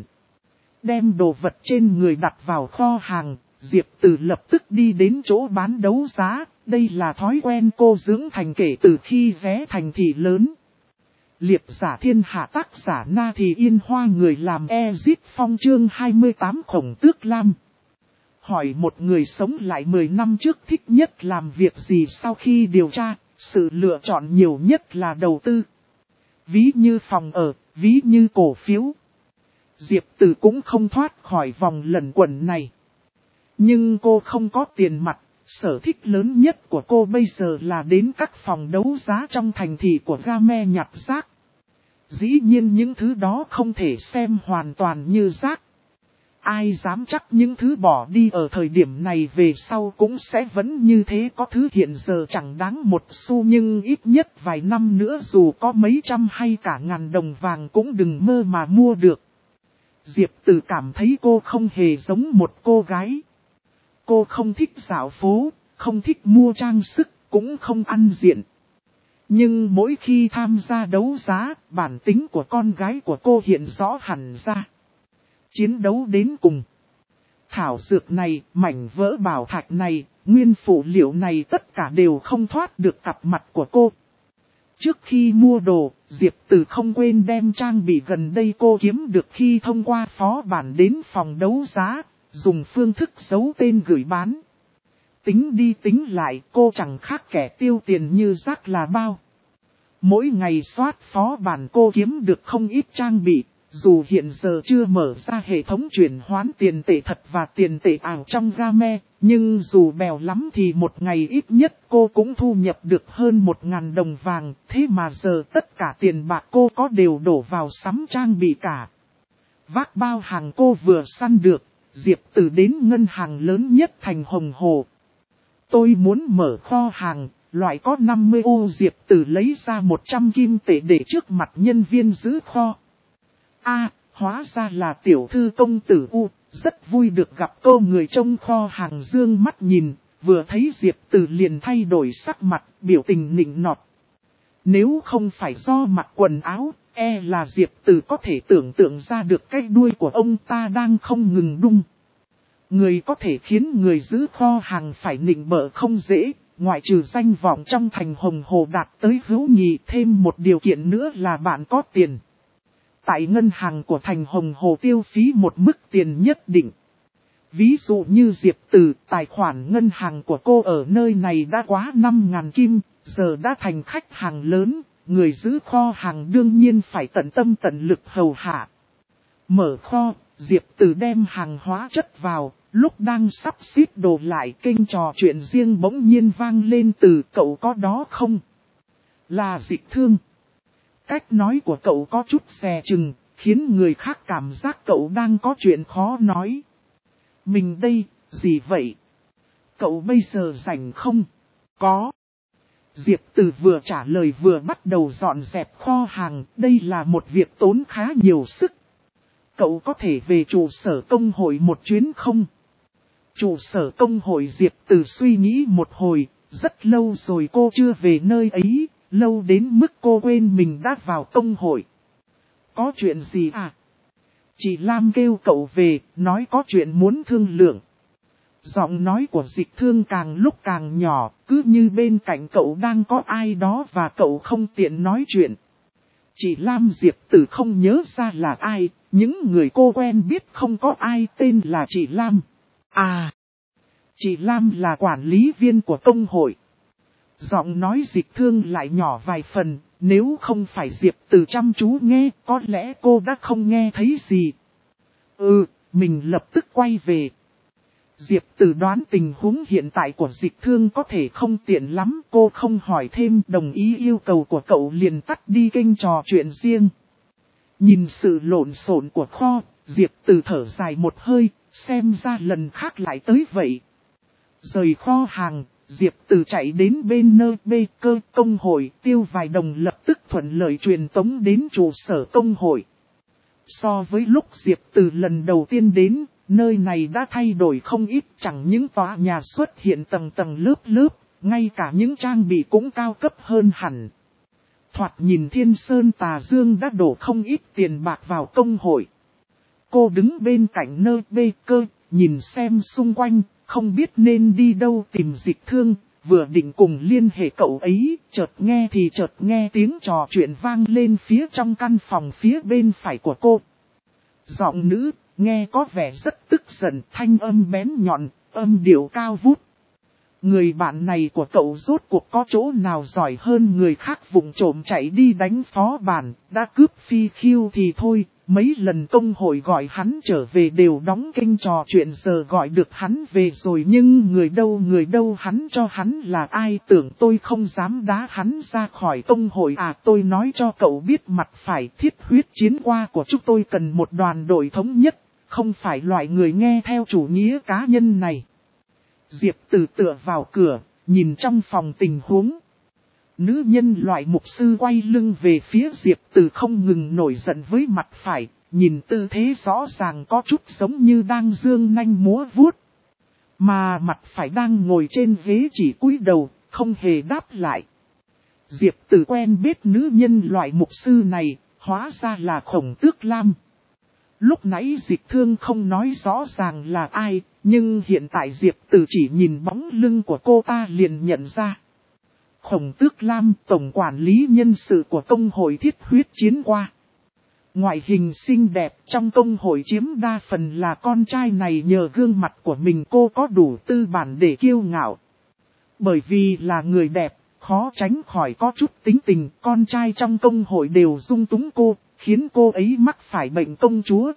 Đem đồ vật trên người đặt vào kho hàng, Diệp Tử lập tức đi đến chỗ bán đấu giá. Đây là thói quen cô dưỡng thành kể từ khi ghé thành thị lớn. Liệp giả thiên hạ tác giả Na Thì Yên Hoa, người làm Ezit Phong chương 28 Khổng Tước Lam. Hỏi một người sống lại 10 năm trước thích nhất làm việc gì sau khi điều tra, sự lựa chọn nhiều nhất là đầu tư. Ví như phòng ở, ví như cổ phiếu. Diệp Tử cũng không thoát khỏi vòng luẩn quẩn này. Nhưng cô không có tiền mặt. Sở thích lớn nhất của cô bây giờ là đến các phòng đấu giá trong thành thị của Game nhặt rác. Dĩ nhiên những thứ đó không thể xem hoàn toàn như rác. Ai dám chắc những thứ bỏ đi ở thời điểm này về sau cũng sẽ vẫn như thế, có thứ hiện giờ chẳng đáng một xu nhưng ít nhất vài năm nữa dù có mấy trăm hay cả ngàn đồng vàng cũng đừng mơ mà mua được. Diệp Tử cảm thấy cô không hề giống một cô gái. Cô không thích dạo phố, không thích mua trang sức, cũng không ăn diện. Nhưng mỗi khi tham gia đấu giá, bản tính của con gái của cô hiện rõ hẳn ra. Chiến đấu đến cùng. Thảo dược này, mảnh vỡ bảo thạch này, nguyên phụ liệu này tất cả đều không thoát được cặp mặt của cô. Trước khi mua đồ, Diệp Tử không quên đem trang bị gần đây cô kiếm được khi thông qua phó bản đến phòng đấu giá. Dùng phương thức giấu tên gửi bán. Tính đi tính lại cô chẳng khác kẻ tiêu tiền như rác là bao. Mỗi ngày soát phó bản cô kiếm được không ít trang bị. Dù hiện giờ chưa mở ra hệ thống chuyển hoán tiền tệ thật và tiền tệ ảo trong Game. Nhưng dù bèo lắm thì một ngày ít nhất cô cũng thu nhập được hơn 1.000 đồng vàng. Thế mà giờ tất cả tiền bạc cô có đều đổ vào sắm trang bị cả. Vác bao hàng cô vừa săn được. Diệp Tử đến ngân hàng lớn nhất thành Hồng Hồ. Tôi muốn mở kho hàng, loại có 50 ô. Diệp Tử lấy ra 100 kim tệ để trước mặt nhân viên giữ kho. Hóa ra là tiểu thư công tử U, rất vui được gặp cô. Người trông kho hàng dương mắt nhìn, vừa thấy Diệp Tử liền thay đổi sắc mặt, biểu tình nịnh nọt. Nếu không phải do mặc quần áo, là Diệp Tử có thể tưởng tượng ra được cái đuôi của ông ta đang không ngừng đung. Người có thể khiến người giữ kho hàng phải nịnh bợ không dễ, ngoại trừ danh vọng trong thành Hồng Hồ đạt tới hữu nhì, thêm một điều kiện nữa là bạn có tiền. Tại ngân hàng của thành Hồng Hồ tiêu phí một mức tiền nhất định. Ví dụ như Diệp Tử, tài khoản ngân hàng của cô ở nơi này đã quá 5.000 kim, giờ đã thành khách hàng lớn, người giữ kho hàng đương nhiên phải tận tâm tận lực hầu hạ. Mở kho, Diệp Tử đem hàng hóa chất vào, lúc đang sắp xếp đồ lại kênh trò chuyện riêng bỗng nhiên vang lên từ cậu có đó không? Là Dịch Thương. Cách nói của cậu có chút dè chừng, khiến người khác cảm giác cậu đang có chuyện khó nói. Mình đây, gì vậy? Cậu bây giờ rảnh không? Có. Diệp Tử vừa trả lời vừa bắt đầu dọn dẹp kho hàng, đây là một việc tốn khá nhiều sức. Cậu có thể về trụ sở công hội một chuyến không? Trụ sở công hội. Diệp Tử suy nghĩ một hồi, rất lâu rồi cô chưa về nơi ấy, lâu đến mức cô quên mình đã vào công hội. Có chuyện gì à? Chị Lam kêu cậu về, nói có chuyện muốn thương lượng. Giọng nói của Dịch Thương càng lúc càng nhỏ, cứ như bên cạnh cậu đang có ai đó và cậu không tiện nói chuyện. Chị Lam. Diệp Tử không nhớ ra là ai, những người cô quen biết không có ai tên là chị Lam. À, Chị Lam là quản lý viên của công hội. Giọng nói Dịch Thương lại nhỏ vài phần, nếu không phải Diệp Từ chăm chú nghe, có lẽ cô đã không nghe thấy gì. Mình lập tức quay về. Diệp Từ đoán tình huống hiện tại của Dịch Thương có thể không tiện lắm, cô không hỏi thêm, đồng ý yêu cầu của cậu liền tắt đi kênh trò chuyện riêng. Nhìn sự lộn xộn của kho, Diệp Từ thở dài một hơi, xem ra lần khác lại tới vậy. Rời kho hàng, Diệp Từ chạy đến bên nơi bê cơ công hội, Tiêu Vài Đồng lập tức thuận lợi truyền tống đến trụ sở công hội. So với lúc Diệp Từ lần đầu tiên đến, nơi này đã thay đổi không ít, chẳng những tòa nhà xuất hiện tầng tầng lớp lớp, ngay cả những trang bị cũng cao cấp hơn hẳn. Thoạt nhìn Thiên Sơn Tà Dương đã đổ không ít tiền bạc vào công hội. Cô đứng bên cạnh nơi bê cơ, nhìn xem xung quanh, không biết nên đi đâu tìm Dịch Thương, vừa định cùng liên hệ cậu ấy, chợt nghe tiếng trò chuyện vang lên phía trong căn phòng phía bên phải của cô. Giọng nữ, nghe có vẻ rất tức giận, thanh âm bén nhọn, âm điệu cao vút. Người bạn này của cậu rốt cuộc có chỗ nào giỏi hơn người khác vụng trộm chạy đi đánh phó bản, đã cướp phi khiêu thì thôi, mấy lần công hội gọi hắn trở về đều đóng kênh trò chuyện, giờ gọi được hắn về rồi nhưng người đâu hắn cho hắn là ai, tưởng tôi không dám đá hắn ra khỏi công hội à? Tôi nói cho cậu biết mặt phải, thiết huyết chiến qua của chúng tôi cần một đoàn đội thống nhất, không phải loại người nghe theo chủ nghĩa cá nhân này. Diệp Từ tựa vào cửa, nhìn trong phòng tình huống. Nữ nhân loại mục sư quay lưng về phía Diệp Từ không ngừng nổi giận với mặt phải, nhìn tư thế rõ ràng có chút giống như đang dương nanh múa vuốt. Mà mặt phải đang ngồi trên ghế chỉ cúi đầu, không hề đáp lại. Diệp Từ quen biết nữ nhân loại mục sư này, hóa ra là Khổng Tước Lam. Lúc nãy Dịch Thương không nói rõ ràng là ai, nhưng hiện tại Diệp Từ chỉ nhìn bóng lưng của cô ta liền nhận ra. Khổng Tước Lam, tổng quản lý nhân sự của công hội thiết huyết chiến qua. Ngoại hình xinh đẹp, trong công hội chiếm đa phần là con trai này, nhờ gương mặt của mình cô có đủ tư bản để kiêu ngạo. Bởi vì là người đẹp, khó tránh khỏi có chút tính tình, con trai trong công hội đều dung túng cô, khiến cô ấy mắc phải bệnh công chúa.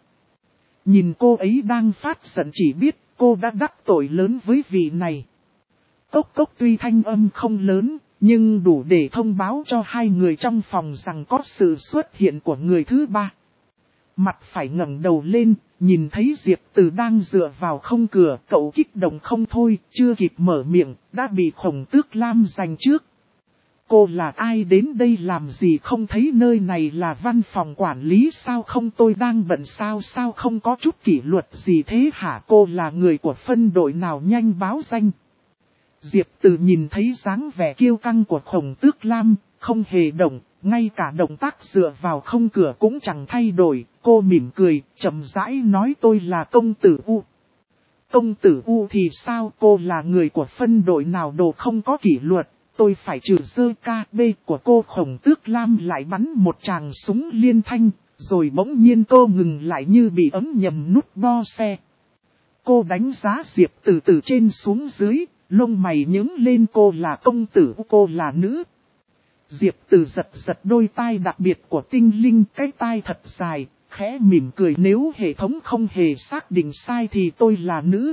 Nhìn cô ấy đang phát giận chỉ biết cô đã đắc tội lớn với vị này. Cốc cốc tuy thanh âm không lớn, nhưng đủ để thông báo cho hai người trong phòng rằng có sự xuất hiện của người thứ ba. Mặt phải ngẩng đầu lên, nhìn thấy Diệp Từ đang dựa vào không cửa, cậu kích động không thôi, chưa kịp mở miệng, đã bị Khổng Tước Lam giành trước. Cô là ai, đến đây làm gì, không thấy nơi này là văn phòng quản lý sao, không tôi đang bận sao không có chút kỷ luật gì thế hả, cô là người của phân đội nào, nhanh báo danh. Diệp Từ nhìn thấy dáng vẻ kiêu căng của Khổng Tước Lam, không hề động, ngay cả động tác dựa vào không cửa cũng chẳng thay đổi, cô mỉm cười, chậm rãi nói tôi là công tử U. Công tử U thì sao, cô là người của phân đội nào, đồ không có kỷ luật. Tôi phải trừ dơ KB của cô. Khổng Tước Lam lại bắn một tràng súng liên thanh, rồi bỗng nhiên cô ngừng lại như bị ấm nhầm nút bo xe. Cô đánh giá Diệp Từ từ trên xuống dưới, lông mày nhướng lên, cô là công tử, cô là nữ. Diệp Từ giật đôi tai đặc biệt của tinh linh, cái tai thật dài, khẽ mỉm cười, nếu hệ thống không hề xác định sai thì tôi là nữ.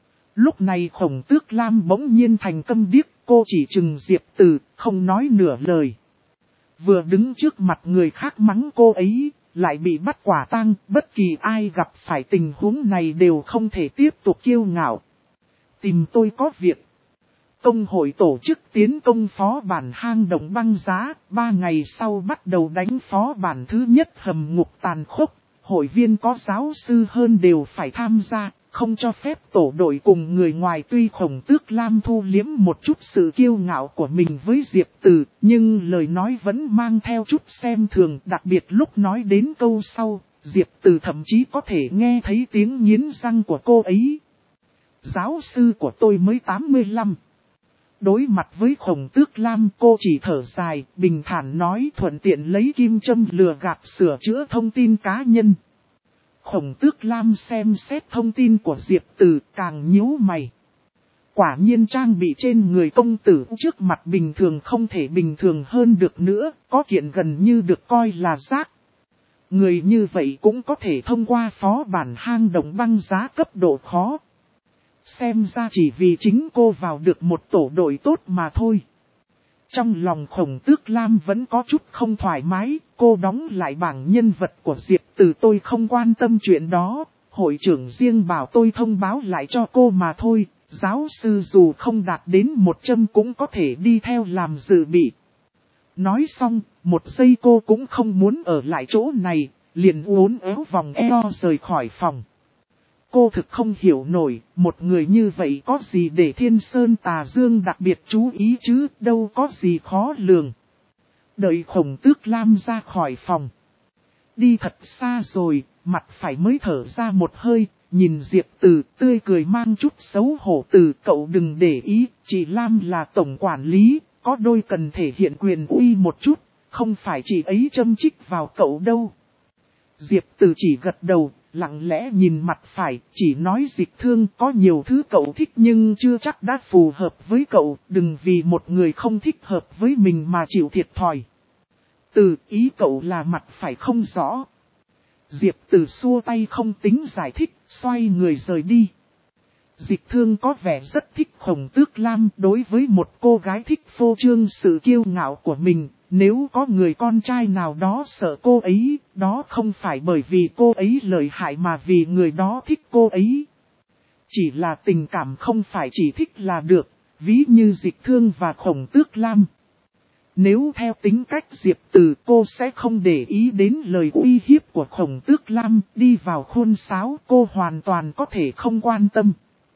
Lúc này Khổng Tước Lam bỗng nhiên thành câm điếc, cô chỉ trừng Diệp Từ, không nói nửa lời. Vừa đứng trước mặt người khác mắng cô ấy, lại bị bắt quả tang, bất kỳ ai gặp phải tình huống này đều không thể tiếp tục kiêu ngạo. Tìm tôi có việc. Công hội tổ chức tiến công phó bản hang động băng giá, 3 ngày sau bắt đầu đánh phó bản thứ nhất hầm ngục tàn khốc. Hội viên có giáo sư hơn đều phải tham gia, không cho phép tổ đội cùng người ngoài. Tuy Khổng Tước Lam thu liếm một chút sự kiêu ngạo của mình với Diệp Từ, nhưng lời nói vẫn mang theo chút xem thường, đặc biệt lúc nói đến câu sau, Diệp Từ thậm chí có thể nghe thấy tiếng nghiến răng của cô ấy. Giáo sư của tôi mới 85. Đối mặt với Khổng Tước Lam, cô chỉ thở dài, bình thản nói, thuận tiện lấy kim châm lừa gạt sửa chữa thông tin cá nhân. Khổng Tước Lam xem xét thông tin của Diệp Từ, càng nhíu mày. quả nhiên trang bị trên người công tử trước mặt bình thường không thể bình thường hơn được nữa, có kiện gần như được coi là rác. Người như vậy cũng có thể thông qua phó bản hang động băng giá cấp độ khó. Xem ra chỉ vì chính cô vào được một tổ đội tốt mà thôi. Trong lòng Khổng Tước Lam vẫn có chút không thoải mái, cô đóng lại bảng nhân vật của Diệp Từ, tôi không quan tâm chuyện đó, hội trưởng riêng bảo tôi thông báo lại cho cô mà thôi, giáo sư dù không đạt đến 100 cũng có thể đi theo làm dự bị. Nói xong, một giây cô cũng không muốn ở lại chỗ này, liền uốn éo vòng eo rời khỏi phòng. Cô thực không hiểu nổi, một người như vậy có gì để Thiên Sơn Tà Dương đặc biệt chú ý chứ, đâu có gì khó lường. Đợi Khổng Tước Lam ra khỏi phòng. Đi thật xa rồi, mặt phải mới thở ra một hơi, nhìn Diệp Từ tươi cười mang chút xấu hổ. Từ cậu đừng để ý, chị Lam là tổng quản lý, có đôi cần thể hiện quyền uy một chút, không phải chị ấy châm chích vào cậu đâu. Diệp Từ chỉ gật đầu, lặng lẽ nhìn mặt phải, chỉ nói Dịch Thương có nhiều thứ cậu thích nhưng chưa chắc đã phù hợp với cậu, đừng vì một người không thích hợp với mình mà chịu thiệt thòi. Từ ý cậu là mặt phải không rõ. Diệp Từ xua tay không tính giải thích, xoay người rời đi. Dịch Thương có vẻ rất thích Khổng Tước Lam, đối với một cô gái thích phô trương sự kiêu ngạo của mình. Nếu có người con trai nào đó sợ cô ấy, đó không phải bởi vì cô ấy lợi hại mà vì người đó thích cô ấy. Chỉ là tình cảm không phải chỉ thích là được, ví như Dịch Thương và Khổng Tước Lam. Nếu theo tính cách Diệp Từ, cô sẽ không để ý đến lời uy hiếp của Khổng Tước Lam, đi vào khuôn sáo cô hoàn toàn có thể không quan tâm.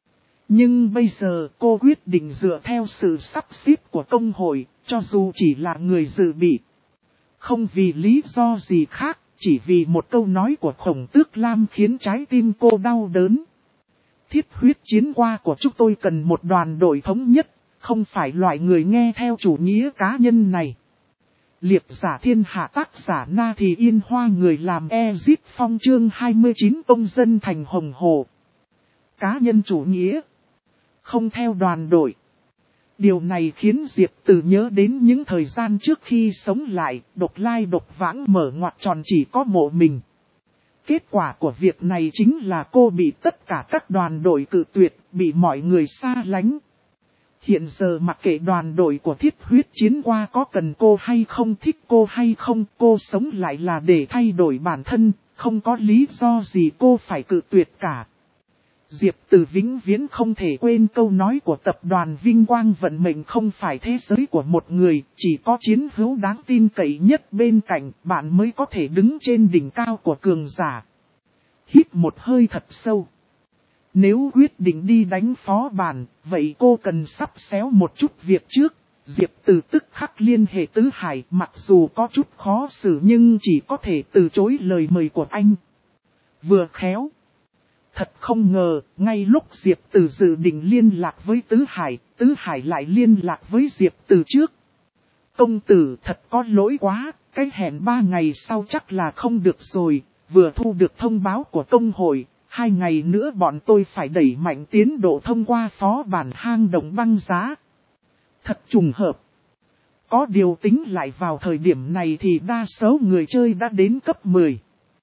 Nhưng bây giờ cô quyết định dựa theo sự sắp xếp của công hội, cho dù chỉ là người dự bị. Không vì lý do gì khác, chỉ vì một câu nói của Khổng Tước Lam khiến trái tim cô đau đớn. Thiết huyết chiến qua của chúng tôi cần một đoàn đội thống nhất, không phải loại người nghe theo chủ nghĩa cá nhân này. Liệp giả thiên hạ tác giả Na Thì Yên Hoa, người làm Ezit Phong chương 29 công dân thành hồng hồ. Cá nhân chủ nghĩa, không theo đoàn đội. Điều này khiến Diệp Từ nhớ đến những thời gian trước khi sống lại, độc lai độc vãng mở ngoặc tròn chỉ có mộ mình. Kết quả của việc này chính là cô bị tất cả các đoàn đội cự tuyệt, bị mọi người xa lánh. Hiện giờ mặc kệ đoàn đội của thiết huyết chiến qua có cần cô hay không, thích cô hay không, cô sống lại là để thay đổi bản thân, không có lý do gì cô phải cự tuyệt cả. Diệp Từ vĩnh viễn không thể quên câu nói của tập đoàn Vinh Quang, vận mệnh không phải thế giới của một người, chỉ có chiến hữu đáng tin cậy nhất bên cạnh, bạn mới có thể đứng trên đỉnh cao của cường giả. Hít một hơi thật sâu. Nếu quyết định đi đánh phó bản, vậy cô cần sắp xéo một chút việc trước. Diệp Từ tức khắc liên hệ Tứ Hải, mặc dù có chút khó xử nhưng chỉ có thể từ chối lời mời của anh. Vừa khéo. Thật không ngờ, ngay lúc Diệp Từ dự định liên lạc với Tứ Hải lại liên lạc với Diệp Từ trước. Công tử thật có lỗi quá, cái hẹn 3 ngày sau chắc là không được rồi, vừa thu được thông báo của công hội, 2 ngày nữa bọn tôi phải đẩy mạnh tiến độ thông qua phó bản hang động băng giá. Thật trùng hợp. Có điều tính lại vào thời điểm này thì đa số người chơi đã đến cấp 10.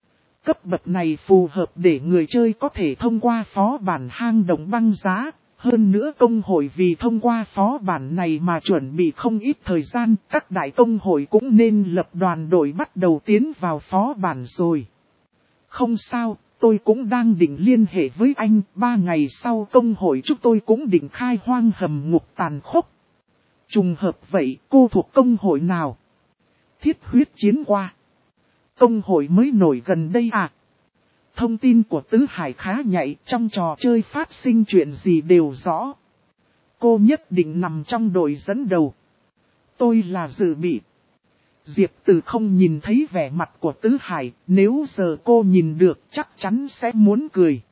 Cấp bậc này phù hợp để người chơi có thể thông qua phó bản hang động băng giá. Hơn nữa công hội vì thông qua phó bản này mà chuẩn bị không ít thời gian, các đại công hội cũng nên lập đoàn đội bắt đầu tiến vào phó bản rồi. Không sao, tôi cũng đang định liên hệ với anh, 3 ngày sau công hội chúng tôi cũng định khai hoang hầm ngục tàn khốc. Trùng hợp vậy, cô thuộc công hội nào? Thiết huyết chiến qua. Công hội mới nổi gần đây à? Thông tin của Tứ Hải khá nhạy, trong trò chơi phát sinh chuyện gì đều rõ. Cô nhất định nằm trong đội dẫn đầu. Tôi là dự bị. Diệp Từ không nhìn thấy vẻ mặt của Tứ Hải, nếu giờ cô nhìn được chắc chắn sẽ muốn cười.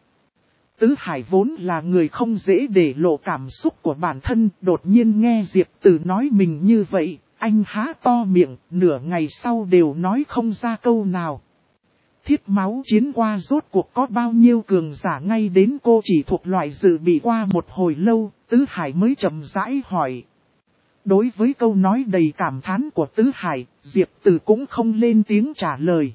Tứ Hải vốn là người không dễ để lộ cảm xúc của bản thân, đột nhiên nghe Diệp Từ nói mình như vậy, anh há to miệng, nửa ngày sau đều nói không ra câu nào. Thiết máu chiến qua rốt cuộc có bao nhiêu cường giả, ngay đến cô chỉ thuộc loại dự bị qua một hồi lâu, Tứ Hải mới chậm rãi hỏi. Đối với câu nói đầy cảm thán của Tứ Hải, Diệp Từ cũng không lên tiếng trả lời.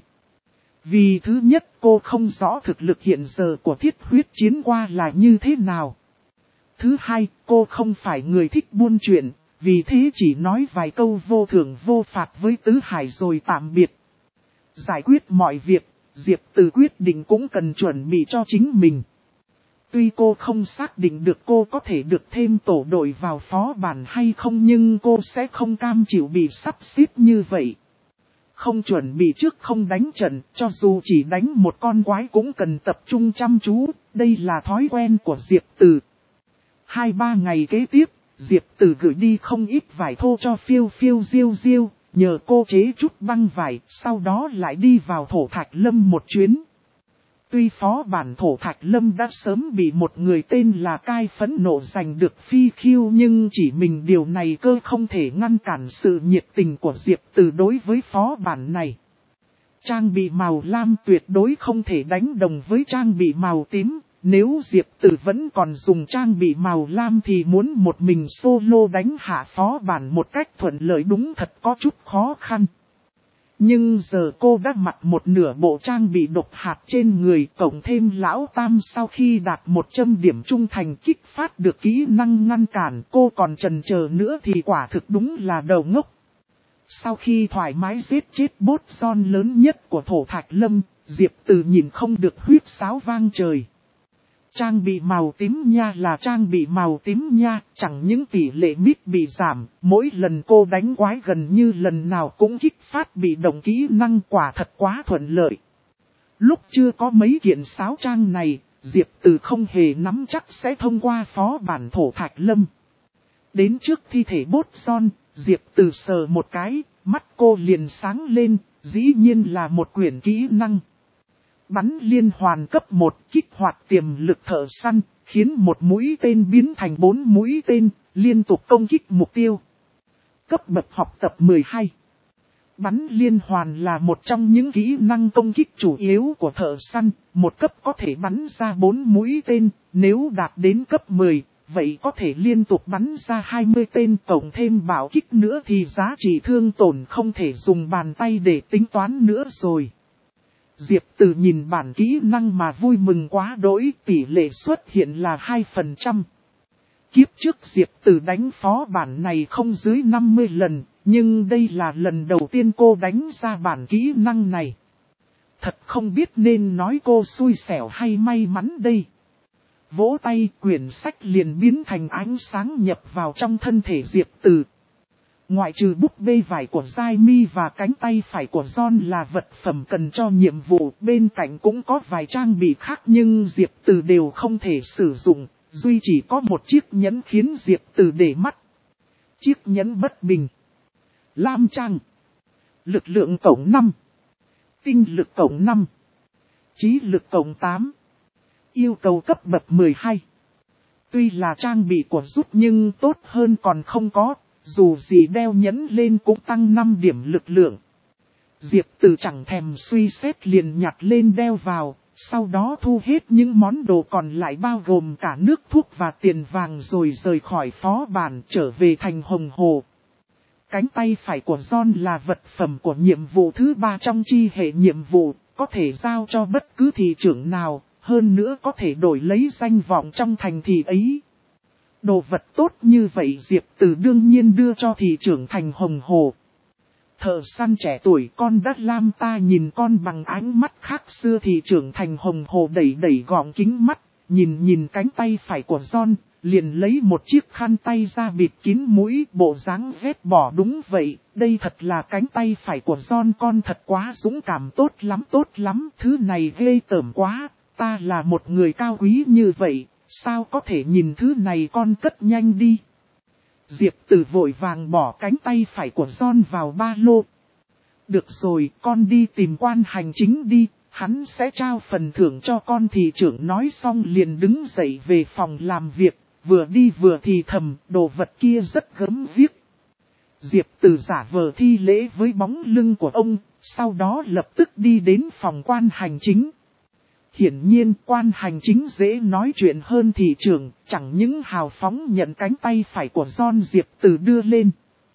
Vì thứ nhất cô không rõ thực lực hiện giờ của Thiết Huyết Chiến Qua là như thế nào. Thứ hai, cô không phải người thích buôn chuyện, vì thế chỉ nói vài câu vô thưởng vô phạt với Tứ Hải rồi tạm biệt. Giải quyết mọi việc, Diệp Từ quyết định cũng cần chuẩn bị cho chính mình. Tuy cô không xác định được cô có thể được thêm tổ đội vào phó bản hay không, nhưng cô sẽ không cam chịu bị sắp xếp như vậy. Không chuẩn bị trước không đánh trận, cho dù chỉ đánh một con quái cũng cần tập trung chăm chú, đây là thói quen của Diệp Từ. 2-3 ngày kế tiếp, Diệp Từ gửi đi không ít vải thô cho Phiêu Phiêu Diêu Diêu, nhờ cô chế chút băng vải, sau đó lại đi vào Thổ Thạch Lâm một chuyến. Tuy phó bản Thổ Thạch Lâm đã sớm bị một người tên là Cai phẫn nộ giành được phi khiêu, nhưng chỉ mình điều này cơ không thể ngăn cản sự nhiệt tình của Diệp Từ đối với phó bản này. Trang bị màu lam tuyệt đối không thể đánh đồng với trang bị màu tím. Nếu Diệp Từ vẫn còn dùng trang bị màu lam thì muốn một mình solo đánh hạ phó bản một cách thuận lợi đúng thật có chút khó khăn. Nhưng giờ cô đã mặc một nửa bộ trang bị độc hạt trên người, cộng thêm lão tam sau khi đạt 100 điểm trung thành kích phát được kỹ năng ngăn cản, cô còn chần chờ nữa thì quả thực đúng là đầu ngốc. Sau khi thoải mái giết chết boss John lớn nhất của Thổ Thạch Lâm, Diệp Từ nhìn không được huýt sáo vang trời. Trang bị màu tím nha là trang bị màu tím nha, chẳng những tỷ lệ mít bị giảm, mỗi lần cô đánh quái gần như lần nào cũng kích phát bị động kỹ năng, quả thật quá thuận lợi. Lúc chưa có mấy kiện sáo trang này, Diệp Từ không hề nắm chắc sẽ thông qua phó bản Thổ Thạch Lâm. Đến trước thi thể boss John, Diệp Từ sờ một cái, mắt cô liền sáng lên, dĩ nhiên là một quyển kỹ năng. Bắn liên hoàn cấp 1 kích hoạt tiềm lực thợ săn, khiến một mũi tên biến thành 4 mũi tên, liên tục công kích mục tiêu. Cấp bậc học tập 12. Bắn liên hoàn là một trong những kỹ năng công kích chủ yếu của thợ săn, một cấp có thể bắn ra 4 mũi tên, nếu đạt đến cấp 10, vậy có thể liên tục bắn ra 20 tên, cộng thêm bảo kích nữa thì giá trị thương tổn không thể dùng bàn tay để tính toán nữa rồi. Diệp Từ nhìn bản kỹ năng mà vui mừng quá đỗi, tỷ lệ xuất hiện là 2%. Kiếp trước Diệp Từ đánh phó bản này không dưới 50 lần, nhưng đây là lần đầu tiên cô đánh ra bản kỹ năng này. Thật không biết nên nói cô xui xẻo hay may mắn đây. Vỗ tay, quyển sách liền biến thành ánh sáng nhập vào trong thân thể Diệp Từ. Ngoại trừ búp bê vải của Jaime và cánh tay phải của John là vật phẩm cần cho nhiệm vụ, bên cạnh cũng có vài trang bị khác nhưng Diệp Từ đều không thể sử dụng, duy chỉ có một chiếc nhẫn khiến Diệp Từ để mắt. Chiếc nhẫn bất bình. Lam trang. Lực lượng cộng 5. Tinh lực cộng 5. Trí lực cộng 8. Yêu cầu cấp bậc 12. Tuy là trang bị của rút nhưng tốt hơn còn không có. Dù gì đeo nhẫn lên cũng tăng 5 điểm lực lượng. Diệp Từ chẳng thèm suy xét liền nhặt lên đeo vào, sau đó thu hết những món đồ còn lại bao gồm cả nước thuốc và tiền vàng rồi rời khỏi phó bản trở về thành Hồng Hồ. Cánh tay phải của John là vật phẩm của nhiệm vụ thứ 3 trong chi hệ nhiệm vụ, có thể giao cho bất cứ thị trưởng nào, hơn nữa có thể đổi lấy danh vọng trong thành thị ấy. Đồ vật tốt như vậy Diệp Từ đương nhiên đưa cho thị trưởng thành Hồng Hồ. Thợ săn trẻ tuổi con đất lam ta nhìn con bằng ánh mắt khác xưa. Thị trưởng thành Hồng Hồ đẩy gọng kính mắt, nhìn cánh tay phải của John, liền lấy một chiếc khăn tay ra bịt kín mũi, bộ dáng ghét bỏ. Đúng vậy, đây thật là cánh tay phải của John, con thật quá dũng cảm, tốt lắm, thứ này ghê tởm quá, ta là một người cao quý như vậy. Sao có thể nhìn thứ này, con cất nhanh đi. Diệp Từ vội vàng bỏ cánh tay phải của John vào ba lô. Được rồi, con đi tìm quan hành chính đi, hắn sẽ trao phần thưởng cho con. Thị trưởng nói xong liền đứng dậy về phòng làm việc, vừa đi vừa thì thầm, đồ vật kia rất gớm ghiếc. Diệp Từ giả vờ thi lễ với bóng lưng của ông, sau đó lập tức đi đến phòng quan hành chính. Hiển nhiên quan hành chính dễ nói chuyện hơn thị trưởng, chẳng những hào phóng nhận cánh tay phải của John Diệp Từ đưa lên.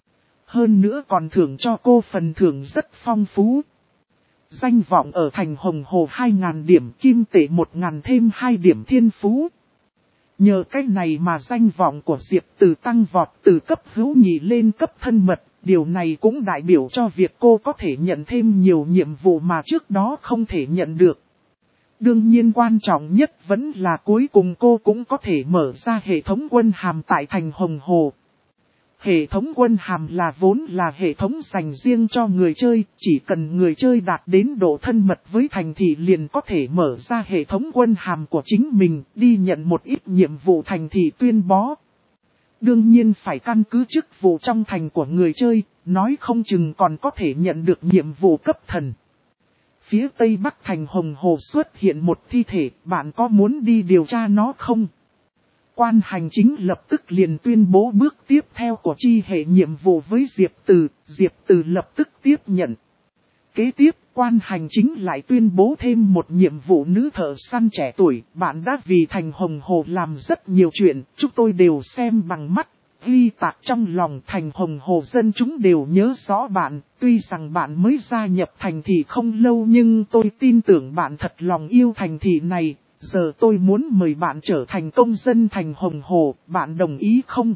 Hơn nữa còn thưởng cho cô phần thưởng rất phong phú. Danh vọng ở thành Hồng Hồ 2.000 điểm, kim tệ 1.000 thêm 2 điểm thiên phú. Nhờ cách này mà danh vọng của Diệp Từ tăng vọt từ cấp hữu nghị lên cấp thân mật, điều này cũng đại biểu cho việc cô có thể nhận thêm nhiều nhiệm vụ mà trước đó không thể nhận được. Đương nhiên quan trọng nhất vẫn là cuối cùng cô cũng có thể mở ra hệ thống quân hàm tại thành Hồng Hồ. Hệ thống quân hàm vốn là hệ thống dành riêng cho người chơi, chỉ cần người chơi đạt đến độ thân mật với thành thị liền có thể mở ra hệ thống quân hàm của chính mình, đi nhận một ít nhiệm vụ thành thị tuyên bố. Đương nhiên phải căn cứ chức vụ trong thành của người chơi, nói không chừng còn có thể nhận được nhiệm vụ cấp thần. Phía tây bắc thành Hồng Hồ xuất hiện một thi thể, bạn có muốn đi điều tra nó không? Quan hành chính lập tức liền tuyên bố bước tiếp theo của chi hệ nhiệm vụ với Diệp Từ lập tức tiếp nhận. Kế tiếp, quan hành chính lại tuyên bố thêm một nhiệm vụ nữ thợ săn trẻ tuổi, bạn đã vì thành Hồng Hồ làm rất nhiều chuyện, chúng tôi đều xem bằng mắt, ghi tạc trong lòng. Thành Hồng Hồ dân chúng đều nhớ rõ bạn, tuy rằng bạn mới gia nhập thành thị không lâu nhưng tôi tin tưởng bạn thật lòng yêu thành thị này. Giờ tôi muốn mời bạn trở thành công dân thành Hồng Hồ, bạn đồng ý không?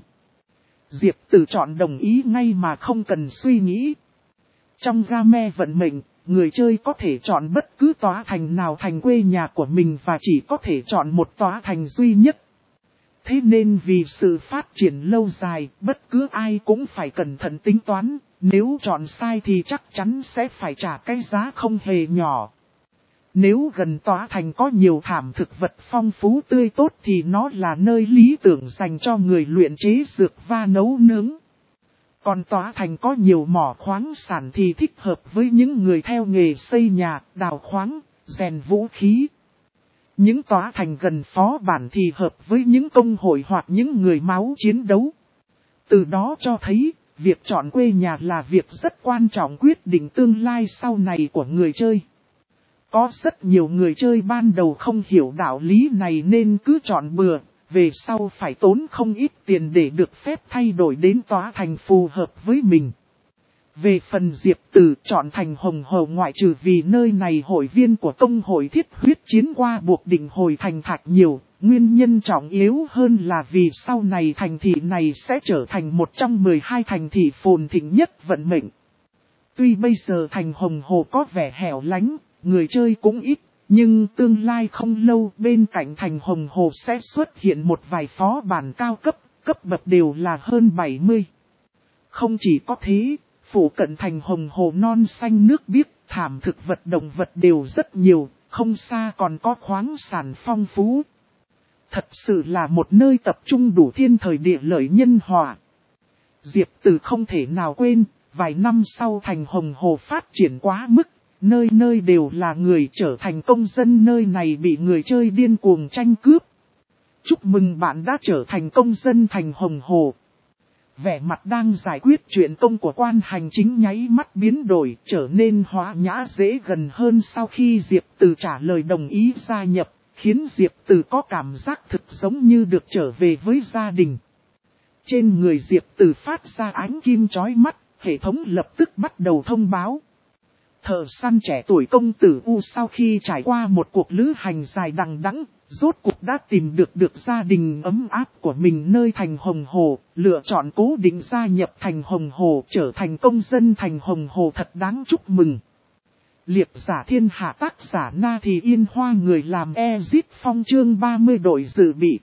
Diệp Từ chọn đồng ý ngay mà không cần suy nghĩ. Trong game vận mệnh, người chơi có thể chọn bất cứ tòa thành nào thành quê nhà của mình và chỉ có thể chọn một tòa thành duy nhất. Thế nên vì sự phát triển lâu dài, bất cứ ai cũng phải cẩn thận tính toán, nếu chọn sai thì chắc chắn sẽ phải trả cái giá không hề nhỏ. Nếu gần tòa thành có nhiều thảm thực vật phong phú tươi tốt thì nó là nơi lý tưởng dành cho người luyện chế dược và nấu nướng. Còn tòa thành có nhiều mỏ khoáng sản thì thích hợp với những người theo nghề xây nhà, đào khoáng, rèn vũ khí. Những tòa thành gần phó bản thì hợp với những công hội hoặc những người máu chiến đấu. Từ đó cho thấy, việc chọn quê nhà là việc rất quan trọng quyết định tương lai sau này của người chơi. Có rất nhiều người chơi ban đầu không hiểu đạo lý này nên cứ chọn bừa, về sau phải tốn không ít tiền để được phép thay đổi đến tòa thành phù hợp với mình. Về phần Diệp Từ chọn thành Hồng Hồ ngoại trừ vì nơi này hội viên của công hội thiết huyết chiến qua buộc định hồi thành Thạch nhiều, nguyên nhân trọng yếu hơn là vì sau này thành thị này sẽ trở thành một trong 12 thành thị phồn thịnh nhất vận mệnh. Tuy bây giờ thành Hồng Hồ có vẻ hẻo lánh, người chơi cũng ít, nhưng tương lai không lâu bên cạnh thành Hồng Hồ sẽ xuất hiện một vài phó bản cao cấp, cấp bậc đều là hơn 70. Không chỉ có thế, phủ cận thành Hồng Hồ non xanh nước biếc, thảm thực vật động vật đều rất nhiều, không xa còn có khoáng sản phong phú. Thật sự là một nơi tập trung đủ thiên thời địa lợi nhân hòa. Diệp Từ không thể nào quên, vài năm sau thành Hồng Hồ phát triển quá mức. Nơi nơi đều là người trở thành công dân nơi này bị người chơi điên cuồng tranh cướp. Chúc mừng bạn đã trở thành công dân thành Hồng Hồ. Vẻ mặt đang giải quyết chuyện công của quan hành chính nháy mắt biến đổi trở nên hòa nhã dễ gần hơn sau khi Diệp Từ trả lời đồng ý gia nhập, khiến Diệp Từ có cảm giác thực giống như được trở về với gia đình. Trên người Diệp Từ phát ra ánh kim chói mắt, hệ thống lập tức bắt đầu thông báo. Thợ săn trẻ tuổi công tử U sau khi trải qua một cuộc lữ hành dài đằng đẵng, rốt cuộc đã tìm được gia đình ấm áp của mình nơi thành Hồng Hồ, lựa chọn cố định gia nhập thành Hồng Hồ, trở thành công dân thành Hồng Hồ thật đáng chúc mừng. Liệp giả thiên hạ tác giả Na Thì Yên Hoa người làm Ezit Phong chương 30 đội dự bị.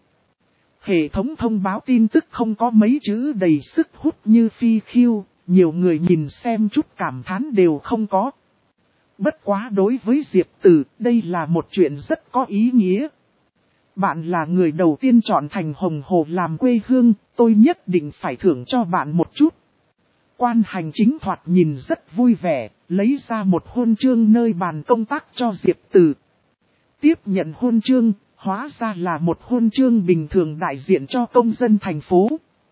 Hệ thống thông báo tin tức không có mấy chữ đầy sức hút như phi khiêu, nhiều người nhìn xem chút cảm thán đều không có. Bất quá đối với Diệp Từ, đây là một chuyện rất có ý nghĩa. Bạn là người đầu tiên chọn thành Hồng Hồ làm quê hương, tôi nhất định phải thưởng cho bạn một chút. Quan hành chính thoạt nhìn rất vui vẻ, lấy ra một huân chương nơi bàn công tác cho Diệp Từ. Tiếp nhận huân chương, hóa ra là một huân chương bình thường đại diện cho công dân thành phố.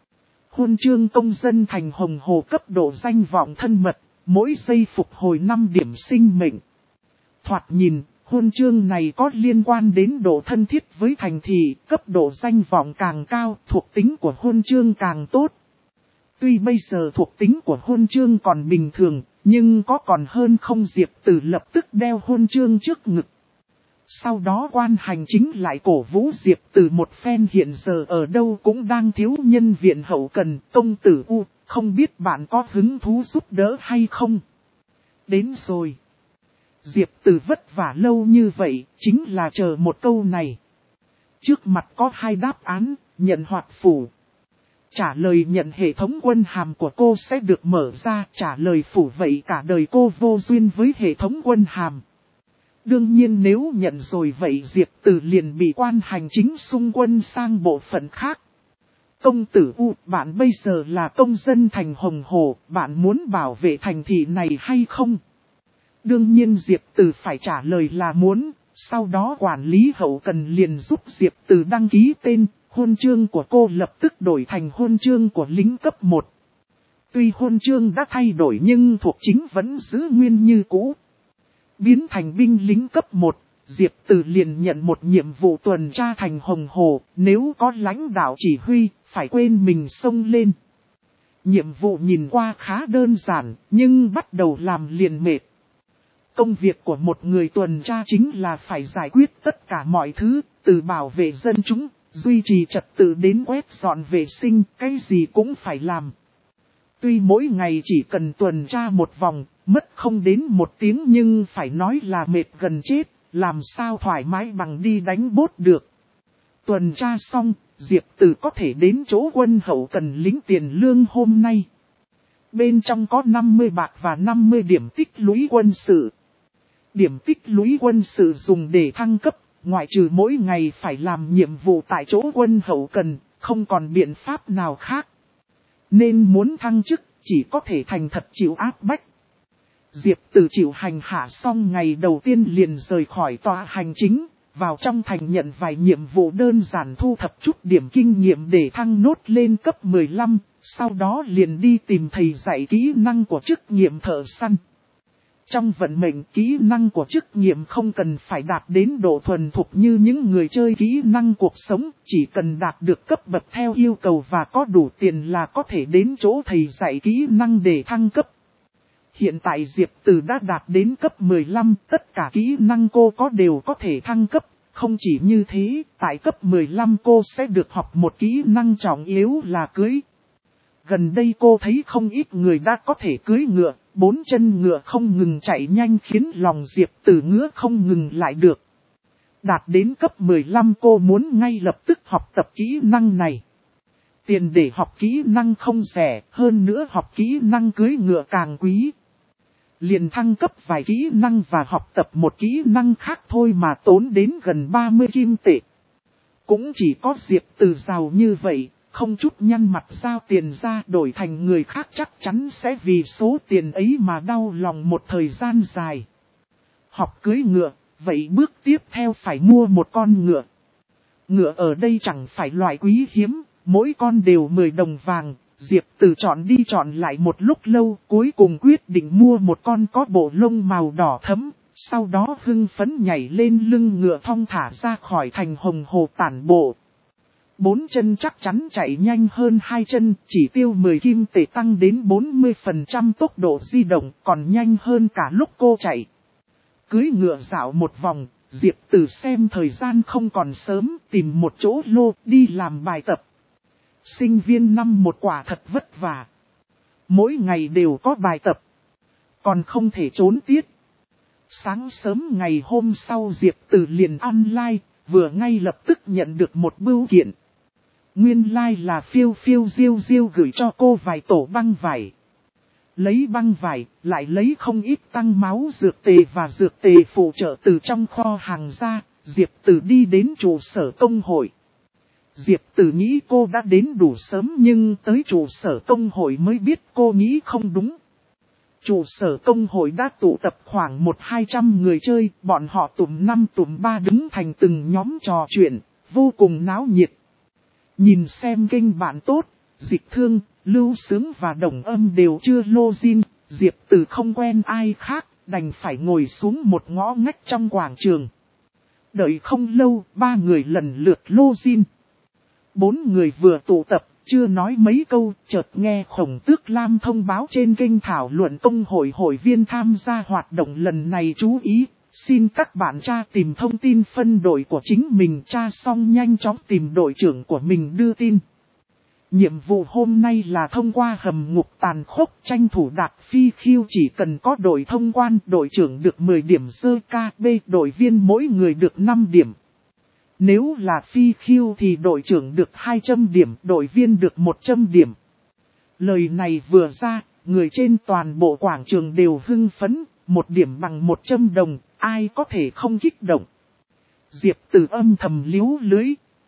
Huân chương công dân thành Hồng Hồ cấp độ danh vọng thân mật. Mỗi giây phục hồi 5 điểm sinh mệnh. Thoạt nhìn, Huân chương này có liên quan đến độ thân thiết với thành thị, cấp độ danh vọng càng cao, thuộc tính của huân chương càng tốt. Tuy bây giờ thuộc tính của huân chương còn bình thường, nhưng có còn hơn không. Diệp Tử lập tức đeo huân chương trước ngực. Sau đó quan hành chính lại cổ vũ Diệp Tử một phen. Hiện giờ ở đâu cũng đang thiếu nhân viện hậu cần. Công tử U, không biết bạn có hứng thú giúp đỡ hay không? Đến rồi. Diệp Tử vất vả lâu như vậy, chính là chờ một câu này. Trước mặt có hai đáp án, nhận hoặc phủ. Trả lời nhận hệ thống quân hàm của cô sẽ được mở ra, trả lời phủ vậy cả đời cô vô duyên với hệ thống quân hàm. Đương nhiên nếu nhận rồi vậy Diệp Tử liền bị quan hành chính xung quân sang bộ phận khác. Công tử U, bạn bây giờ là công dân thành Hồng Hồ, bạn muốn bảo vệ thành thị này hay không? Đương nhiên Diệp Tử phải trả lời là muốn, sau đó quản lý hậu cần liền giúp Diệp Tử đăng ký tên. Huân chương của cô lập tức đổi thành huân chương của lính cấp 1. Tuy huân chương đã thay đổi nhưng thuộc chính vẫn giữ nguyên như cũ. Biến thành binh lính cấp 1, Diệp Tử liền nhận một nhiệm vụ tuần tra thành Hồng Hồ, nếu có lãnh đạo chỉ huy, phải quên mình xông lên. Nhiệm vụ nhìn qua khá đơn giản, nhưng bắt đầu làm liền mệt. Công việc của một người tuần tra chính là phải giải quyết tất cả mọi thứ, từ bảo vệ dân chúng, duy trì trật tự đến quét dọn vệ sinh, cái gì cũng phải làm. Tuy mỗi ngày chỉ cần tuần tra một vòng, mất không đến 1 tiếng nhưng phải nói là mệt gần chết, làm sao thoải mái bằng đi đánh bốt được. Tuần tra xong, Diệp Tử có thể đến chỗ quân hậu cần lĩnh tiền lương hôm nay. Bên trong có 50 bạc và 50 điểm tích lũy quân sự. Điểm tích lũy quân sự dùng để thăng cấp, ngoại trừ mỗi ngày phải làm nhiệm vụ tại chỗ quân hậu cần, không còn biện pháp nào khác. Nên muốn thăng chức, chỉ có thể thành thật chịu áp bách. Diệp Tử chịu hành hạ xong ngày đầu tiên liền rời khỏi tòa hành chính, vào trong thành nhận vài nhiệm vụ đơn giản thu thập chút điểm kinh nghiệm để thăng nốt lên cấp 15, sau đó liền đi tìm thầy dạy kỹ năng của chức nghiệp thợ săn. Trong vận mệnh kỹ năng của chức nghiệp không cần phải đạt đến độ thuần thục như những người chơi kỹ năng cuộc sống, chỉ cần đạt được cấp bậc theo yêu cầu và có đủ tiền là có thể đến chỗ thầy dạy kỹ năng để thăng cấp. Hiện tại Diệp Tử đã đạt đến cấp 15, tất cả kỹ năng cô có đều có thể thăng cấp. Không chỉ như thế, tại cấp 15 cô sẽ được học một kỹ năng trọng yếu là cưỡi. Gần đây cô thấy không ít người đã có thể cưỡi ngựa, 4 chân ngựa không ngừng chạy nhanh khiến lòng Diệp Tử ngứa không ngừng lại được. Đạt đến cấp 15 cô muốn ngay lập tức học tập kỹ năng này. Tiền để học kỹ năng không rẻ, hơn nữa học kỹ năng cưỡi ngựa càng quý. Liền thăng cấp vài kỹ năng và học tập một kỹ năng khác thôi mà tốn đến gần 30 kim tệ. Cũng chỉ có Diệp Tử giàu như vậy, không chút nhăn mặt giao tiền ra đổi thành người khác chắc chắn sẽ vì số tiền ấy mà đau lòng một thời gian dài. Học cưỡi ngựa, vậy bước tiếp theo phải mua một con ngựa. Ngựa ở đây chẳng phải loại quý hiếm, mỗi con đều 10 đồng vàng. Diệp Tử chọn đi chọn lại một lúc lâu, cuối cùng quyết định mua một con có bộ lông màu đỏ thẫm, sau đó hưng phấn nhảy lên lưng ngựa thong thả ra khỏi thành Hồng Hồ tản bộ. 4 chân chắc chắn chạy nhanh hơn 2 chân, chỉ tiêu 10 kim tệ tăng đến 40% tốc độ di động, còn nhanh hơn cả lúc cô chạy. Cưỡi ngựa dạo một vòng, Diệp Tử xem thời gian không còn sớm, tìm một chỗ lô đi làm bài tập. Sinh viên năm một quả thật vất vả. Mỗi ngày đều có bài tập. Còn không thể trốn tiết. Sáng sớm ngày hôm sau Diệp Tử liền online, vừa ngay lập tức nhận được một bưu kiện. Nguyên lai là Phiêu Phiêu Diêu Diêu gửi cho cô vài tổ băng vải. Lấy băng vải, lại lấy không ít tăng máu dược tề và dược tề phụ trợ từ trong kho hàng ra, Diệp Tử đi đến trụ sở công hội. Diệp Tử nghĩ cô đã đến đủ sớm nhưng tới trụ sở công hội mới biết cô nghĩ không đúng. Trụ sở công hội đã tụ tập khoảng 100-200 người chơi, bọn họ tụm 5 tụm 3 đứng thành từng nhóm trò chuyện, vô cùng náo nhiệt. Nhìn xem kênh bạn tốt, Dịch Thương, Lưu Sướng và Đồng Âm đều chưa login, Diệp Tử không quen ai khác, đành phải ngồi xuống một ngõ ngách trong quảng trường. Đợi không lâu, 3 người lần lượt lô zin. 4 người vừa tụ tập, chưa nói mấy câu, chợt nghe Khổng Tước Lam thông báo trên kênh thảo luận công hội hội viên tham gia hoạt động lần này chú ý. Xin các bạn tra tìm thông tin phân đội của chính mình, tra xong nhanh chóng tìm đội trưởng của mình đưa tin. Nhiệm vụ hôm nay là thông qua hầm ngục tàn khốc, tranh thủ đạt phi khiêu, chỉ cần có đội thông quan, đội trưởng được 10 điểm sơ KB, đội viên mỗi người được 5 điểm. Nếu là phi khiêu thì đội trưởng được 200 điểm, đội viên được 100 điểm. Lời này vừa ra, người trên toàn bộ quảng trường đều hưng phấn, 1 điểm bằng 100 đồng, ai có thể không kích động. Diệp Tử âm thầm liếu lưới.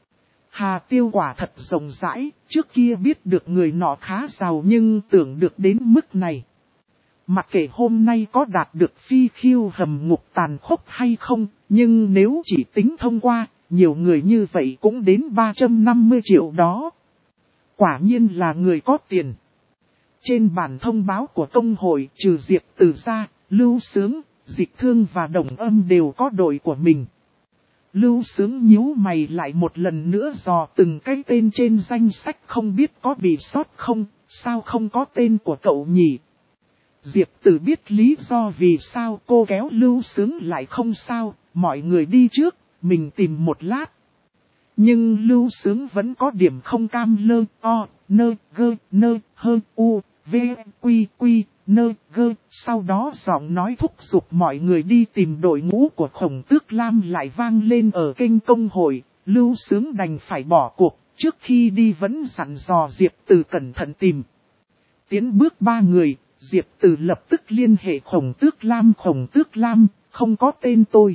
Hà Tiêu quả thật rộng rãi, trước kia biết được người nọ khá giàu nhưng tưởng được đến mức này. Mặc kệ hôm nay có đạt được phi khiêu hầm ngục tàn khốc hay không, nhưng nếu chỉ tính thông qua, nhiều người như vậy cũng đến 350 triệu đó. Quả nhiên là người có tiền. Trên bản thông báo của công hội, trừ Diệp Tử ra, Lưu Sướng, Dịch Thương và Đồng Âm đều có đội của mình. Lưu Sướng nhíu mày lại một lần nữa dò từng cái tên trên danh sách, không biết có bị sót không, sao không có tên của cậu nhỉ? Diệp Tử biết lý do vì sao cô kéo Lưu Sướng lại không sao, mọi người đi trước, mình tìm một lát. Nhưng Lưu Sướng vẫn có điểm không cam, lơ, o, nơ, gơ, nơ, hơ, u, v, quy, quy, nơ, gơ. Sau đó giọng nói thúc giục mọi người đi tìm đội ngũ của Khổng Tước Lam lại vang lên ở kênh công hội. Lưu Sướng đành phải bỏ cuộc, trước khi đi vẫn dặn dò Diệp Tử cẩn thận tìm. Tiến bước 3 người, Diệp Tử lập tức liên hệ Khổng Tước Lam. Khổng Tước Lam, không có tên tôi.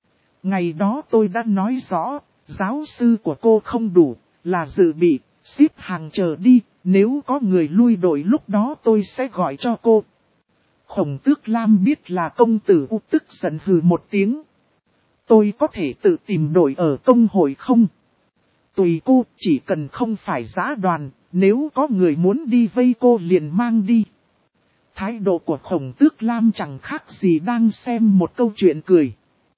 Ngày đó tôi đã nói rõ, giáo sư của cô không đủ, là dự bị, xếp hàng chờ đi, nếu có người lui đội lúc đó tôi sẽ gọi cho cô. Khổng Tước Lam biết là công tử U, tức giận hừ một tiếng. Tôi có thể tự tìm đội ở công hội không? Tùy cô, chỉ cần không phải giã đoàn, nếu có người muốn đi vây cô liền mang đi. Thái độ của Khổng Tước Lam chẳng khác gì đang xem một câu chuyện cười.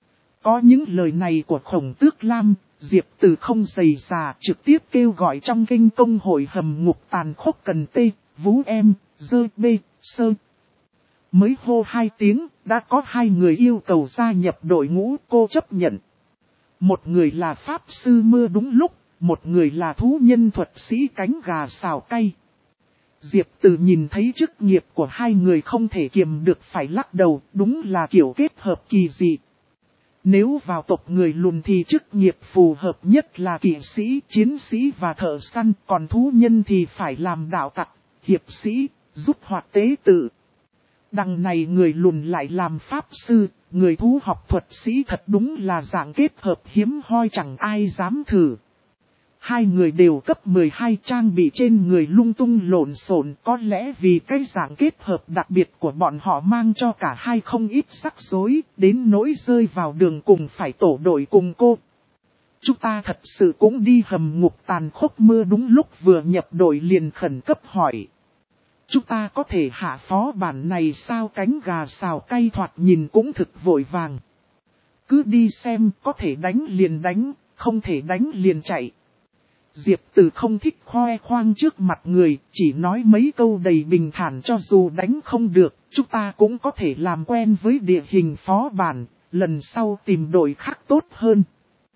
Có những lời này của Khổng Tước Lam, Diệp Tử không dày dà, trực tiếp kêu gọi trong kênh công hội hầm ngục tàn khốc cần tê, vú em, dơ bê, sơ. Mới hô 2 tiếng, đã có 2 người yêu cầu gia nhập đội ngũ, cô chấp nhận. Một người là Pháp Sư Mưa đúng lúc, một người là thú nhân thuật sĩ cánh gà xào cay. Diệp Tử nhìn thấy chức nghiệp của 2 người không thể kiềm được phải lắc đầu, đúng là kiểu kết hợp kỳ dị. Nếu vào tộc người lùn thì chức nghiệp phù hợp nhất là kỵ sĩ, chiến sĩ và thợ săn, còn thú nhân thì phải làm đạo tặc, hiệp sĩ, giúp hoạt tế tự. Đằng này người lùn lại làm pháp sư, người thú học thuật sĩ, thật đúng là dạng kết hợp hiếm hoi chẳng ai dám thử. 2 người đều cấp 12, trang bị trên người lung tung lộn xộn, có lẽ vì cái dạng kết hợp đặc biệt của bọn họ mang cho cả hai không ít rắc rối, đến nỗi rơi vào đường cùng phải tổ đội cùng cô. Chúng ta thật sự cũng đi hầm ngục tàn khốc mưa đúng lúc vừa nhập đội liền khẩn cấp hỏi. Chúng ta có thể hạ phó bản này sao? Cánh gà xào cay thoạt nhìn cũng thực vội vàng. Cứ đi xem, có thể đánh liền đánh, không thể đánh liền chạy. Diệp Tử không thích khoe khoang trước mặt người, chỉ nói mấy câu đầy bình thản, cho dù đánh không được, chúng ta cũng có thể làm quen với địa hình phó bản, lần sau tìm đội khác tốt hơn.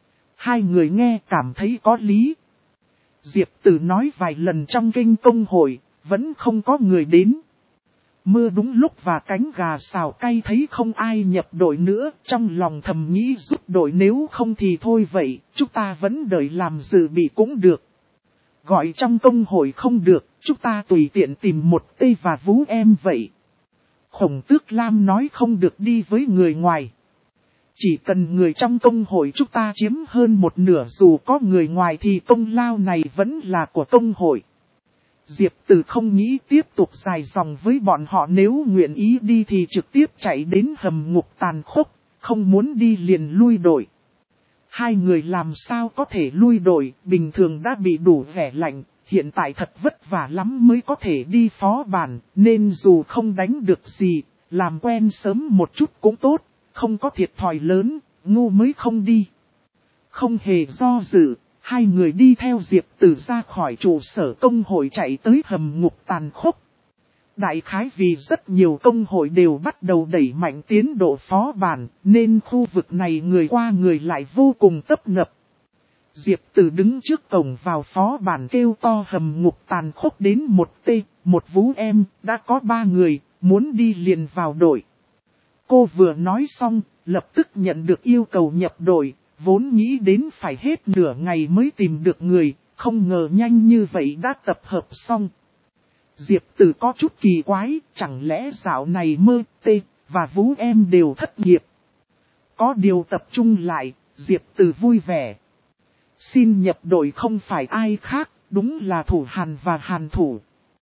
2 người nghe cảm thấy có lý. Diệp Tử nói vài lần trong kênh công hội, vẫn không có người đến. Mưa đúng lúc và cánh gà xào cay thấy không ai nhập đội nữa, trong lòng thầm nghĩ giúp đội, nếu không thì thôi vậy, chúng ta vẫn đợi làm dự bị cũng được. Gọi trong công hội không được, chúng ta tùy tiện tìm một tê và vú em vậy. Khổng Tước Lam nói không được đi với người ngoài. Chỉ cần người trong công hội chúng ta chiếm hơn một nửa, dù có người ngoài thì công lao này vẫn là của công hội. Diệp Tử không nghĩ tiếp tục dài dòng với bọn họ, nếu nguyện ý đi thì trực tiếp chạy đến hầm ngục tàn khốc, không muốn đi liền lui đội. 2 người làm sao có thể lui đội, bình thường đã bị đủ vẻ lạnh, hiện tại thật vất vả lắm mới có thể đi phó bản, nên dù không đánh được gì, làm quen sớm một chút cũng tốt, không có thiệt thòi lớn, ngu mới không đi. Không hề do dự, hai người đi theo Diệp Tử ra khỏi trụ sở công hội chạy tới hầm ngục tàn khốc. Đại khái vì rất nhiều công hội đều bắt đầu đẩy mạnh tiến độ phó bản, nên khu vực này người qua người lại vô cùng tấp nập. Diệp Tử đứng trước cổng vào phó bản kêu to hầm ngục tàn khốc đến một Vũ em, đã có 3 người, muốn đi liền vào đội. Cô vừa nói xong, lập tức nhận được yêu cầu nhập đội, vốn nghĩ đến phải hết nửa ngày mới tìm được người, không ngờ nhanh như vậy đã tập hợp xong. Diệp Tử có chút kỳ quái, chẳng lẽ dạo này Mơ Tê và Vũ em đều thất nghiệp. Có điều tập trung lại, Diệp Tử vui vẻ. Xin nhập đội không phải ai khác, đúng là Thủ Hàn và Hàn Thủ.